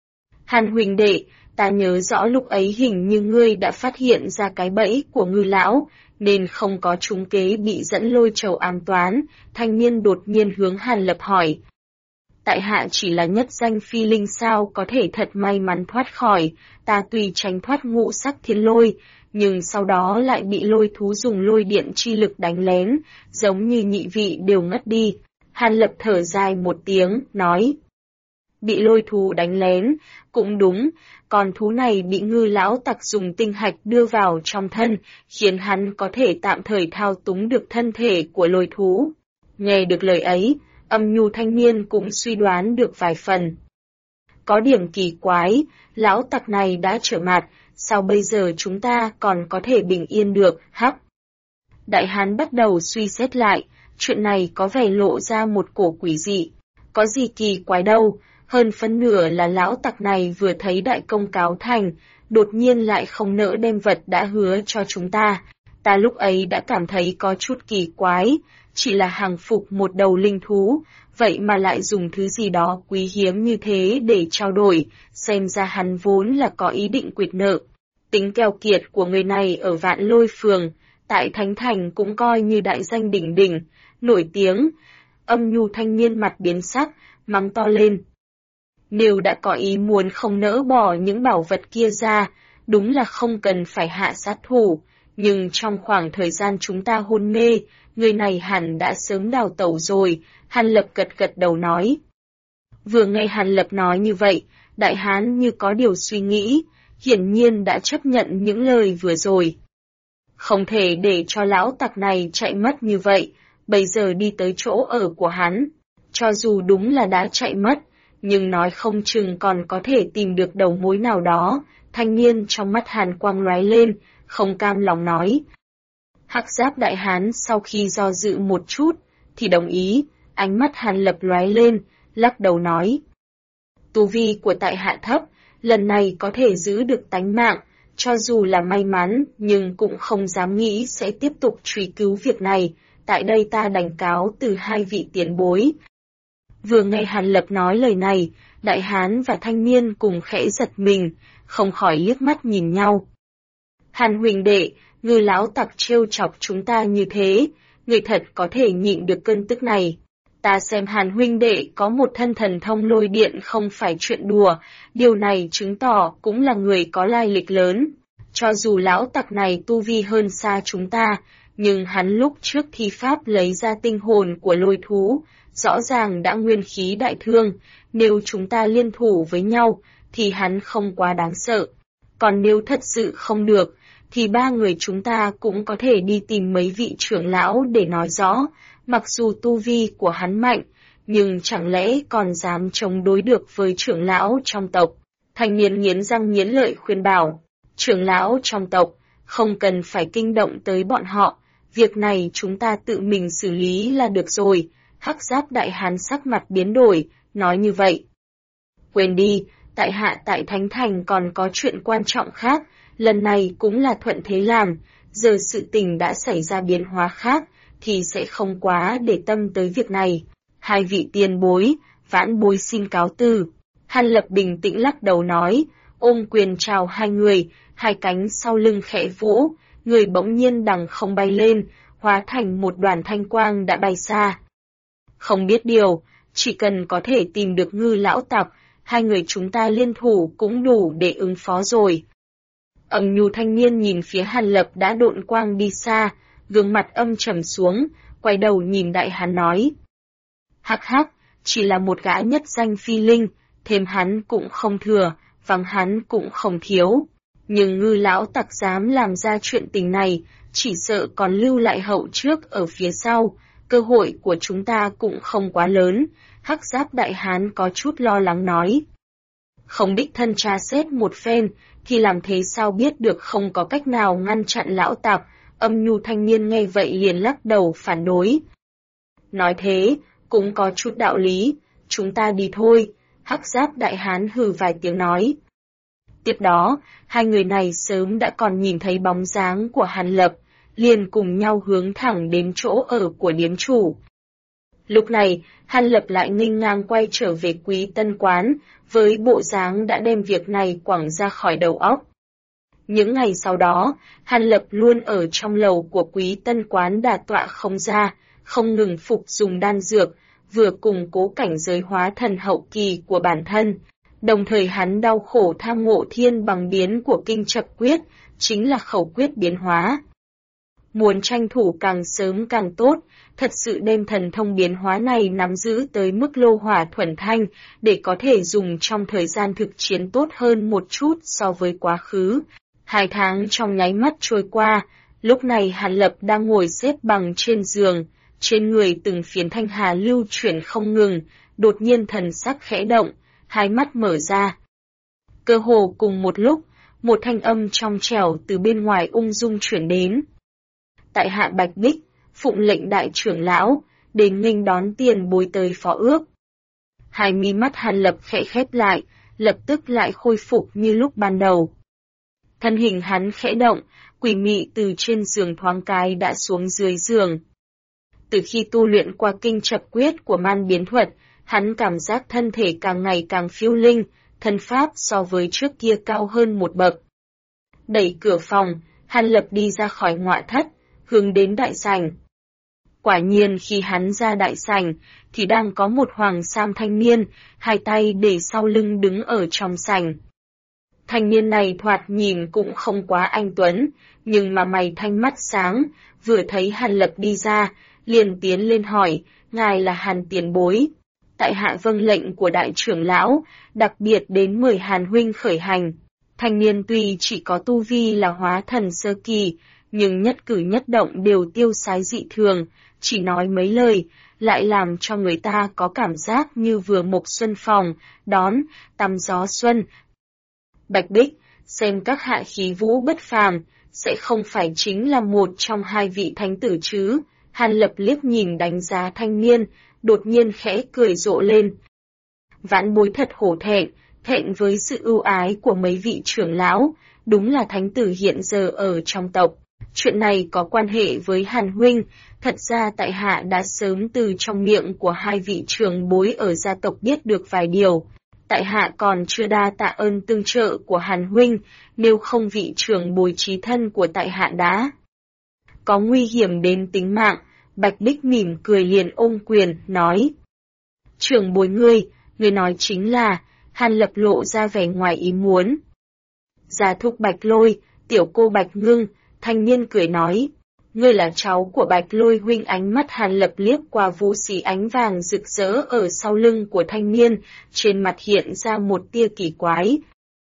Hàn huynh đệ, ta nhớ rõ lúc ấy hình như ngươi đã phát hiện ra cái bẫy của Ngư lão, nên không có trúng kế bị dẫn lôi trầu ám toán, thanh niên đột nhiên hướng Hàn Lập hỏi. Tại hạ chỉ là nhất danh phi linh sao có thể thật may mắn thoát khỏi, ta tuy tránh thoát ngũ sắc thiên lôi, nhưng sau đó lại bị lôi thú dùng lôi điện chi lực đánh lén, giống như nhị vị đều ngất đi. Hàn Lập thở dài một tiếng, nói. Bị lôi thú đánh lén, cũng đúng, còn thú này bị Ngư lão tặc dùng tinh hạch đưa vào trong thân, khiến hắn có thể tạm thời thao túng được thân thể của lôi thú. Nghe được lời ấy, âm nhu thanh niên cũng suy đoán được vài phần. Có điểm kỳ quái, lão tặc này đã trở mặt, sao bây giờ chúng ta còn có thể bình yên được, hắc? Đại hán bắt đầu suy xét lại, chuyện này có vẻ lộ ra một cổ quỷ dị. Có gì kỳ quái đâu, hơn phân nửa là lão tặc này vừa thấy đại công cáo thành, đột nhiên lại không nỡ đem vật đã hứa cho chúng ta. Ta lúc ấy đã cảm thấy có chút kỳ quái, chỉ là hàng phục một đầu linh thú, vậy mà lại dùng thứ gì đó quý hiếm như thế để trao đổi, xem ra hắn vốn là có ý định quyệt nợ. Tính keo kiệt của người này ở Vạn Lôi Phường, tại Thánh Thành cũng coi như đại danh đỉnh đỉnh, nổi tiếng. Âm nhu thanh niên mặt biến sắc, mắng to lên. Nếu đã có ý muốn không nỡ bỏ những bảo vật kia ra, đúng là không cần phải hạ sát thủ, nhưng trong khoảng thời gian chúng ta hôn mê, người này hẳn đã sớm đào tẩu rồi, Hàn Lập gật gật đầu nói. Vừa nghe Hàn Lập nói như vậy, đại hán như có điều suy nghĩ, hiển nhiên đã chấp nhận những lời vừa rồi. Không thể để cho lão tặc này chạy mất như vậy, bây giờ đi tới chỗ ở của hắn. Cho dù đúng là đã chạy mất, nhưng nói không chừng còn có thể tìm được đầu mối nào đó. Thanh niên trong mắt hàn quang lóe lên, không cam lòng nói. Hắc Giáp đại hán sau khi do dự một chút, thì đồng ý, ánh mắt Hàn Lập lóe lên, lắc đầu nói. Tu vi của tại hạ thấp, lần này có thể giữ được tánh mạng, cho dù là may mắn, nhưng cũng không dám nghĩ sẽ tiếp tục truy cứu việc này, tại đây ta đành cáo từ hai vị tiền bối. Vừa nghe Hàn Lập nói lời này, đại hán và thanh niên cùng khẽ giật mình, không khỏi liếc mắt nhìn nhau. Hàn huynh đệ, Ngư lão tặc trêu chọc chúng ta như thế, người thật có thể nhịn được cơn tức này. Ta xem Hàn huynh đệ có một thân thần thông lôi điện không phải chuyện đùa, điều này chứng tỏ cũng là người có lai lịch lớn. Cho dù lão tặc này tu vi hơn xa chúng ta, nhưng hắn lúc trước thi pháp lấy ra tinh hồn của lôi thú, rõ ràng đã nguyên khí đại thương, nếu chúng ta liên thủ với nhau, thì hắn không quá đáng sợ. Còn nếu thật sự không được, thì ba người chúng ta cũng có thể đi tìm mấy vị trưởng lão để nói rõ, mặc dù tu vi của hắn mạnh, nhưng chẳng lẽ còn dám chống đối được với trưởng lão trong tộc. Thanh niên nghiến răng nghiến lợi khuyên bảo, trưởng lão trong tộc, không cần phải kinh động tới bọn họ, việc này chúng ta tự mình xử lý là được rồi. Hắc Giáp đại hán sắc mặt biến đổi, nói như vậy. Quên đi, tại hạ tại Thánh Thành còn có chuyện quan trọng khác, lần này cũng là thuận thế làm, giờ sự tình đã xảy ra biến hóa khác, thì sẽ không quá để tâm tới việc này. Hai vị tiền bối, vãn bối xin cáo từ. Hàn Lập bình tĩnh lắc đầu nói, ôm quyền chào hai người, hai cánh sau lưng khẽ vỗ, người bỗng nhiên đằng không bay lên, hóa thành một đoàn thanh quang đã bay xa. Không biết điều, chỉ cần có thể tìm được Ngư lão tặc, hai người chúng ta liên thủ cũng đủ để ứng phó rồi. Âm nhu thanh niên nhìn phía Hàn Lập đã độn quang đi xa, gương mặt âm trầm xuống, quay đầu nhìn đại hán nói. Hắc hắc, chỉ là một gã nhất danh phi linh, thêm hắn cũng không thừa, vắng hắn cũng không thiếu. Nhưng Ngư lão tặc dám làm ra chuyện tình này, chỉ sợ còn lưu lại hậu trước ở phía sau, cơ hội của chúng ta cũng không quá lớn, Hắc Giáp đại hán có chút lo lắng nói. Không đích thân tra xét một phen, thì làm thế sao biết được không có cách nào ngăn chặn lão tặc, âm nhu thanh niên nghe vậy liền lắc đầu phản đối. Nói thế, cũng có chút đạo lý, chúng ta đi thôi, Hắc Giáp đại hán hừ vài tiếng nói. Tiếp đó, hai người này sớm đã còn nhìn thấy bóng dáng của Hàn Lập, liền cùng nhau hướng thẳng đến chỗ ở của điếm chủ. Lúc này, Hàn Lập lại nghênh ngang quay trở về Quý Tân quán, với bộ dáng đã đem việc này quẳng ra khỏi đầu óc. Những ngày sau đó, Hàn Lập luôn ở trong lầu của Quý Tân quán đả tọa không ra, không ngừng phục dùng đan dược, vừa củng cố cảnh giới hóa thần hậu kỳ của bản thân. Đồng thời hắn đau khổ tham ngộ thiên bằng biến của kinh chập quyết, chính là khẩu quyết biến hóa. Muốn tranh thủ càng sớm càng tốt, thật sự đem thần thông biến hóa này nắm giữ tới mức lô hỏa thuần thanh, để có thể dùng trong thời gian thực chiến tốt hơn một chút so với quá khứ. 2 tháng trong nháy mắt trôi qua, lúc này Hàn Lập đang ngồi xếp bằng trên giường, trên người từng phiến thanh hà lưu chuyển không ngừng, đột nhiên thần sắc khẽ động, hai mắt mở ra. Cơ hồ cùng một lúc, một thanh âm trong trẻo từ bên ngoài ung dung chuyển đến. Tại hạ Bạch Bích, phụng lệnh đại trưởng lão, đến nghênh đón tiền bối tới phó ước. Hai mí mắt Hàn Lập khẽ khép lại, lập tức lại khôi phục như lúc ban đầu. Thân hình hắn khẽ động, quỷ mị từ trên giường thoáng cái đã xuống dưới giường. Từ khi tu luyện qua kinh chập quyết của man biến thuật, hắn cảm giác thân thể càng ngày càng phiêu linh, thân pháp so với trước kia cao hơn một bậc. Đẩy cửa phòng, Hàn Lập đi ra khỏi ngoại thất, hướng đến đại sảnh. Quả nhiên khi hắn ra đại sảnh, thì đang có một hoàng sam thanh niên, hai tay để sau lưng đứng ở trong sảnh. Thanh niên này thoạt nhìn cũng không quá anh tuấn, nhưng mà mày thanh mắt sáng, vừa thấy Hàn Lập đi ra, liền tiến lên hỏi, ngài là Hàn tiền bối. Tại hạ vâng lệnh của đại trưởng lão, đặc biệt đến mời Hàn huynh khởi hành. Thanh niên tuy chỉ có tu vi là hóa thần sơ kỳ, nhưng nhất cử nhất động đều tiêu sái dị thường, chỉ nói mấy lời, lại làm cho người ta có cảm giác như vừa mộc xuân phòng, đón, tắm gió xuân. Bạch Bích, xem các hạ khí vũ bất phàm, sẽ không phải chính là một trong hai vị thánh tử chứ? Hàn Lập liếc nhìn đánh giá thanh niên, đột nhiên khẽ cười rộ lên. Vãn bối thật hổ thẹn, thẹn với sự ưu ái của mấy vị trưởng lão, đúng là thánh tử hiện giờ ở trong tộc. Chuyện này có quan hệ với Hàn huynh, thật ra tại hạ đã sớm từ trong miệng của hai vị trưởng bối ở gia tộc biết được vài điều. Tại hạ còn chưa đa tạ ơn tương trợ của Hàn huynh, nếu không vị trưởng bối chí thân của tại hạ đã có nguy hiểm đến tính mạng. Bạch Bích mỉm cười liền ôm quyền, nói. Trưởng bối ngươi nói chính là, Hàn Lập lộ ra vẻ ngoài ý muốn. Gia thúc Bạch Lôi, tiểu cô Bạch Ngưng, thanh niên cười nói. Ngươi là cháu của Bạch Lôi huynh. Ánh mắt Hàn Lập liếc qua vũ xí ánh vàng rực rỡ ở sau lưng của thanh niên, trên mặt hiện ra một tia kỳ quái.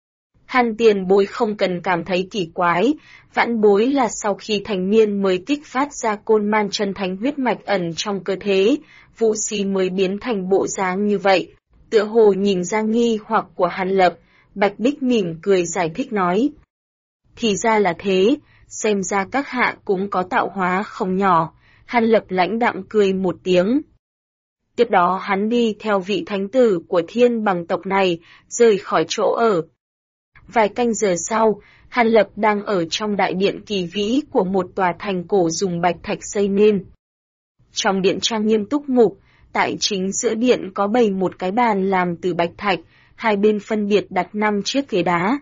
Hàn tiền bối không cần cảm thấy kỳ quái, vãn bối là sau khi thành niên mới kích phát ra côn man chân thánh huyết mạch ẩn trong cơ thể, vũ xí mới biến thành bộ dáng như vậy. Tựa hồ nhìn ra nghi hoặc của Hàn Lập, Bạch Bích mỉm cười giải thích nói. Thì ra là thế, xem ra các hạ cũng có tạo hóa không nhỏ. Hàn Lập lãnh đạm cười một tiếng. Tiếp đó hắn đi theo vị thánh tử của thiên bằng tộc này, rời khỏi chỗ ở. Vài canh giờ sau, Hàn Lập đang ở trong đại điện kỳ vĩ của một tòa thành cổ dùng bạch thạch xây nên. Trong điện trang nghiêm túc mục, tại chính giữa điện có bày một cái bàn làm từ bạch thạch, hai bên phân biệt đặt 5 chiếc ghế đá.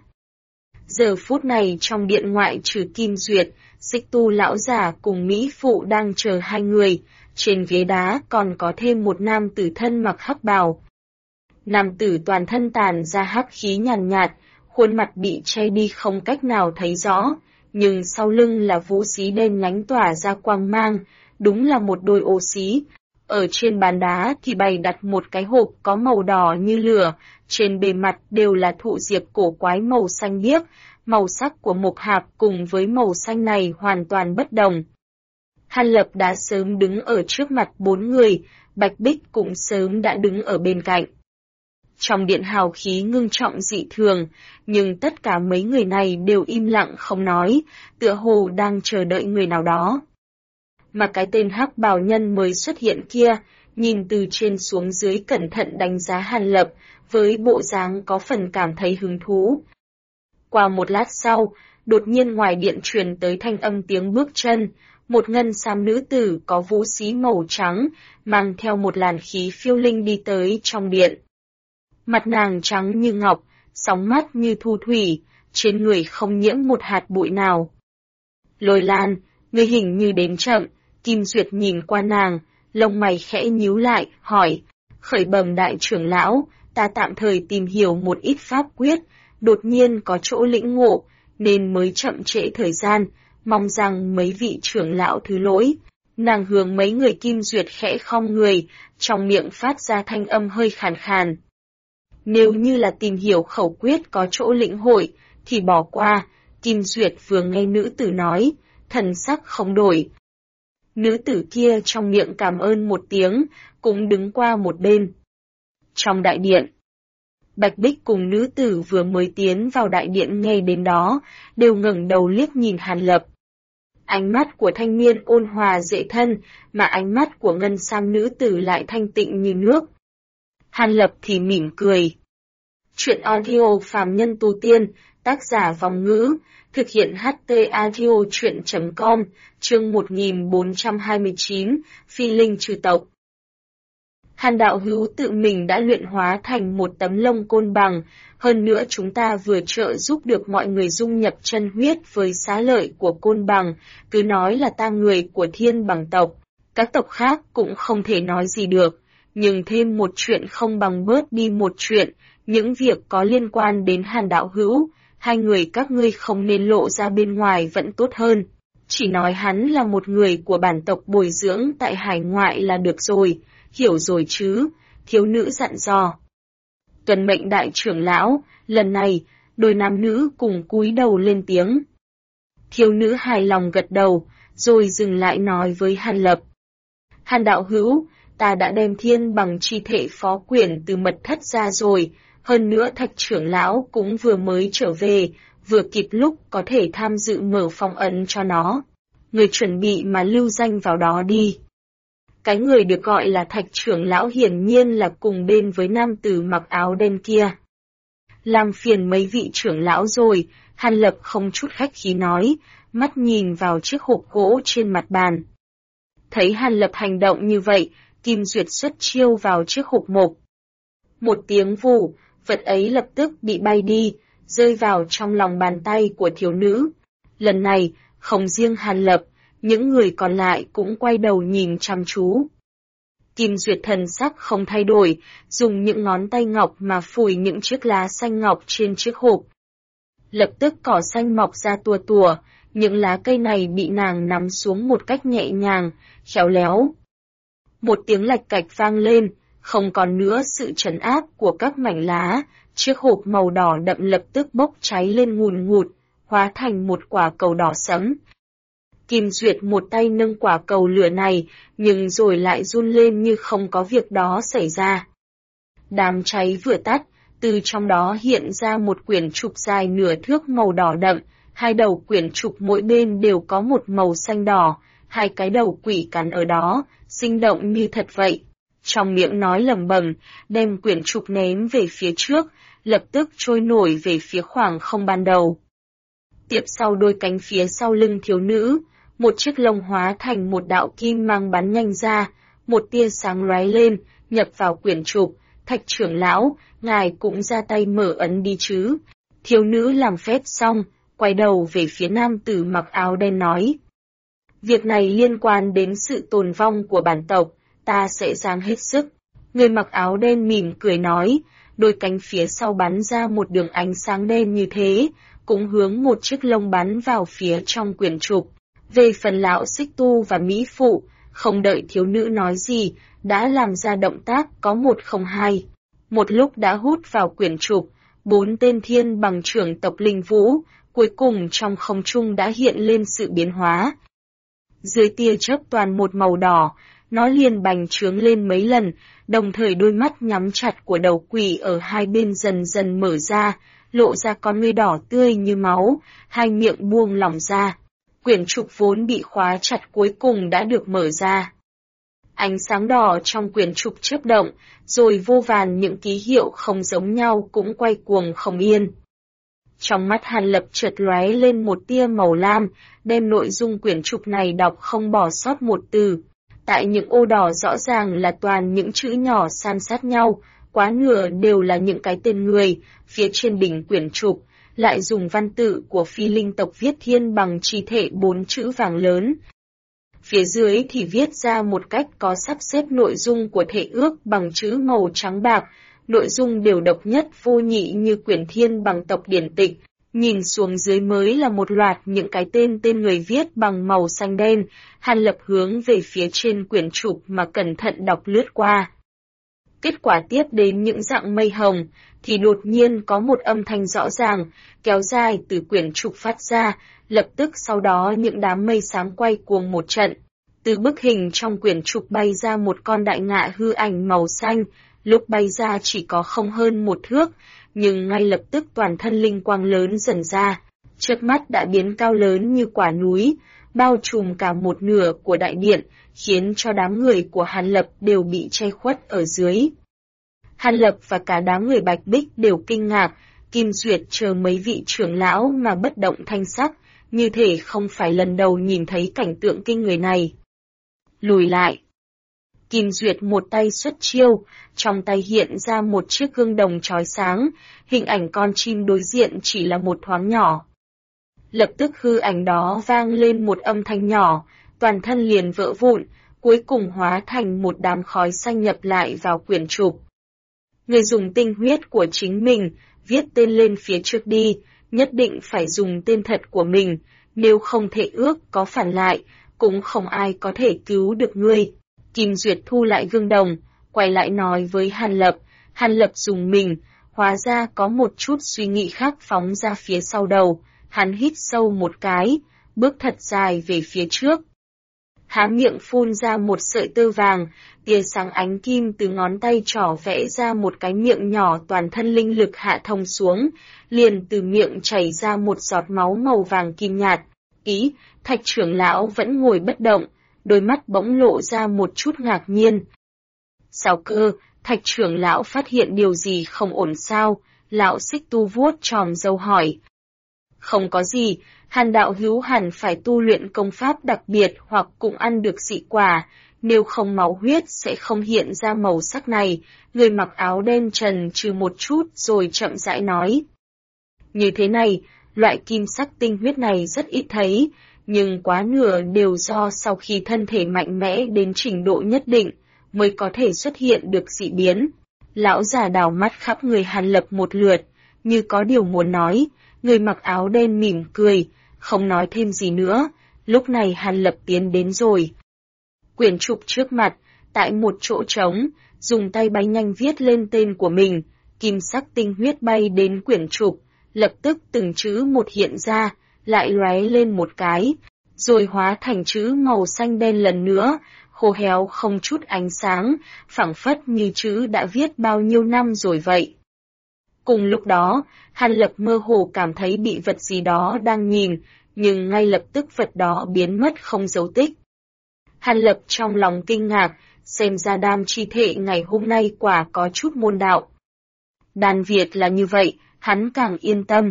Giờ phút này trong điện ngoại trừ Kim Duyệt, Xích Tu lão giả cùng Mỹ Phụ đang chờ hai người, trên ghế đá còn có thêm một nam tử thân mặc hắc bào. Nam tử toàn thân tàn ra hắc khí nhàn nhạt, khuôn mặt bị che đi không cách nào thấy rõ, nhưng sau lưng là vũ xí đen nhánh tỏa ra quang mang, đúng là một đôi ô xí. Ở trên bàn đá thì bày đặt một cái hộp có màu đỏ như lửa, trên bề mặt đều là thụ diệp cổ quái màu xanh biếc, màu sắc của mộc hạp cùng với màu xanh này hoàn toàn bất đồng. Hàn Lập đã sớm đứng ở trước mặt 4 người, Bạch Bích cũng sớm đã đứng ở bên cạnh. Trong điện hào khí ngưng trọng dị thường, nhưng tất cả mấy người này đều im lặng không nói, tựa hồ đang chờ đợi người nào đó. Mà cái tên hắc bào nhân mới xuất hiện kia, nhìn từ trên xuống dưới cẩn thận đánh giá Hàn Lập, với bộ dáng có phần cảm thấy hứng thú. Qua một lát sau, đột nhiên ngoài điện truyền tới thanh âm tiếng bước chân, một ngân sam nữ tử có vũ xí màu trắng, mang theo một làn khí phiêu linh đi tới trong điện. Mặt nàng trắng như ngọc, sóng mắt như thu thủy, trên người không nhiễm một hạt bụi nào. Lôi Lan, người hình như đến chậm, Kim Duyệt nhìn qua nàng, lông mày khẽ nhíu lại, hỏi, khởi bẩm đại trưởng lão, ta tạm thời tìm hiểu một ít pháp quyết, đột nhiên có chỗ lĩnh ngộ, nên mới chậm trễ thời gian, mong rằng mấy vị trưởng lão thứ lỗi. Nàng hướng mấy người Kim Duyệt khẽ khom người, trong miệng phát ra thanh âm hơi khàn khàn. Nếu như là tìm hiểu khẩu quyết có chỗ lĩnh hội, thì bỏ qua, Kim Duyệt vừa nghe nữ tử nói, thần sắc không đổi. Nữ tử kia trong miệng cảm ơn một tiếng, cũng đứng qua một bên. Trong đại điện, Bạch Bích cùng nữ tử vừa mới tiến vào đại điện nghe đến đó, đều ngẩng đầu liếc nhìn Hàn Lập. Ánh mắt của thanh niên ôn hòa dễ thân, mà ánh mắt của ngân sam nữ tử lại thanh tịnh như nước. Hàn Lập thì mỉm cười. Chuyện audio phàm nhân tu tiên, tác giả Vòng Ngữ, thực hiện HT audio chuyện.com, chương 1429, Phi Linh trừ tộc. Hàn đạo hữu tự mình đã luyện hóa thành một tấm lông côn bằng, hơn nữa chúng ta vừa trợ giúp được mọi người dung nhập chân huyết với xá lợi của côn bằng, cứ nói là ta người của thiên bằng tộc, các tộc khác cũng không thể nói gì được, nhưng thêm một chuyện không bằng bớt đi một chuyện, những việc có liên quan đến Hàn đạo hữu, hai người các ngươi không nên lộ ra bên ngoài vẫn tốt hơn. Chỉ nói hắn là một người của bản tộc bồi dưỡng tại hải ngoại là được rồi, hiểu rồi chứ, thiếu nữ dặn dò. Tuần mệnh đại trưởng lão, lần này, đôi nam nữ cùng cúi đầu lên tiếng. Thiếu nữ hài lòng gật đầu, rồi dừng lại nói với Hàn Lập. Hàn đạo hữu, ta đã đem thiên bằng chi thể phó quyển từ mật thất ra rồi, hơn nữa Thạch trưởng lão cũng vừa mới trở về, vừa kịp lúc có thể tham dự mở phong ấn cho nó. Người chuẩn bị mà lưu danh vào đó đi. Cái người được gọi là Thạch trưởng lão hiển nhiên là cùng bên với nam tử mặc áo đen kia. Làm phiền mấy vị trưởng lão rồi, Hàn Lập không chút khách khí nói, mắt nhìn vào chiếc hộp gỗ trên mặt bàn. Thấy Hàn Lập hành động như vậy, Kim Duyệt xuất chiêu vào chiếc hộp mộc. Một tiếng vù, vật ấy lập tức bị bay đi, rơi vào trong lòng bàn tay của thiếu nữ. Lần này, không riêng Hàn Lập, những người còn lại cũng quay đầu nhìn chăm chú. Kim Duyệt thần sắc không thay đổi, dùng những ngón tay ngọc mà phủi những chiếc lá xanh ngọc trên chiếc hộp. Lập tức cỏ xanh mọc ra tua tủa, những lá cây này bị nàng nắm xuống một cách nhẹ nhàng, khéo léo. Một tiếng lạch cạch vang lên, không còn nữa sự trấn áp của các mảnh lá, chiếc hộp màu đỏ đậm lập tức bốc cháy lên ngùn ngụt, hóa thành một quả cầu đỏ sẫm. Kim Duyệt một tay nâng quả cầu lửa này, nhưng rồi lại run lên như không có việc đó xảy ra. Đám cháy vừa tắt, từ trong đó hiện ra một quyển trục dài nửa thước màu đỏ đậm, hai đầu quyển trục mỗi bên đều có một màu xanh đỏ, hai cái đầu quỷ cắn ở đó, sinh động như thật vậy. Trong miệng nói lẩm bẩm, đem quyển trục ném về phía trước, lập tức trôi nổi về phía khoảng không ban đầu. Tiếp sau đôi cánh phía sau lưng thiếu nữ, một chiếc lông hóa thành một đạo kim mang bắn nhanh ra, một tia sáng lóe lên, nhập vào quyển trục. Thạch trưởng lão, ngài cũng ra tay mở ấn đi chứ. Thiếu nữ làm phép xong, quay đầu về phía nam tử mặc áo đen nói. Việc này liên quan đến sự tồn vong của bản tộc, ta sẽ giáng hết sức. Người mặc áo đen mỉm cười nói, đôi cánh phía sau bắn ra một đường ánh sáng đen như thế, cũng hướng một chiếc lông bắn vào phía trong quyển trục. Về phần lão xích tu và mỹ phụ, không đợi thiếu nữ nói gì, đã làm ra động tác có 102. Một lúc đã hút vào quyển trục, 4 tên thiên bằng trưởng tộc linh vũ, cuối cùng trong không trung đã hiện lên sự biến hóa. Dưới tia chớp toàn một màu đỏ, nó liền bành trướng lên mấy lần, đồng thời đôi mắt nhắm chặt của đầu quỷ ở hai bên dần dần mở ra, lộ ra con ngươi đỏ tươi như máu, hai miệng buông lỏng ra. Quyển trục vốn bị khóa chặt cuối cùng đã được mở ra. Ánh sáng đỏ trong quyển trục chớp động, rồi vô vàn những ký hiệu không giống nhau cũng quay cuồng không yên. Trong mắt Hàn Lập chợt lóe lên một tia màu lam, đem nội dung quyển trục này đọc không bỏ sót một từ. Tại những ô đỏ rõ ràng là toàn những chữ nhỏ san sát nhau, quá nửa đều là những cái tên người, phía trên đỉnh quyển trục, lại dùng văn tự của phi linh tộc viết thiên bằng chi thể 4 chữ vàng lớn. Phía dưới thì viết ra một cách có sắp xếp nội dung của thể ước bằng chữ màu trắng bạc, nội dung đều độc nhất vô nhị như quyển thiên bằng tộc điển tịch, nhìn xuống dưới mới là một loạt những cái tên người viết bằng màu xanh đen. Hàn Lập hướng về phía trên quyển trục mà cẩn thận đọc lướt qua. Kết quả tiếp đến những dạng mây hồng, thì đột nhiên có một âm thanh rõ ràng, kéo dài từ quyển trục phát ra, lập tức sau đó những đám mây xám quay cuồng một trận. Từ bức hình trong quyển trục bay ra một con đại ngạ hư ảnh màu xanh, lúc bay ra chỉ có không hơn 1 thước, nhưng ngay lập tức toàn thân linh quang lớn dần ra, trước mắt đã biến cao lớn như quả núi, bao trùm cả một nửa của đại điện, khiến cho đám người của Hàn Lập đều bị che khuất ở dưới. Hàn Lập và cả đám người Bạch Bích đều kinh ngạc, Kim Duyệt chờ mấy vị trưởng lão mà bất động thanh sắc, như thể không phải lần đầu nhìn thấy cảnh tượng kinh người này. Lùi lại. Kim Duyệt một tay xuất chiêu, trong tay hiện ra một chiếc gương đồng chói sáng, hình ảnh con chim đối diện chỉ là một thoáng nhỏ. Lập tức hư ảnh đó vang lên một âm thanh nhỏ, toàn thân liền vỡ vụn, cuối cùng hóa thành một đám khói xanh nhập lại vào quyển trục. Người dùng tinh huyết của chính mình, viết tên lên phía trước đi, nhất định phải dùng tên thật của mình, nếu không thể ước có phản lại, cũng không ai có thể cứu được ngươi. Kim Duyệt thu lại gương đồng, quay lại nói với Hàn Lập dùng mình, hóa ra có một chút suy nghĩ khác phóng ra phía sau đầu, hắn hít sâu một cái, bước thật dài về phía trước. Há miệng phun ra một sợi tơ vàng, tia sáng ánh kim từ ngón tay trỏ vẽ ra một cái miệng nhỏ, toàn thân linh lực hạ thông xuống, liền từ miệng chảy ra một giọt máu màu vàng kim nhạt. Thạch trưởng lão vẫn ngồi bất động, đôi mắt bỗng lộ ra một chút ngạc nhiên. Sao cơ, Thạch trưởng lão phát hiện điều gì không ổn sao? Lão Xích Tu vuốt tròm râu hỏi. Không có gì, Hàn đạo hữu hẳn phải tu luyện công pháp đặc biệt hoặc cũng ăn được dị quả, nếu không máu huyết sẽ không hiện ra màu sắc này. Người mặc áo đen trần trừ một chút rồi chậm rãi nói. Như thế này, loại kim sắc tinh huyết này rất ít thấy, nhưng quá nửa đều do sau khi thân thể mạnh mẽ đến trình độ nhất định, mới có thể xuất hiện được dị biến. Lão già đảo mắt khắp người Hàn Lập một lượt, như có điều muốn nói. Người mặc áo đen mỉm cười, không nói thêm gì nữa, lúc này Hàn Lập tiến đến rồi. Quyển trục trước mặt, tại một chỗ trống, dùng tay bay nhanh viết lên tên của mình, kim sắc tinh huyết bay đến quyển trục, lập tức từng chữ một hiện ra, lại lóe lên một cái, rồi hóa thành chữ màu xanh đen lần nữa, khô héo không chút ánh sáng, phảng phất như chữ đã viết bao nhiêu năm rồi vậy. Cùng lúc đó, Hàn Lập mơ hồ cảm thấy bị vật gì đó đang nhìn, nhưng ngay lập tức vật đó biến mất không dấu tích. Hàn Lập trong lòng kinh ngạc, xem ra đam chi thể ngày hôm nay quả có chút môn đạo. Đan Việt là như vậy, hắn càng yên tâm.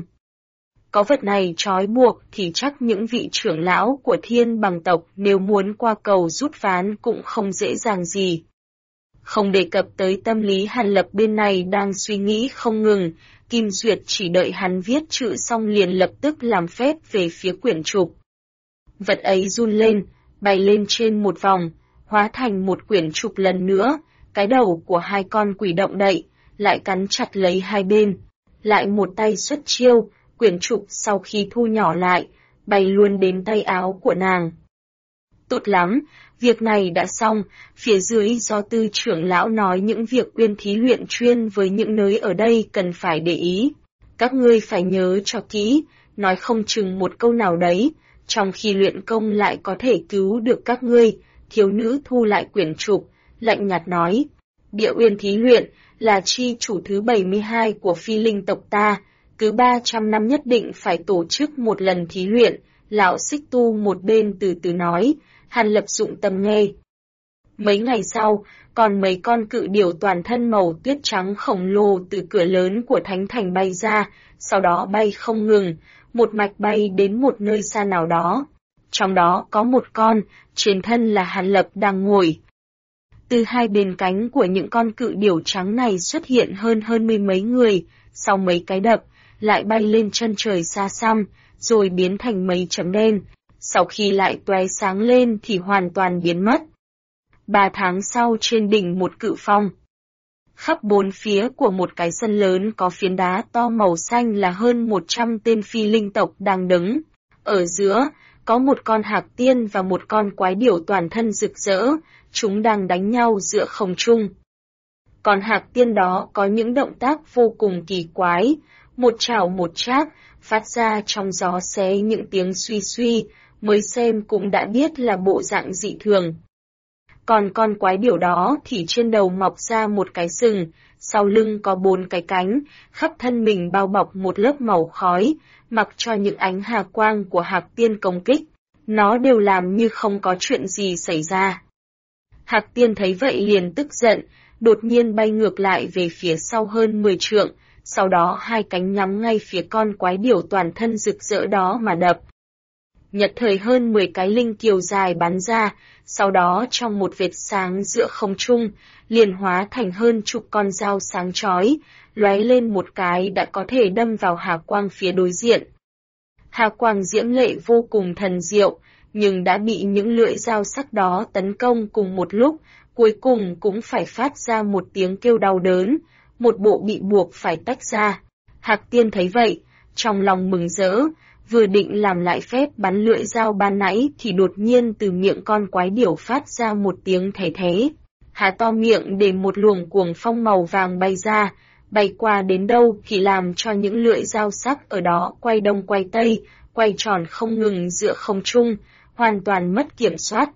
Có vật này trói buộc thì chắc những vị trưởng lão của thiên bằng tộc nếu muốn qua cầu rút ván cũng không dễ dàng gì. Không đề cập tới tâm lý Hàn Lập bên này đang suy nghĩ không ngừng, Kim Duyệt chỉ đợi hắn viết chữ xong liền lập tức làm phép về phía quyển trục. Vật ấy run lên, bay lên trên một vòng, hóa thành một quyển trục lần nữa, cái đầu của hai con quỷ động đậy, lại cắn chặt lấy hai bên, lại một tay xuất chiêu, quyển trục sau khi thu nhỏ lại, bay luôn đến tay áo của nàng. Tốt lắm, việc này đã xong, phía dưới do tư trưởng lão nói những việc Uyên thí luyện chuyên với những nơi ở đây cần phải để ý. Các ngươi phải nhớ cho kỹ, nói không chừng một câu nào đấy, trong khi luyện công lại có thể cứu được các ngươi. Thiếu nữ thu lại quyển trục, lạnh nhạt nói, địa Uyên thí luyện là chi chủ thứ 72 của phi linh tộc ta, cứ 300 năm nhất định phải tổ chức một lần thí luyện. Lão Xích Tu một bên từ từ nói, Hàn Lập dụng tâm nghe. Mấy ngày sau, còn mấy con cự điểu toàn thân màu tuyết trắng khổng lồ từ cửa lớn của Thánh Thành bay ra, sau đó bay không ngừng, một mạch bay đến một nơi xa nào đó. Trong đó có một con, trên thân là Hàn Lập đang ngồi. Từ hai bên cánh của những con cự điểu trắng này xuất hiện hơn mươi mấy người, sau mấy cái đập, lại bay lên chân trời xa xăm, rồi biến thành mấy chấm đen. Sau khi lại tóe sáng lên thì hoàn toàn biến mất. 3 tháng sau trên đỉnh một cự phong. Khắp bốn phía của một cái sân lớn có phiến đá to màu xanh là hơn 100 tên phi linh tộc đang đứng. Ở giữa, có một con hạc tiên và một con quái điểu toàn thân rực rỡ, chúng đang đánh nhau giữa không trung. Con hạc tiên đó có những động tác vô cùng kỳ quái, một chảo một chác, phát ra trong gió xé những tiếng suy suy, mới xem cũng đã biết là bộ dạng dị thường. Còn con quái điểu đó thì trên đầu mọc ra một cái sừng, sau lưng có 4 cái cánh, khắp thân mình bao bọc một lớp màu khói, mặc cho những ánh hà quang của hạc tiên công kích, nó đều làm như không có chuyện gì xảy ra. Hạc tiên thấy vậy liền tức giận, đột nhiên bay ngược lại về phía sau hơn 10 trượng, sau đó hai cánh nhắm ngay phía con quái điểu toàn thân rực rỡ đó mà đập. Nhật thời hơn 10 cái linh kiều dài bắn ra, sau đó trong một vệt sáng giữa không trung, liền hóa thành hơn chục con dao sáng chói, lóe lên một cái đã có thể đâm vào hà quang phía đối diện. Hà quang diễm lệ vô cùng thần diệu, nhưng đã bị những lưỡi dao sắc đó tấn công cùng một lúc, cuối cùng cũng phải phát ra một tiếng kêu đau đớn, một bộ bị buộc phải tách ra. Hạc tiên thấy vậy, trong lòng mừng rỡ, vừa định làm lại phép bắn lưỡi dao ban nãy thì đột nhiên từ miệng con quái điểu phát ra một tiếng thé thé. Há to miệng để một luồng cuồng phong màu vàng bay ra, bay qua đến đâu thì làm cho những lưỡi dao sắc ở đó quay đông quay tây, quay tròn không ngừng giữa không trung, hoàn toàn mất kiểm soát.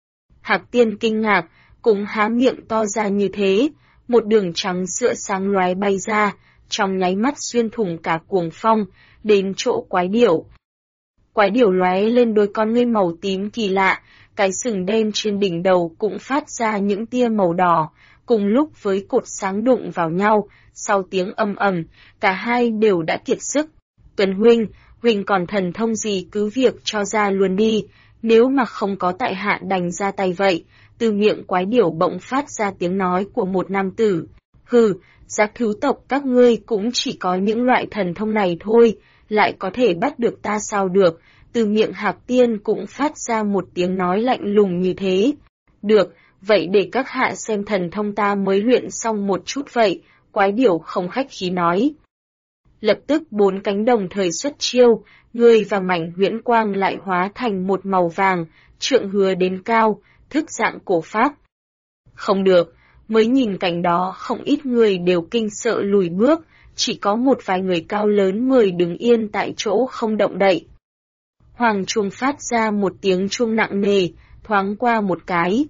Hạc tiên kinh ngạc, cũng há miệng to ra như thế, một đường trắng sữa sáng loé bay ra, trong nháy mắt xuyên thủng cả cuồng phong, đến chỗ quái điểu. Quái điểu lóe lên đôi con ngươi màu tím kỳ lạ, cái sừng đen trên đỉnh đầu cũng phát ra những tia màu đỏ, cùng lúc với cột sáng đụng vào nhau, sau tiếng ầm ầm, cả hai đều đã kiệt sức. Tuấn huynh còn thần thông gì cứ việc cho ra luôn đi, nếu mà không có tại hạ đành ra tay vậy. Từ miệng quái điểu bỗng phát ra tiếng nói của một nam tử. Hừ, giác thú tộc các ngươi cũng chỉ có những loại thần thông này thôi, lại có thể bắt được ta sao được. Từ miệng Hạc tiên cũng phát ra một tiếng nói lạnh lùng như thế. Được, vậy để các hạ xem thần thông ta mới luyện xong một chút vậy, quái điểu không khách khí nói. Lập tức 4 cánh đồng thời xuất chiêu, người và mảnh huyễn quang lại hóa thành một màu vàng, trượng hứa đến cao, thức dạng cổ pháp. Không được, mới nhìn cảnh đó không ít người đều kinh sợ lùi bước, chỉ có một vài người cao lớn 10 đứng yên tại chỗ không động đậy. Hoàng chuông phát ra một tiếng chuông nặng nề, thoáng qua một cái.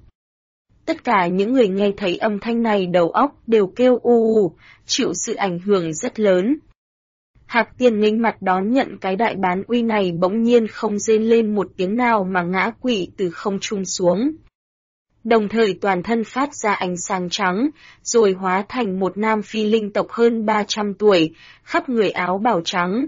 Tất cả những người nghe thấy âm thanh này đầu óc đều kêu u, chịu sự ảnh hưởng rất lớn. Hạc tiên nghênh mặt đón nhận cái đại bán uy này bỗng nhiên không rên lên một tiếng nào mà ngã quỵ từ không trung xuống. Đồng thời toàn thân phát ra ánh sáng trắng, rồi hóa thành một nam phi linh tộc hơn 300 tuổi, khắp người áo bào trắng.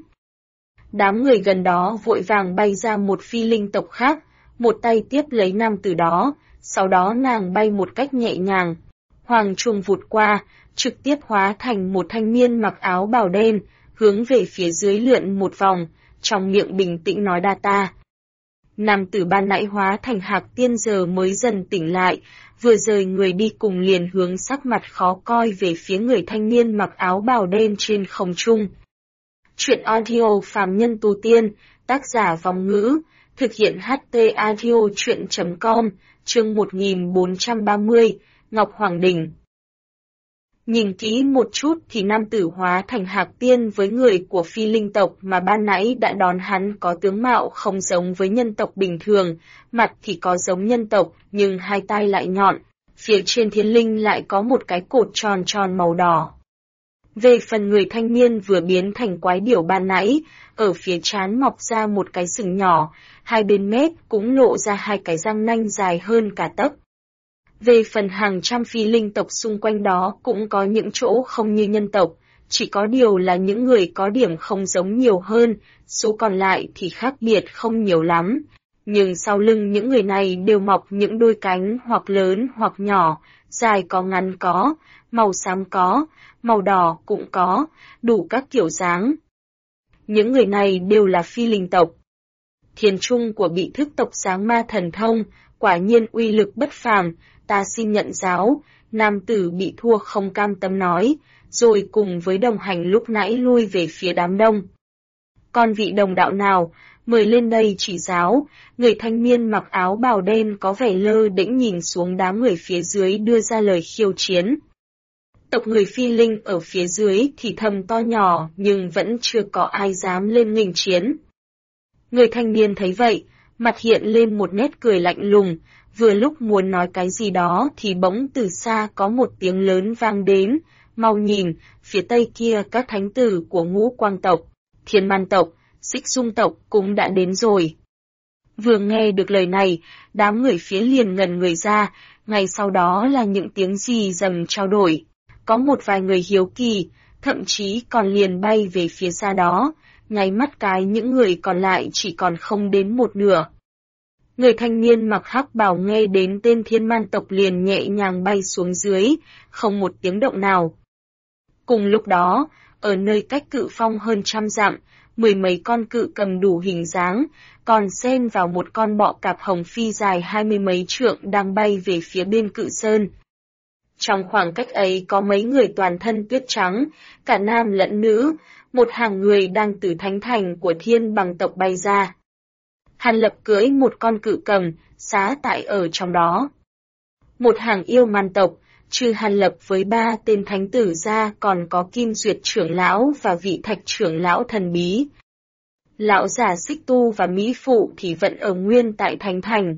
Đám người gần đó vội vàng bay ra một phi linh tộc khác, một tay tiếp lấy nam tử đó, sau đó nàng bay một cách nhẹ nhàng. Hoàng chuông vụt qua, trực tiếp hóa thành một thanh niên mặc áo bào đen, hướng về phía dưới lượn một vòng, trong miệng bình tĩnh nói đa ta. Nam tử ban nãy hóa thành Hạc Tiên giờ mới dần tỉnh lại, vừa rời người đi cùng liền hướng sắc mặt khó coi về phía người thanh niên mặc áo bào đen trên không trung. Truyện audio phàm nhân tu tiên, tác giả Vong Ngữ, thực hiện HT audio truyện.com, chương 1430, Ngọc Hoàng Đình. Nhìn kỹ một chút thì nam tử hóa thành Hạc Tiên với người của phi linh tộc mà ban nãy đã đón hắn có tướng mạo không giống với nhân tộc bình thường, mặt thì có giống nhân tộc nhưng hai tai lại nhọn, phía trên thiên linh lại có một cái cột tròn tròn màu đỏ. Về phần người thanh niên vừa biến thành quái điểu ban nãy, ở phía trán mọc ra một cái sừng nhỏ, hai bên mép cũng lộ ra hai cái răng nanh dài hơn cả tấc. Về phần hàng trăm phi linh tộc xung quanh đó cũng có những chỗ không như nhân tộc, chỉ có điều là những người có điểm không giống nhiều hơn, số còn lại thì khác biệt không nhiều lắm. Nhưng sau lưng những người này đều mọc những đôi cánh hoặc lớn hoặc nhỏ, dài có ngắn có, màu xám có, màu đỏ cũng có, đủ các kiểu dáng. Những người này đều là phi linh tộc. Thiền trung của bị thức tộc Giáng Ma thần thông, quả nhiên uy lực bất phàm, ta xin nhận giáo, nam tử bị thua không cam tâm nói, rồi cùng với đồng hành lúc nãy lui về phía đám đông. Còn vị đồng đạo nào, mời lên đây chỉ giáo, người thanh niên mặc áo bào đen có vẻ lơ đễnh nhìn xuống đám người phía dưới đưa ra lời khiêu chiến. Tộc người phi linh ở phía dưới thì thầm to nhỏ nhưng vẫn chưa có ai dám lên nghênh chiến. Người thanh niên thấy vậy, mặt hiện lên một nét cười lạnh lùng, vừa lúc muốn nói cái gì đó thì bỗng từ xa có một tiếng lớn vang đến, mau nhìn, phía tây kia các thánh tử của Ngũ Quang tộc, Thiên Man tộc, Xích Dung tộc cũng đã đến rồi. Vừa nghe được lời này, đám người phía liền ngẩn người ra, ngay sau đó là những tiếng rì rầm trao đổi. Có một vài người hiếu kỳ, thậm chí còn liền bay về phía xa đó, nháy mắt cái những người còn lại chỉ còn không đến một nửa. Người thanh niên mặc hắc bào nghe đến tên Thiên Man tộc liền nhẹ nhàng bay xuống dưới, không một tiếng động nào. Cùng lúc đó, ở nơi cách cự phong hơn 100 dặm, 10 mấy con cự cầm đủ hình dáng, còn xen vào một con bọ cạp hồng phi dài 20 mấy trượng đang bay về phía bên cự sơn. Trong khoảng cách ấy có mấy người toàn thân tuyết trắng, cả nam lẫn nữ, một hàng người đang từ thánh thành của Thiên Bằng tộc bay ra. Hàn Lập cưỡi một con cự cầm, xá tại ở trong đó. Một hàng yêu man tộc, trừ Hàn Lập với 3 tên thánh tử ra còn có Kim Duyệt trưởng lão và vị Thạch trưởng lão thần bí. Lão già Xích Tu và Mỹ Phụ thì vẫn ở nguyên tại thánh thành.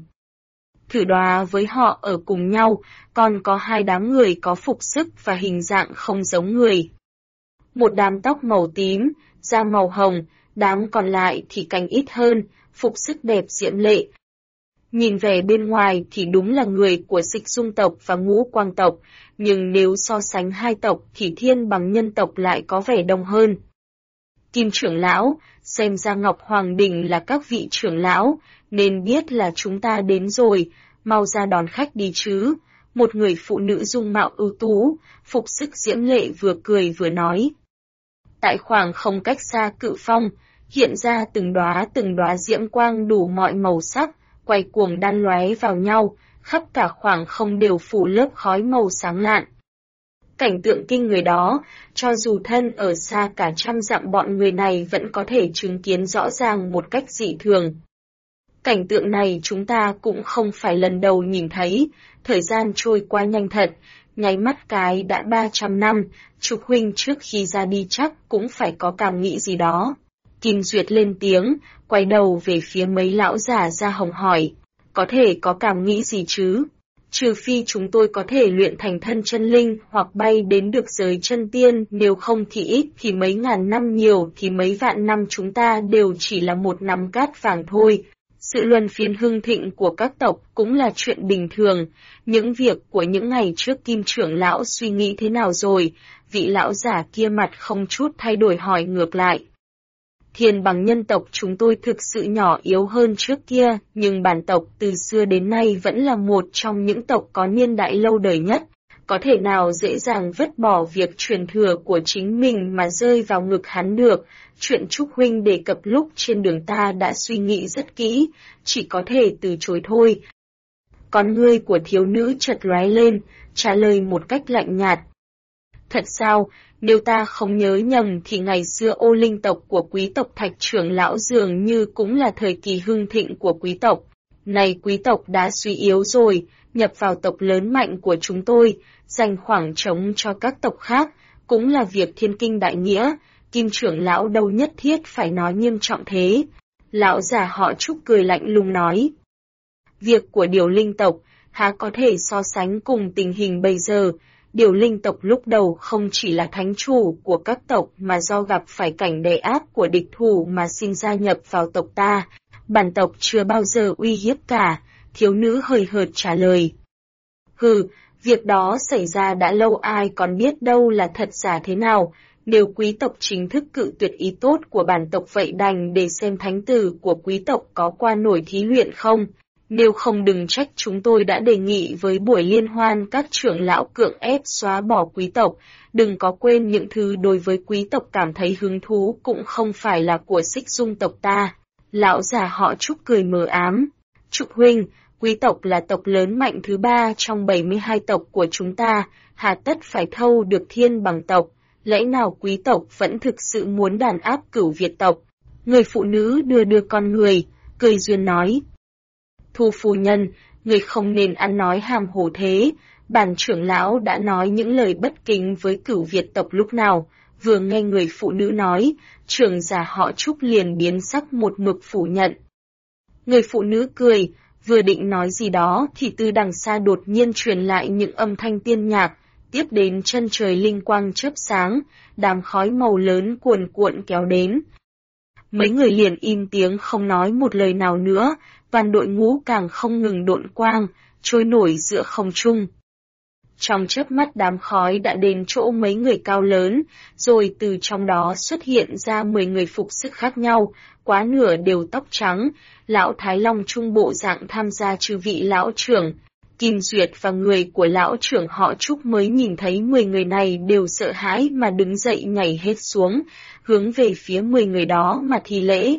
Thử đoá với họ ở cùng nhau, còn có hai đám người có phục sức và hình dạng không giống người. Một đám tóc màu tím, da màu hồng, đám còn lại thì cánh ít hơn, phục sức đẹp diễm lệ. Nhìn về bên ngoài thì đúng là người của Xích Dung tộc và Ngũ Quang tộc, nhưng nếu so sánh hai tộc thì Thiên Bằng nhân tộc lại có vẻ đông hơn. Kim trưởng lão, xem ra Ngọc Hoàng Đình là các vị trưởng lão, nên biết là chúng ta đến rồi, mau ra đón khách đi chứ. Một người phụ nữ dung mạo ưu tú, phục sức diễm lệ vừa cười vừa nói. Tại khoảng không cách xa cự phong, hiện ra từng đóa diễm quang đủ mọi màu sắc, quay cuồng đan lóe vào nhau, khắp cả khoảng không đều phủ lớp khói màu sáng lạn. Cảnh tượng kinh người đó, cho dù thân ở xa cả 100 dặm bọn người này vẫn có thể chứng kiến rõ ràng một cách dị thường. Cảnh tượng này chúng ta cũng không phải lần đầu nhìn thấy, thời gian trôi qua nhanh thật, nháy mắt cái đã 300 năm, Trục huynh trước khi ra đi chắc cũng phải có cảm nghĩ gì đó. Kim Duyệt lên tiếng, quay đầu về phía mấy lão già da hồng hỏi, có thể có cảm nghĩ gì chứ? Trừ phi chúng tôi có thể luyện thành thân chân linh hoặc bay đến được giới chân tiên, nếu không thì ít thì mấy ngàn năm nhiều thì mấy vạn năm chúng ta đều chỉ là một nắm cát vàng thôi. Sự luân phiên hưng thịnh của các tộc cũng là chuyện bình thường, những việc của những ngày trước Kim trưởng lão suy nghĩ thế nào rồi, vị lão giả kia mặt không chút thay đổi hỏi ngược lại. Thiên Bằng nhân tộc chúng tôi thực sự nhỏ yếu hơn trước kia, nhưng bản tộc từ xưa đến nay vẫn là một trong những tộc có niên đại lâu đời nhất, có thể nào dễ dàng vứt bỏ việc truyền thừa của chính mình mà rơi vào ngực hắn được. Chuyện Trúc huynh đề cập lúc trên đường ta đã suy nghĩ rất kỹ, chỉ có thể từ chối thôi. Con ngươi của thiếu nữ chợt lóe lên, trả lời một cách lạnh nhạt. Thật sao, nếu ta không nhớ nhầm thì ngày xưa Ô Linh tộc của quý tộc Thạch trưởng lão dường như cũng là thời kỳ hưng thịnh của quý tộc. Này quý tộc đã suy yếu rồi, nhập vào tộc lớn mạnh của chúng tôi, dành khoảng trống cho các tộc khác, cũng là việc thiên kinh đại nghĩa, Kim trưởng lão đâu nhất thiết phải nói nghiêm trọng thế. Lão già họ Trúc cười lạnh lùng nói. Việc của điều linh tộc, há có thể so sánh cùng tình hình bây giờ. Điều linh tộc lúc đầu không chỉ là thánh chủ của các tộc mà do gặp phải cảnh đè áp của địch thủ mà xin gia nhập vào tộc ta. Bản tộc chưa bao giờ uy hiếp cả, thiếu nữ hời hợt trả lời. Hừ, việc đó xảy ra đã lâu ai còn biết đâu là thật giả thế nào. Nếu quý tộc chính thức cự tuyệt ý tốt của bản tộc vậy đành để xem thánh tử của quý tộc có qua nổi thí luyện không. Nếu không đừng trách chúng tôi đã đề nghị với buổi liên hoan các trưởng lão cưỡng ép xóa bỏ quý tộc, đừng có quên những thứ đối với quý tộc cảm thấy hứng thú cũng không phải là của Xích Dung tộc ta. Lão già họ Trúc cười mờ ám. Trúc huynh, quý tộc là tộc lớn mạnh thứ 3 trong 72 tộc của chúng ta, hà tất phải thâu được thiên bằng tộc, lẽ nào quý tộc vẫn thực sự muốn đàn áp Cửu Việt tộc? Người phụ nữ đưa con người, cười duyên nói. Thu phu nhân, người không nên ăn nói hàm hồ thế, bản trưởng lão đã nói những lời bất kính với Cửu Việt tộc lúc nào, vừa nghe người phụ nữ nói, trưởng giả họ Trúc liền biến sắc một mực phủ nhận. Người phụ nữ cười, vừa định nói gì đó thì từ đằng xa đột nhiên truyền lại những âm thanh tiên nhạc, tiếp đến chân trời linh quang chớp sáng, đám khói màu lớn cuồn cuộn kéo đến. Mấy người liền im tiếng không nói một lời nào nữa, toàn đội ngũ càng không ngừng độn quang, trôi nổi giữa không trung. Trong chớp mắt đám khói đã đến chỗ mấy người cao lớn, rồi từ trong đó xuất hiện ra 10 người phục sức khác nhau, quá nửa đều tóc trắng, lão Thái Long trung bộ dạng tham gia chư vị lão trưởng. Kim Duyệt và người của lão trưởng họ Trúc mới nhìn thấy 10 người này đều sợ hãi mà đứng dậy nhảy hết xuống, hướng về phía 10 người đó mà thi lễ.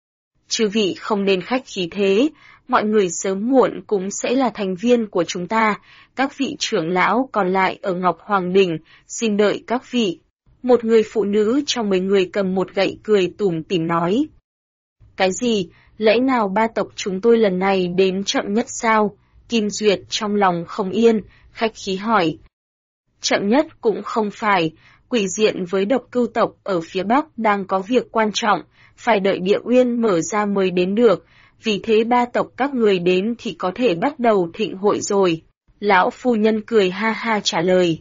Chư vị không nên khách khí thế, mọi người sớm muộn cũng sẽ là thành viên của chúng ta, các vị trưởng lão còn lại ở Ngọc Hoàng Đỉnh, xin đợi các vị. Một người phụ nữ trong 10 người cầm một gậy cười tủm tỉm nói. Cái gì, lẽ nào ba tộc chúng tôi lần này đến chậm nhất sao? Kim Duyệt trong lòng không yên, khách khí hỏi. Chậm nhất cũng không phải, Quỷ Diện với Độc Cưu tộc ở phía Bắc đang có việc quan trọng, phải đợi địa uyên mở ra mới đến được, vì thế ba tộc các người đến thì có thể bắt đầu thịnh hội rồi. Lão phu nhân cười ha ha trả lời.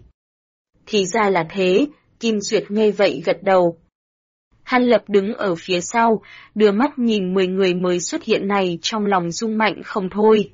Thì ra là thế, Kim Duyệt nghe vậy gật đầu. Hàn Lập đứng ở phía sau, đưa mắt nhìn 10 người mới xuất hiện này trong lòng rung mạnh không thôi.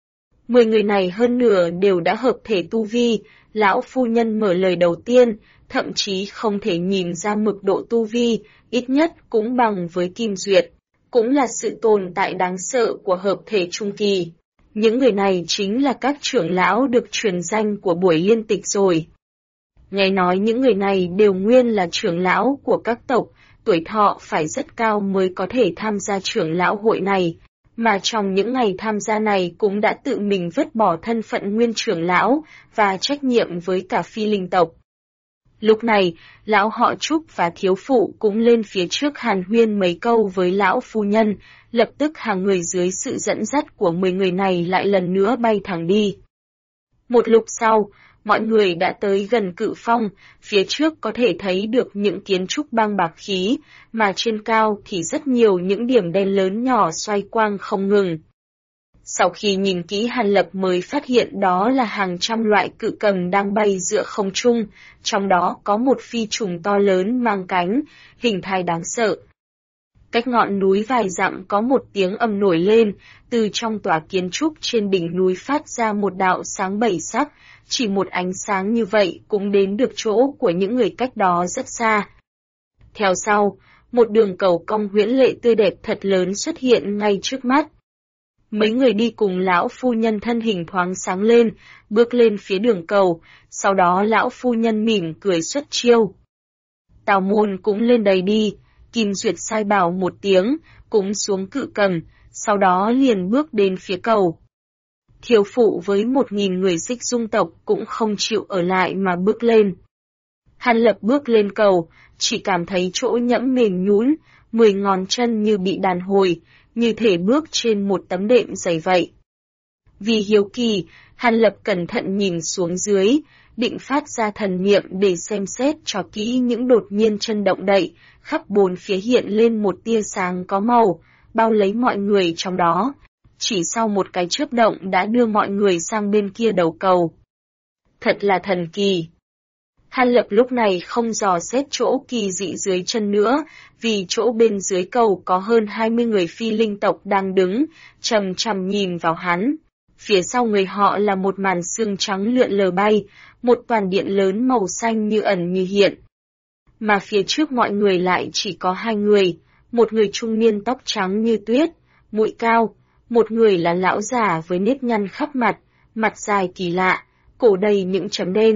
10 người này hơn nửa đều đã hợp thể tu vi, lão phu nhân mở lời đầu tiên, thậm chí không thể nhìn ra mực độ tu vi, ít nhất cũng bằng với Kim Duyệt, cũng là sự tồn tại đáng sợ của hợp thể trung kỳ. Những người này chính là các trưởng lão được truyền danh của buổi liên tịch rồi. Nghe nói những người này đều nguyên là trưởng lão của các tộc, tuổi thọ phải rất cao mới có thể tham gia trưởng lão hội này, mà trong những ngày tham gia này cũng đã tự mình vứt bỏ thân phận nguyên trưởng lão và trách nhiệm với cả phi linh tộc. Lúc này, lão họ Trúc và thiếu phụ cũng lên phía trước hàn huyên mấy câu với lão phu nhân, lập tức hàng người dưới sự dẫn dắt của 10 người này lại lần nữa bay thẳng đi. Một lúc sau, mọi người đã tới gần Cự Phong, phía trước có thể thấy được những kiến trúc băng bạc khí, mà trên cao thì rất nhiều những điểm đen lớn nhỏ xoay quang không ngừng. Sau khi nhìn kỹ Hàn Lập mới phát hiện đó là hàng trăm loại cự cầm đang bay giữa không trung, trong đó có một phi trùng to lớn mang cánh, hình thái đáng sợ. Cách ngọn núi vài dặm có một tiếng ầm nổi lên, từ trong tòa kiến trúc trên đỉnh núi phát ra một đạo sáng bảy sắc, chỉ một ánh sáng như vậy cũng đến được chỗ của những người cách đó rất xa. Theo sau, một đường cầu cong huyễn lệ tươi đẹp thật lớn xuất hiện ngay trước mắt. Mấy người đi cùng lão phu nhân thân hình thoáng sáng lên, bước lên phía đường cầu, sau đó lão phu nhân mỉm cười xuất chiêu. Tào Môn cũng lên đây đi, Kim Duyệt sai bảo một tiếng, cũng xuống cự cầm, sau đó liền bước đến phía cầu. Thiếu phụ với 1.000 người Xích Dung tộc cũng không chịu ở lại mà bước lên. Hàn Lập bước lên cầu, chỉ cảm thấy chỗ nhẫm mềm nhũn, 10 ngón chân như bị đàn hồi, như thể bước trên một tấm đệm dày vậy. Vì hiếu kỳ, Hàn Lập cẩn thận nhìn xuống dưới, định phát ra thần niệm để xem xét cho kỹ những đột nhiên chân động đậy, khắp bốn phía hiện lên một tia sáng có màu, bao lấy mọi người trong đó. Chỉ sau một cái chớp động đã đưa mọi người sang bên kia đầu cầu. Thật là thần kỳ. Hàn Lập lúc này không dò xét chỗ kỳ dị dưới chân nữa, vì chỗ bên dưới cầu có hơn 20 người phi linh tộc đang đứng, chằm chằm nhìn vào hắn. Phía sau người họ là một màn sương trắng lượn lờ bay, một toàn điện lớn màu xanh như ẩn như hiện. Mà phía trước mọi người lại chỉ có 2 người, một người trung niên tóc trắng như tuyết, mũi cao, một người là lão già với nếp nhăn khắp mặt, mặt dài kỳ lạ, cổ đầy những chấm đen.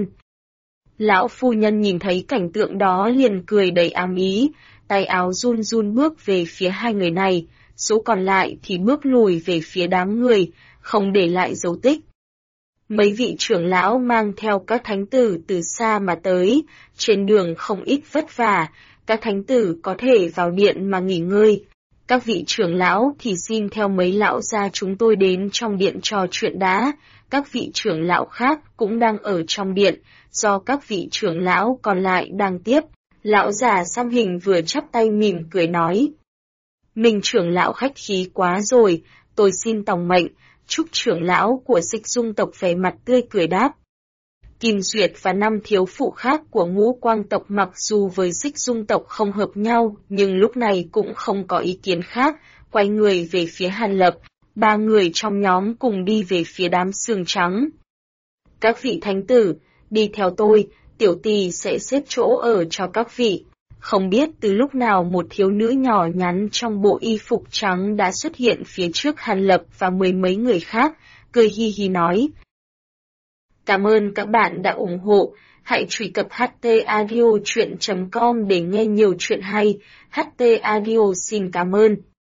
Lão phu nhân nhìn thấy cảnh tượng đó liền cười đầy ám ý, tay áo run run bước về phía 2 người này, số còn lại thì bước lùi về phía đám người, không để lại dấu tích. Mấy vị trưởng lão mang theo các thánh tử từ xa mà tới, trên đường không ít vất vả, các thánh tử có thể vào điện mà nghỉ ngơi. Các vị trưởng lão thì xin theo mấy lão gia chúng tôi đến trong điện trò chuyện đã, các vị trưởng lão khác cũng đang ở trong điện, do các vị trưởng lão còn lại đang tiếp. Lão già xăm hình vừa chắp tay mỉm cười nói. Mình trưởng lão khách khí quá rồi, tôi xin tòng mệnh, chúc trưởng lão của Xích Dung tộc vẻ mặt tươi cười đáp. Kim Duyệt và 5 thiếu phụ khác của Ngũ Quang tộc mặc dù với Xích Dung tộc không hợp nhau, nhưng lúc này cũng không có ý kiến khác, quay người về phía Hàn Lập, 3 người trong nhóm cùng đi về phía đám sương trắng. Các vị thánh tử, đi theo tôi, tiểu tỳ sẽ xếp chỗ ở cho các vị. Không biết từ lúc nào một thiếu nữ nhỏ nhắn trong bộ y phục trắng đã xuất hiện phía trước Hàn Lập và 10 mấy người khác, cười hi hi nói. Cảm ơn các bạn đã ủng hộ, hãy truy cập htaudio.com để nghe nhiều chuyện hay, HT Audio xin cảm ơn.